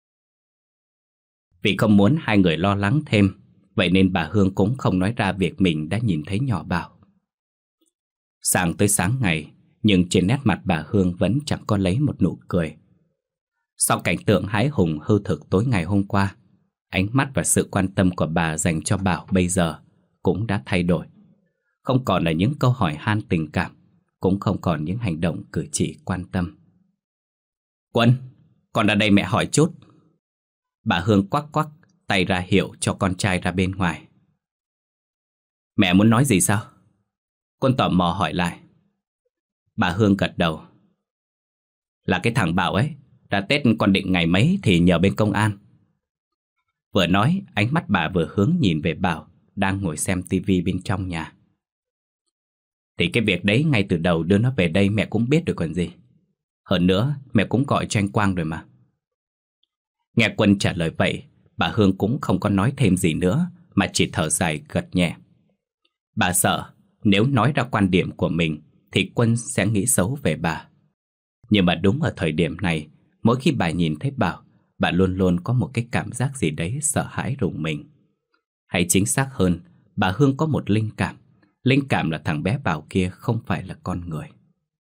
Vì không muốn hai người lo lắng thêm, vậy nên bà Hương cũng không nói ra việc mình đã nhìn thấy nhỏ Bảo. Sáng tới sáng ngày, nhưng trên nét mặt bà Hương vẫn chẳng có lấy một nụ cười. Sau cảnh tượng hãi hùng hư thực tối ngày hôm qua, ánh mắt và sự quan tâm của bà dành cho Bảo bây giờ cũng đã thay đổi. Không còn là những câu hỏi han tình cảm, cũng không còn những hành động cử chỉ quan tâm. Quân, con ra đây mẹ hỏi chút. Bà Hương quắc quắc tay ra hiệu cho con trai ra bên ngoài. Mẹ muốn nói gì sao? Quân tò mò hỏi lại. Bà Hương gật đầu. Là cái thằng Bảo ấy, ra Tết con định ngày mấy thì nhờ bên công an. Vừa nói, ánh mắt bà vừa hướng nhìn về Bảo đang ngồi xem tivi bên trong nhà. Thì cái việc đấy ngay từ đầu đưa nó về đây mẹ cũng biết rồi còn gì. Hơn nữa, mẹ cũng gọi cho anh Quang rồi mà. Nghe Quân trả lời vậy, bà Hương cũng không có nói thêm gì nữa mà chỉ thở dài gật nhẹ. Bà sợ nếu nói ra quan điểm của mình thì Quân sẽ nghĩ xấu về bà. Nhưng mà đúng ở thời điểm này, mỗi khi bà nhìn thấy Bảo, bà luôn luôn có một cái cảm giác gì đấy sợ hãi rùng mình. Hay chính xác hơn, bà Hương có một linh cảm. Linh cảm là thằng bé Bảo kia không phải là con người.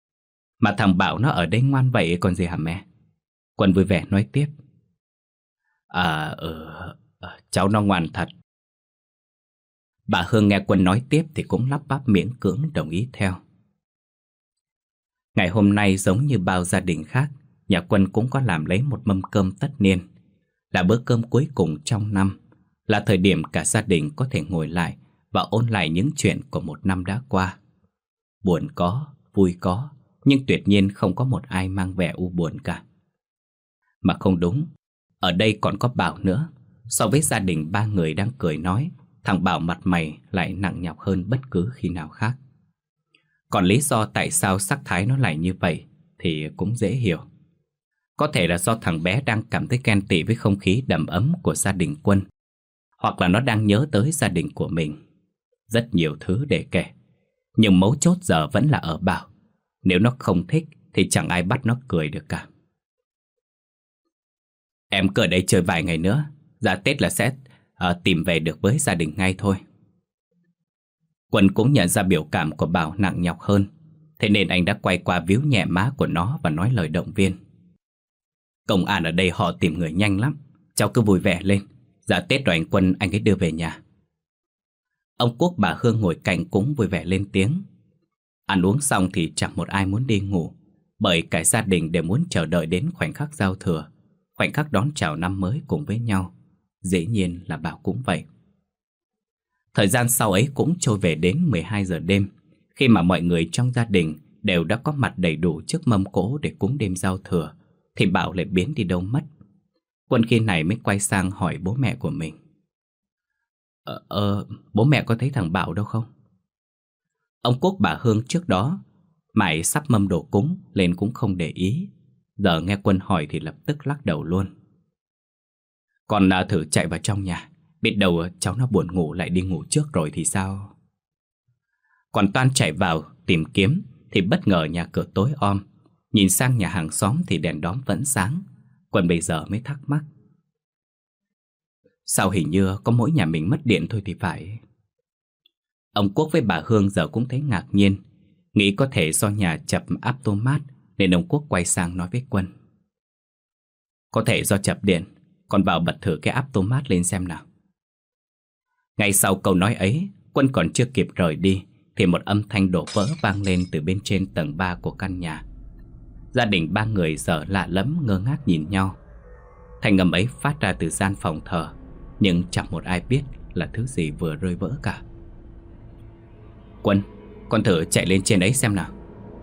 Mà thằng Bảo nó ở đây ngoan vậy còn gì hả mẹ? Quân vui vẻ nói tiếp. À ừ, cháu nó ngoan thật. Bà Hương nghe Quân nói tiếp thì cũng lắp bắp miễn cưỡng đồng ý theo. Ngày hôm nay giống như bao gia đình khác, nhà Quân cũng có làm lấy một mâm cơm tất niên. Là bữa cơm cuối cùng trong năm, là thời điểm cả gia đình có thể ngồi lại và ôn lại những chuyện của một năm đã qua. Buồn có, vui có, nhưng tuyệt nhiên không có một ai mang vẻ u buồn cả. Mà không đúng, ở đây còn có Bảo nữa. So với gia đình ba người đang cười nói, thằng Bảo mặt mày lại nặng nhọc hơn bất cứ khi nào khác. Còn lý do tại sao sắc thái nó lại như vậy thì cũng dễ hiểu. Có thể là do thằng bé đang cảm thấy ghen tị với không khí đầm ấm của gia đình Quân, hoặc là nó đang nhớ tới gia đình của mình. Rất nhiều thứ để kể, nhưng mấu chốt giờ vẫn là ở Bảo. Nếu nó không thích thì chẳng ai bắt nó cười được cả. Em cứ ở đây chơi vài ngày nữa, ra Tết là sẽ uh, tìm về được với gia đình ngay thôi. Quân cũng nhận ra biểu cảm của Bảo nặng nhọc hơn, thế nên anh đã quay qua víu nhẹ má của nó và nói lời động viên. Công an ở đây họ tìm người nhanh lắm, cháu cứ vui vẻ lên. Ra Tết rồi anh Quân anh ấy đưa về nhà. Ông Quốc bà Hương ngồi cạnh cũng vui vẻ lên tiếng. Ăn uống xong thì chẳng một ai muốn đi ngủ, bởi cả gia đình đều muốn chờ đợi đến khoảnh khắc giao thừa, khoảnh khắc đón chào năm mới cùng với nhau. Dĩ nhiên là Bảo cũng vậy. Thời gian sau ấy cũng trôi về đến mười hai giờ đêm, khi mà mọi người trong gia đình đều đã có mặt đầy đủ trước mâm cỗ để cúng đêm giao thừa, thì Bảo lại biến đi đâu mất. Quân khi này mới quay sang hỏi bố mẹ của mình. Ờ, ờ bố mẹ có thấy thằng Bảo đâu không? Ông Quốc bà Hương trước đó mãi sắp mâm đồ cúng lên cũng không để ý. Giờ nghe Quân hỏi thì lập tức lắc đầu luôn. Con đã thử chạy vào trong nhà, biết đâu cháu nó buồn ngủ lại đi ngủ trước rồi thì sao? Còn Toan chạy vào tìm kiếm thì bất ngờ nhà cửa tối om. Nhìn sang nhà hàng xóm thì đèn đóm vẫn sáng. Quân bây giờ mới thắc mắc. Sao hình như có mỗi nhà mình mất điện thôi thì phải. Ông Quốc với bà Hương giờ cũng thấy ngạc nhiên, nghĩ có thể do nhà chập automat, nên ông Quốc quay sang nói với Quân. Có thể do chập điện, con vào bật thử cái automat lên xem nào. Ngay sau câu nói ấy, Quân còn chưa kịp rời đi thì một âm thanh đổ vỡ vang lên từ bên trên tầng ba của căn nhà. Gia đình ba người giờ lạ lẫm ngơ ngác nhìn nhau. Thanh âm ấy phát ra từ gian phòng thờ, nhưng chẳng một ai biết là thứ gì vừa rơi vỡ cả. Quân, con thử chạy lên trên ấy xem nào.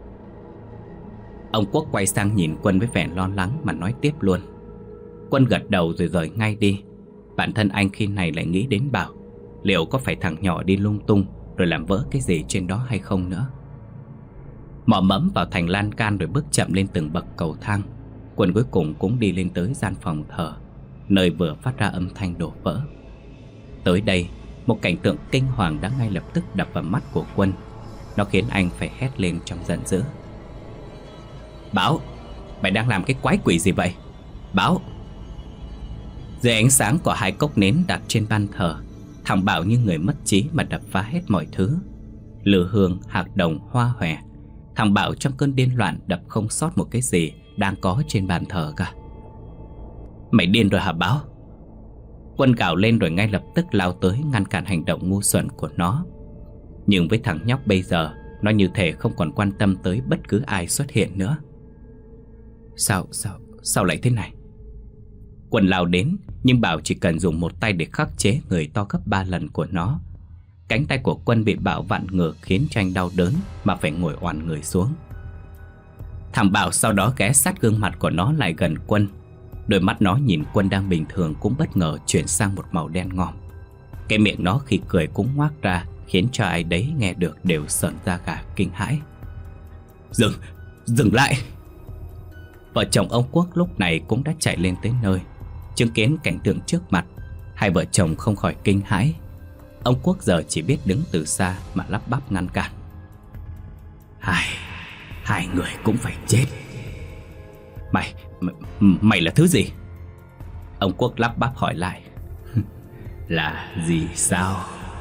Ông Quốc quay sang nhìn Quân với vẻ lo lắng mà nói tiếp luôn. Quân gật đầu rồi rời ngay đi. Bản thân anh khi này lại nghĩ đến Bảo, liệu có phải thằng nhỏ đi lung tung rồi làm vỡ cái gì trên đó hay không nữa. Mò mẫm vào thành lan can rồi bước chậm lên từng bậc cầu thang. Quân cuối cùng cũng đi lên tới gian phòng thờ, nơi vừa phát ra âm thanh đổ vỡ. Tới đây, một cảnh tượng kinh hoàng đã ngay lập tức đập vào mắt của Quân. Nó khiến anh phải hét lên trong giận dữ. Bảo, mày đang làm cái quái quỷ gì vậy? Bảo! Dưới ánh sáng của hai cốc nến đặt trên ban thờ, thằng Bảo như người mất trí mà đập phá hết mọi thứ. Lửa hương, hạt đồng, hoa hòe. Thằng Bảo trong cơn điên loạn đập không sót một cái gì đang có trên bàn thờ cả. Mày điên rồi hả Bảo? Quân gào lên rồi ngay lập tức lao tới ngăn cản hành động ngu xuẩn của nó. Nhưng với thằng nhóc bây giờ, nó như thể không còn quan tâm tới bất cứ ai xuất hiện nữa. Sao, sao, sao lại thế này? Quân lao đến, nhưng Bảo chỉ cần dùng một tay để khắc chế người to gấp ba lần của nó. Cánh tay của Quân bị Bảo vặn ngược khiến cho anh đau đớn mà phải ngồi oằn người xuống. Thằng Bảo sau đó ghé sát gương mặt của nó lại gần Quân. Đôi mắt nó nhìn Quân đang bình thường cũng bất ngờ chuyển sang một màu đen ngòm. Cái miệng nó khi cười cũng ngoác ra, khiến cho ai đấy nghe được đều sởn da gà kinh hãi. Dừng, dừng lại! Vợ chồng ông Quốc lúc này cũng đã chạy lên tới nơi. Chứng kiến cảnh tượng trước mặt, hai vợ chồng không khỏi kinh hãi. Ông Quốc giờ chỉ biết đứng từ xa mà lắp bắp ngăn cản. Hai, hai người cũng phải chết. Mày, mày, mày là thứ gì? Ông Quốc lắp bắp hỏi lại. Là gì sao?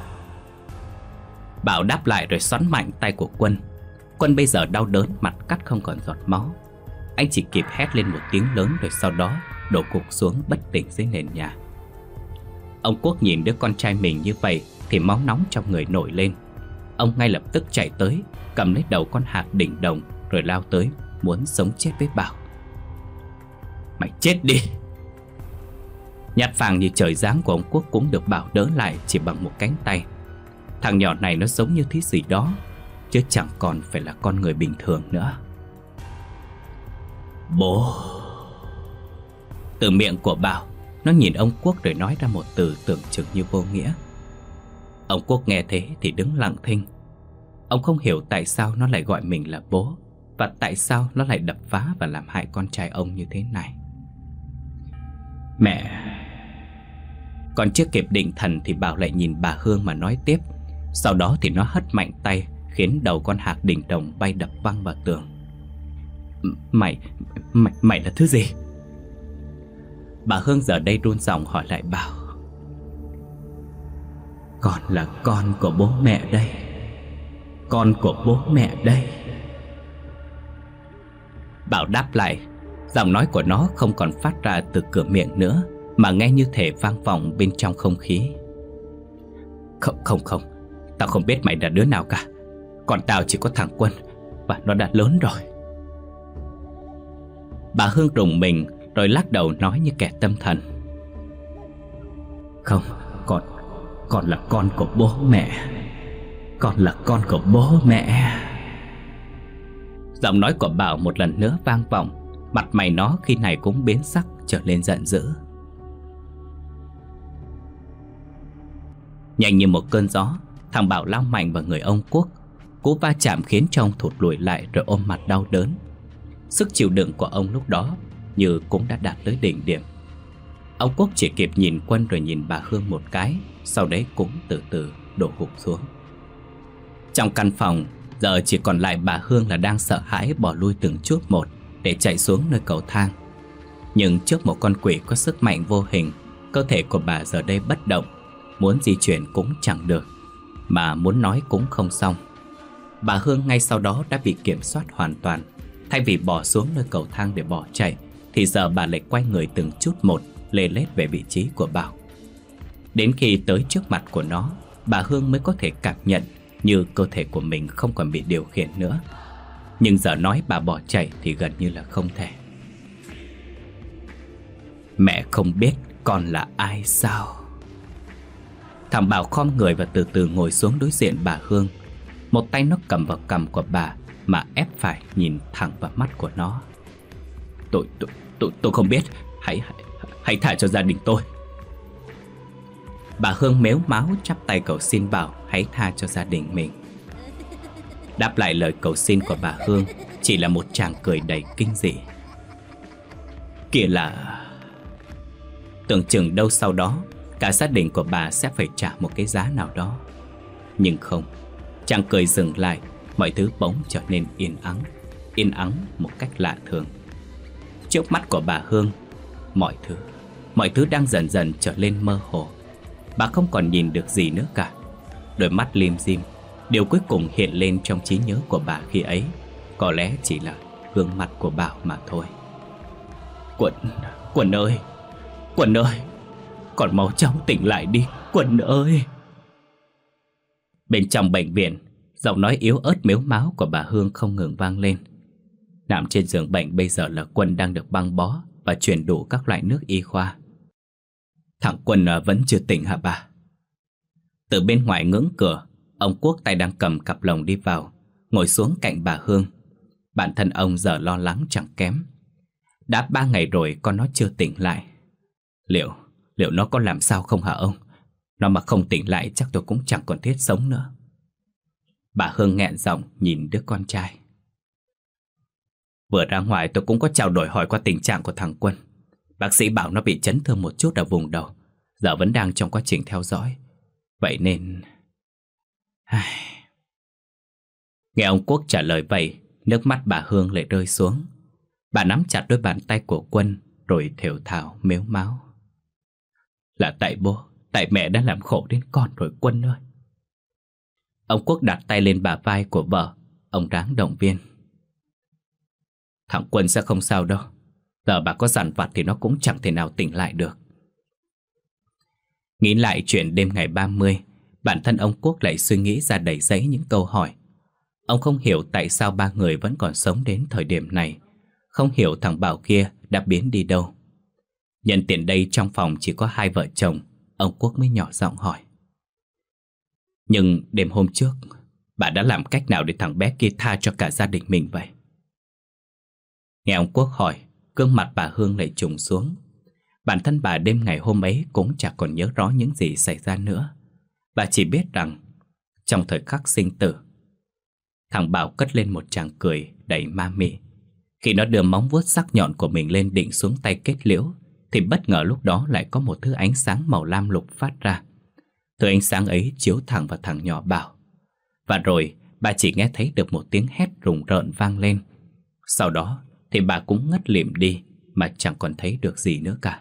Bảo đáp lại rồi xoắn mạnh tay của Quân. Quân bây giờ đau đớn, mặt cắt không còn giọt máu. Anh chỉ kịp hét lên một tiếng lớn rồi sau đó đổ gục xuống bất tỉnh dưới nền nhà. Ông Quốc nhìn đứa con trai mình như vậy thì máu nóng trong người nổi lên. Ông ngay lập tức chạy tới, cầm lấy đầu con hạc đỉnh đồng rồi lao tới, muốn sống chết với Bảo. Mày chết đi! Nhát phàng như trời giáng của ông Quốc cũng được Bảo đỡ lại chỉ bằng một cánh tay. Thằng nhỏ này nó giống như thứ gì đó, chứ chẳng còn phải là con người bình thường nữa. Bố! Từ miệng của Bảo, nó nhìn ông Quốc rồi nói ra một từ tưởng chừng như vô nghĩa. Ông Quốc nghe thế thì đứng lặng thinh. Ông không hiểu tại sao nó lại gọi mình là bố, và tại sao nó lại đập phá và làm hại con trai ông như thế này. Mẹ! Còn chưa kịp định thần thì Bảo lại nhìn bà Hương mà nói tiếp. Sau đó thì nó hất mạnh tay, khiến đầu con hạc đỉnh đồng bay đập văng vào tường. Mày, mày, mày là thứ gì? Bà Hương giờ đây run giọng hỏi lại Bảo. Con là con của bố mẹ đây. Con của bố mẹ đây. Bảo đáp lại. Giọng nói của nó không còn phát ra từ cửa miệng nữa, mà nghe như thể vang vọng bên trong không khí. Không, không, không. Tao không biết mày là đứa nào cả. Còn tao chỉ có thằng Quân, và nó đã lớn rồi. Bà Hương rùng mình rồi lắc đầu nói như kẻ tâm thần. Không, con, con là con của bố mẹ. Con là con của bố mẹ. Giọng nói của Bảo một lần nữa vang vọng. Mặt mày nó khi này cũng biến sắc, trở lên giận dữ. Nhanh như một cơn gió, thằng Bảo lao mạnh vào người ông Quốc. Cú va chạm khiến cho ông thụt lùi lại rồi ôm mặt đau đớn. Sức chịu đựng của ông lúc đó như cũng đã đạt tới đỉnh điểm. Ông Quốc chỉ kịp nhìn Quân rồi nhìn bà Hương một cái, sau đấy cũng từ từ đổ gục xuống. Trong căn phòng giờ chỉ còn lại bà Hương là đang sợ hãi bỏ lui từng chút một để chạy xuống nơi cầu thang. Nhưng trước một con quỷ có sức mạnh vô hình, cơ thể của bà giờ đây bất động. Muốn di chuyển cũng chẳng được, mà muốn nói cũng không xong. Bà Hương ngay sau đó đã bị kiểm soát hoàn toàn. Thay vì bỏ xuống nơi cầu thang để bỏ chạy, thì giờ bà lại quay người từng chút một, lê lết về vị trí của Bảo. Đến khi tới trước mặt của nó, bà Hương mới có thể cảm nhận như cơ thể của mình không còn bị điều khiển nữa. Nhưng giờ nói bà bỏ chạy thì gần như là không thể. Mẹ không biết con là ai sao? Thằng Bảo khom người và từ từ ngồi xuống đối diện bà Hương. Một tay nó cầm vào cằm của bà mà ép phải nhìn thẳng vào mắt của nó. Tôi, tôi, tôi, tôi không biết. Hãy, hãy, hãy thả cho gia đình tôi. Bà Hương mếu máo chắp tay cầu xin Bảo hãy tha cho gia đình mình. Đáp lại lời cầu xin của bà Hương chỉ là một tràng cười đầy kinh dị. Kìa là... Tưởng chừng đâu sau đó cả gia đình của bà sẽ phải trả một cái giá nào đó. Nhưng không, chàng cười dừng lại. Mọi thứ bỗng trở nên yên ắng. Yên ắng một cách lạ thường. Trước mắt của bà Hương, Mọi thứ Mọi thứ đang dần dần trở lên mơ hồ. Bà không còn nhìn được gì nữa cả. Đôi mắt lim dim. Điều cuối cùng hiện lên trong trí nhớ của bà khi ấy có lẽ chỉ là gương mặt của Bảo mà thôi. Quận, Quận ơi, Quận ơi, còn mau chóng tỉnh lại đi, Quận ơi. Bên trong bệnh viện, giọng nói yếu ớt mếu máo của bà Hương không ngừng vang lên. Nằm trên giường bệnh bây giờ là Quân đang được băng bó và truyền đủ các loại nước y khoa. Thằng Quân vẫn chưa tỉnh hả bà? Từ bên ngoài ngưỡng cửa, ông Quốc tay đang cầm cặp lồng đi vào, ngồi xuống cạnh bà Hương. Bản thân ông giờ lo lắng chẳng kém. Đã ba ngày rồi con nó chưa tỉnh lại. Liệu, liệu nó có làm sao không hả ông? Nó mà không tỉnh lại chắc tôi cũng chẳng còn thiết sống nữa. Bà Hương nghẹn giọng nhìn đứa con trai. Vừa ra ngoài tôi cũng có trao đổi hỏi qua tình trạng của thằng Quân. Bác sĩ bảo nó bị chấn thương một chút ở vùng đầu, giờ vẫn đang trong quá trình theo dõi. Vậy nên... Nghe ông Quốc trả lời vậy, nước mắt bà Hương lại rơi xuống. Bà nắm chặt đôi bàn tay của Quân rồi thều thào mếu máo. Là tại bố, tại mẹ đã làm khổ đến con rồi Quân ơi. Ông Quốc đặt tay lên bả vai của vợ. Ông ráng động viên. Thằng Quân sẽ không sao đâu. Giờ bà có dằn vặt thì nó cũng chẳng thể nào tỉnh lại được. Nghĩ lại chuyện đêm ngày ba mươi, bản thân ông Quốc lại suy nghĩ ra đầy giấy những câu hỏi. Ông không hiểu tại sao ba người vẫn còn sống đến thời điểm này, không hiểu thằng Bảo kia đã biến đi đâu. Nhân tiện đây trong phòng chỉ có hai vợ chồng, ông Quốc mới nhỏ giọng hỏi: Nhưng đêm hôm trước, bà đã làm cách nào để thằng bé kia tha cho cả gia đình mình vậy? Nghe ông Quốc hỏi, gương mặt bà Hương lại trùng xuống. Bản thân bà đêm ngày hôm ấy cũng chẳng còn nhớ rõ những gì xảy ra nữa. Bà chỉ biết rằng trong thời khắc sinh tử, thằng Bảo cất lên một tràng cười đầy ma mị. Khi nó đưa móng vuốt sắc nhọn của mình lên định xuống tay kết liễu, thì bất ngờ lúc đó lại có một thứ ánh sáng màu lam lục phát ra. Thứ ánh sáng ấy chiếu thẳng vào thằng nhỏ Bảo. Và rồi bà chỉ nghe thấy được một tiếng hét rùng rợn vang lên. Sau đó thì bà cũng ngất lịm đi, mà chẳng còn thấy được gì nữa cả.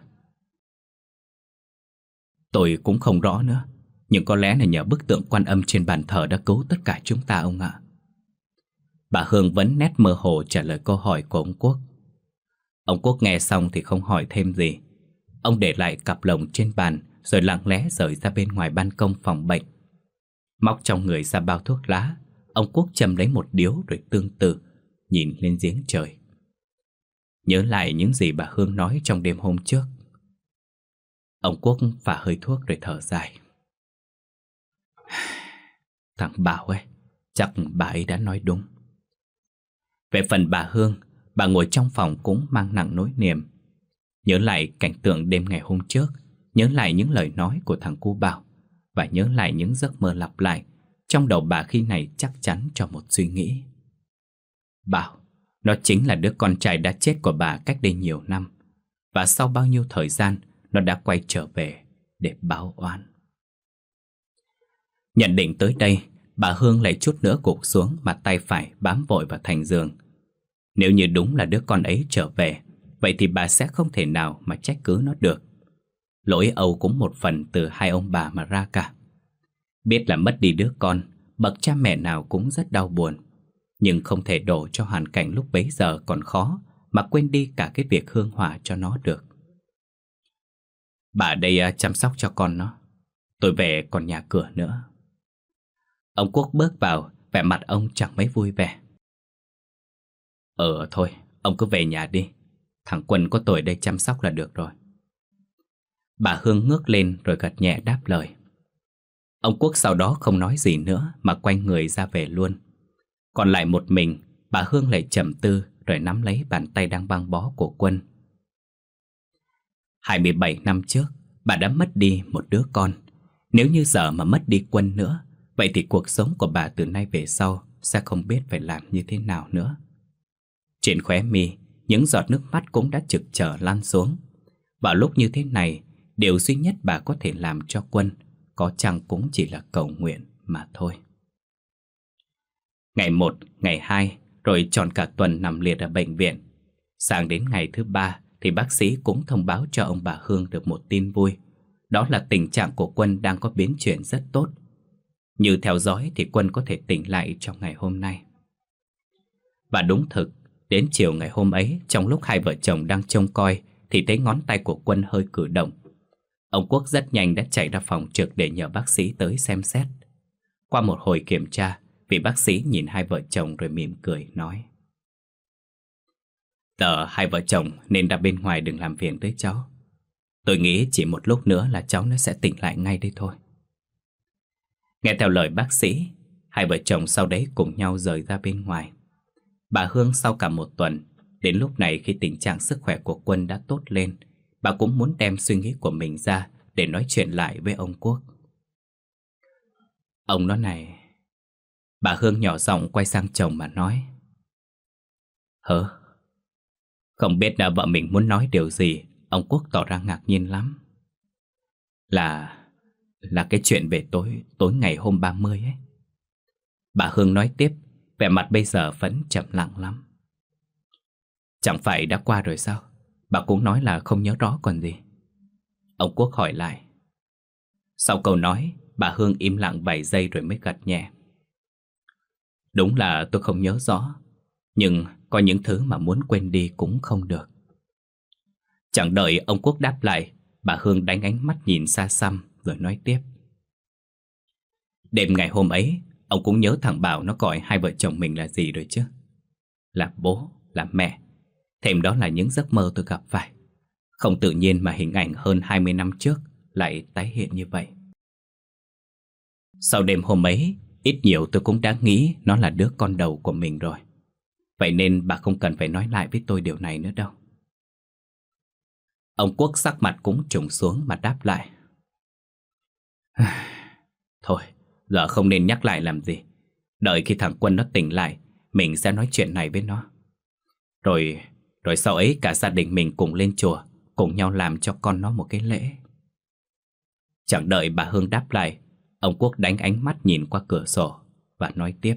Tôi cũng không rõ nữa, nhưng có lẽ là nhờ bức tượng Quan Âm trên bàn thờ đã cứu tất cả chúng ta ông ạ. Bà Hương vẫn nét mơ hồ trả lời câu hỏi của ông Quốc. Ông Quốc nghe xong thì không hỏi thêm gì. Ông để lại cặp lồng trên bàn, rồi lặng lẽ rời ra bên ngoài ban công phòng bệnh. Móc trong người ra bao thuốc lá, ông Quốc châm lấy một điếu rồi tương tự nhìn lên giếng trời. Nhớ lại những gì bà Hương nói trong đêm hôm trước, ông Quốc phả hơi thuốc rồi thở dài. Thằng Bảo ấy, chắc bà ấy đã nói đúng. Về phần bà Hương, bà ngồi trong phòng cũng mang nặng nỗi niềm. Nhớ lại cảnh tượng đêm ngày hôm trước, nhớ lại những lời nói của thằng cu Bảo, và nhớ lại những giấc mơ lặp lại. Trong đầu bà khi này chắc chắn cho một suy nghĩ. Bảo, nó chính là đứa con trai đã chết của bà cách đây nhiều năm, và sau bao nhiêu thời gian nó đã quay trở về để báo oán. Nhận định tới đây, bà Hương lại chút nữa gục xuống mà tay phải bám vội vào thành giường. Nếu như đúng là đứa con ấy trở về, vậy thì bà sẽ không thể nào mà trách cứ nó được. Lỗi âu cũng một phần từ hai ông bà mà ra cả. Biết là mất đi đứa con, bậc cha mẹ nào cũng rất đau buồn, nhưng không thể đổ cho hoàn cảnh lúc bấy giờ còn khó mà quên đi cả cái việc hương hỏa cho nó được. Bà ở đây chăm sóc cho con nó, tôi về còn nhà cửa nữa. Ông Quốc bước vào, vẻ mặt ông chẳng mấy vui vẻ. Ờ thôi, ông cứ về nhà đi, thằng Quân có tôi ở đây chăm sóc là được rồi. Bà Hương ngước lên rồi gật nhẹ đáp lời. Ông Quốc sau đó không nói gì nữa mà quay người ra về luôn. Còn lại một mình, bà Hương lại trầm tư rồi nắm lấy bàn tay đang băng bó của Quân. hai mươi bảy năm trước, bà đã mất đi một đứa con. Nếu như giờ mà mất đi Quân nữa, vậy thì cuộc sống của bà từ nay về sau sẽ không biết phải làm như thế nào nữa. Trên khóe mi, những giọt nước mắt cũng đã trực trở lăn xuống. Vào lúc như thế này, điều duy nhất bà có thể làm cho Quân có chăng cũng chỉ là cầu nguyện mà thôi. Ngày một, ngày hai, rồi tròn cả tuần nằm liệt ở bệnh viện. Sang đến ngày thứ ba thì bác sĩ cũng thông báo cho ông bà Hương được một tin vui. Đó là tình trạng của Quân đang có biến chuyển rất tốt. Như theo dõi thì Quân có thể tỉnh lại trong ngày hôm nay. Và đúng thực, đến chiều ngày hôm ấy, trong lúc hai vợ chồng đang trông coi thì thấy ngón tay của Quân hơi cử động. Ông Quốc rất nhanh đã chạy ra phòng trực để nhờ bác sĩ tới xem xét. Qua một hồi kiểm tra, vị bác sĩ nhìn hai vợ chồng rồi mỉm cười nói: Giờ hai vợ chồng nên ra bên ngoài đừng làm phiền tới cháu. Tôi nghĩ chỉ một lúc nữa là cháu nó sẽ tỉnh lại ngay đây thôi. Nghe theo lời bác sĩ, hai vợ chồng sau đấy cùng nhau rời ra bên ngoài. Bà Hương sau cả một tuần, đến lúc này khi tình trạng sức khỏe của Quân đã tốt lên, bà cũng muốn đem suy nghĩ của mình ra để nói chuyện lại với ông Quốc. Ông nói này. Bà Hương nhỏ giọng quay sang chồng mà nói: Hơ? Không biết là vợ mình muốn nói điều gì. Ông Quốc tỏ ra ngạc nhiên lắm. Là... Là cái chuyện về tối Tối ngày hôm ba mươi ấy. Bà Hương nói tiếp, vẻ mặt bây giờ vẫn trầm lặng lắm. Chẳng phải đã qua rồi sao? Bà cũng nói là không nhớ rõ còn gì. Ông Quốc hỏi lại. Sau câu nói, bà Hương im lặng vài giây rồi mới gật nhẹ. Đúng là tôi không nhớ rõ, nhưng có những thứ mà muốn quên đi cũng không được. Chẳng đợi ông Quốc đáp lại, bà Hương đánh ánh mắt nhìn xa xăm rồi nói tiếp. Đêm ngày hôm ấy, ông cũng nhớ thằng Bảo nó gọi hai vợ chồng mình là gì rồi chứ? Là bố, là mẹ. Thêm đó là những giấc mơ tôi gặp phải. Không tự nhiên mà hình ảnh hơn hai mươi năm trước lại tái hiện như vậy. Sau đêm hôm ấy, ít nhiều tôi cũng đã nghĩ nó là đứa con đầu của mình rồi. Vậy nên bà không cần phải nói lại với tôi điều này nữa đâu. Ông Quốc sắc mặt cũng trùng xuống mà đáp lại. Thôi, giờ không nên nhắc lại làm gì. Đợi khi thằng Quân nó tỉnh lại, mình sẽ nói chuyện này với nó. Rồi, rồi sau ấy cả gia đình mình cùng lên chùa, cùng nhau làm cho con nó một cái lễ. Chẳng đợi bà Hương đáp lại, ông Quốc đánh ánh mắt nhìn qua cửa sổ và nói tiếp.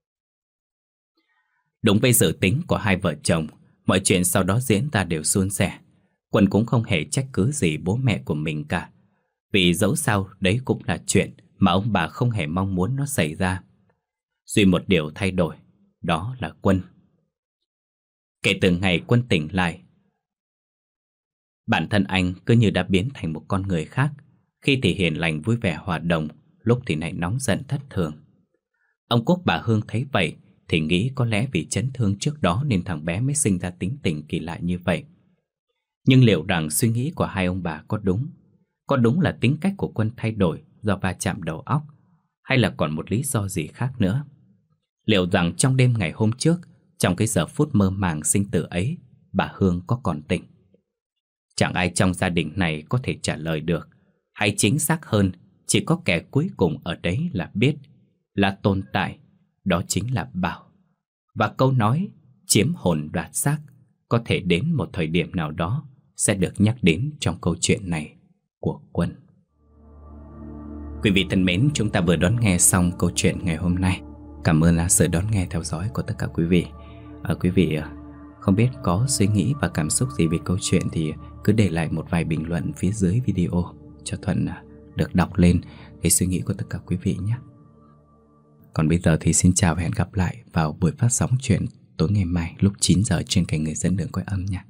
Đúng với dự tính của hai vợ chồng, mọi chuyện sau đó diễn ra đều suôn sẻ. Quân cũng không hề trách cứ gì bố mẹ của mình cả, vì dẫu sao đấy cũng là chuyện mà ông bà không hề mong muốn nó xảy ra. Duy một điều thay đổi, đó là Quân. Kể từ ngày Quân tỉnh lại, bản thân anh cứ như đã biến thành một con người khác. Khi thì hiền lành vui vẻ hòa đồng, lúc thì lại nóng giận thất thường. Ông Quốc bà Hương thấy vậy thì nghĩ có lẽ vì chấn thương trước đó nên thằng bé mới sinh ra tính tình kỳ lạ như vậy. Nhưng liệu rằng suy nghĩ của hai ông bà có đúng? Có đúng là tính cách của Quân thay đổi do va chạm đầu óc, hay là còn một lý do gì khác nữa? Liệu rằng trong đêm ngày hôm trước, trong cái giờ phút mơ màng sinh tử ấy, bà Hương có còn tỉnh? Chẳng ai trong gia đình này có thể trả lời được. Hay chính xác hơn, chỉ có kẻ cuối cùng ở đấy là biết, là tồn tại, đó chính là Bảo. Và câu nói chiếm hồn đoạt xác có thể đến một thời điểm nào đó sẽ được nhắc đến trong câu chuyện này của Quân. Quý vị thân mến, chúng ta vừa đón nghe xong câu chuyện ngày hôm nay. Cảm ơn sự đón nghe theo dõi của tất cả quý vị. à, Quý vị không biết có suy nghĩ và cảm xúc gì về câu chuyện thì cứ để lại một vài bình luận phía dưới video cho Thuận được đọc lên cái suy nghĩ của tất cả quý vị nhé. Còn bây giờ thì xin chào và hẹn gặp lại vào buổi phát sóng chuyện tối ngày mai lúc chín giờ trên kênh Người Dẫn Đường Quay Âm nha.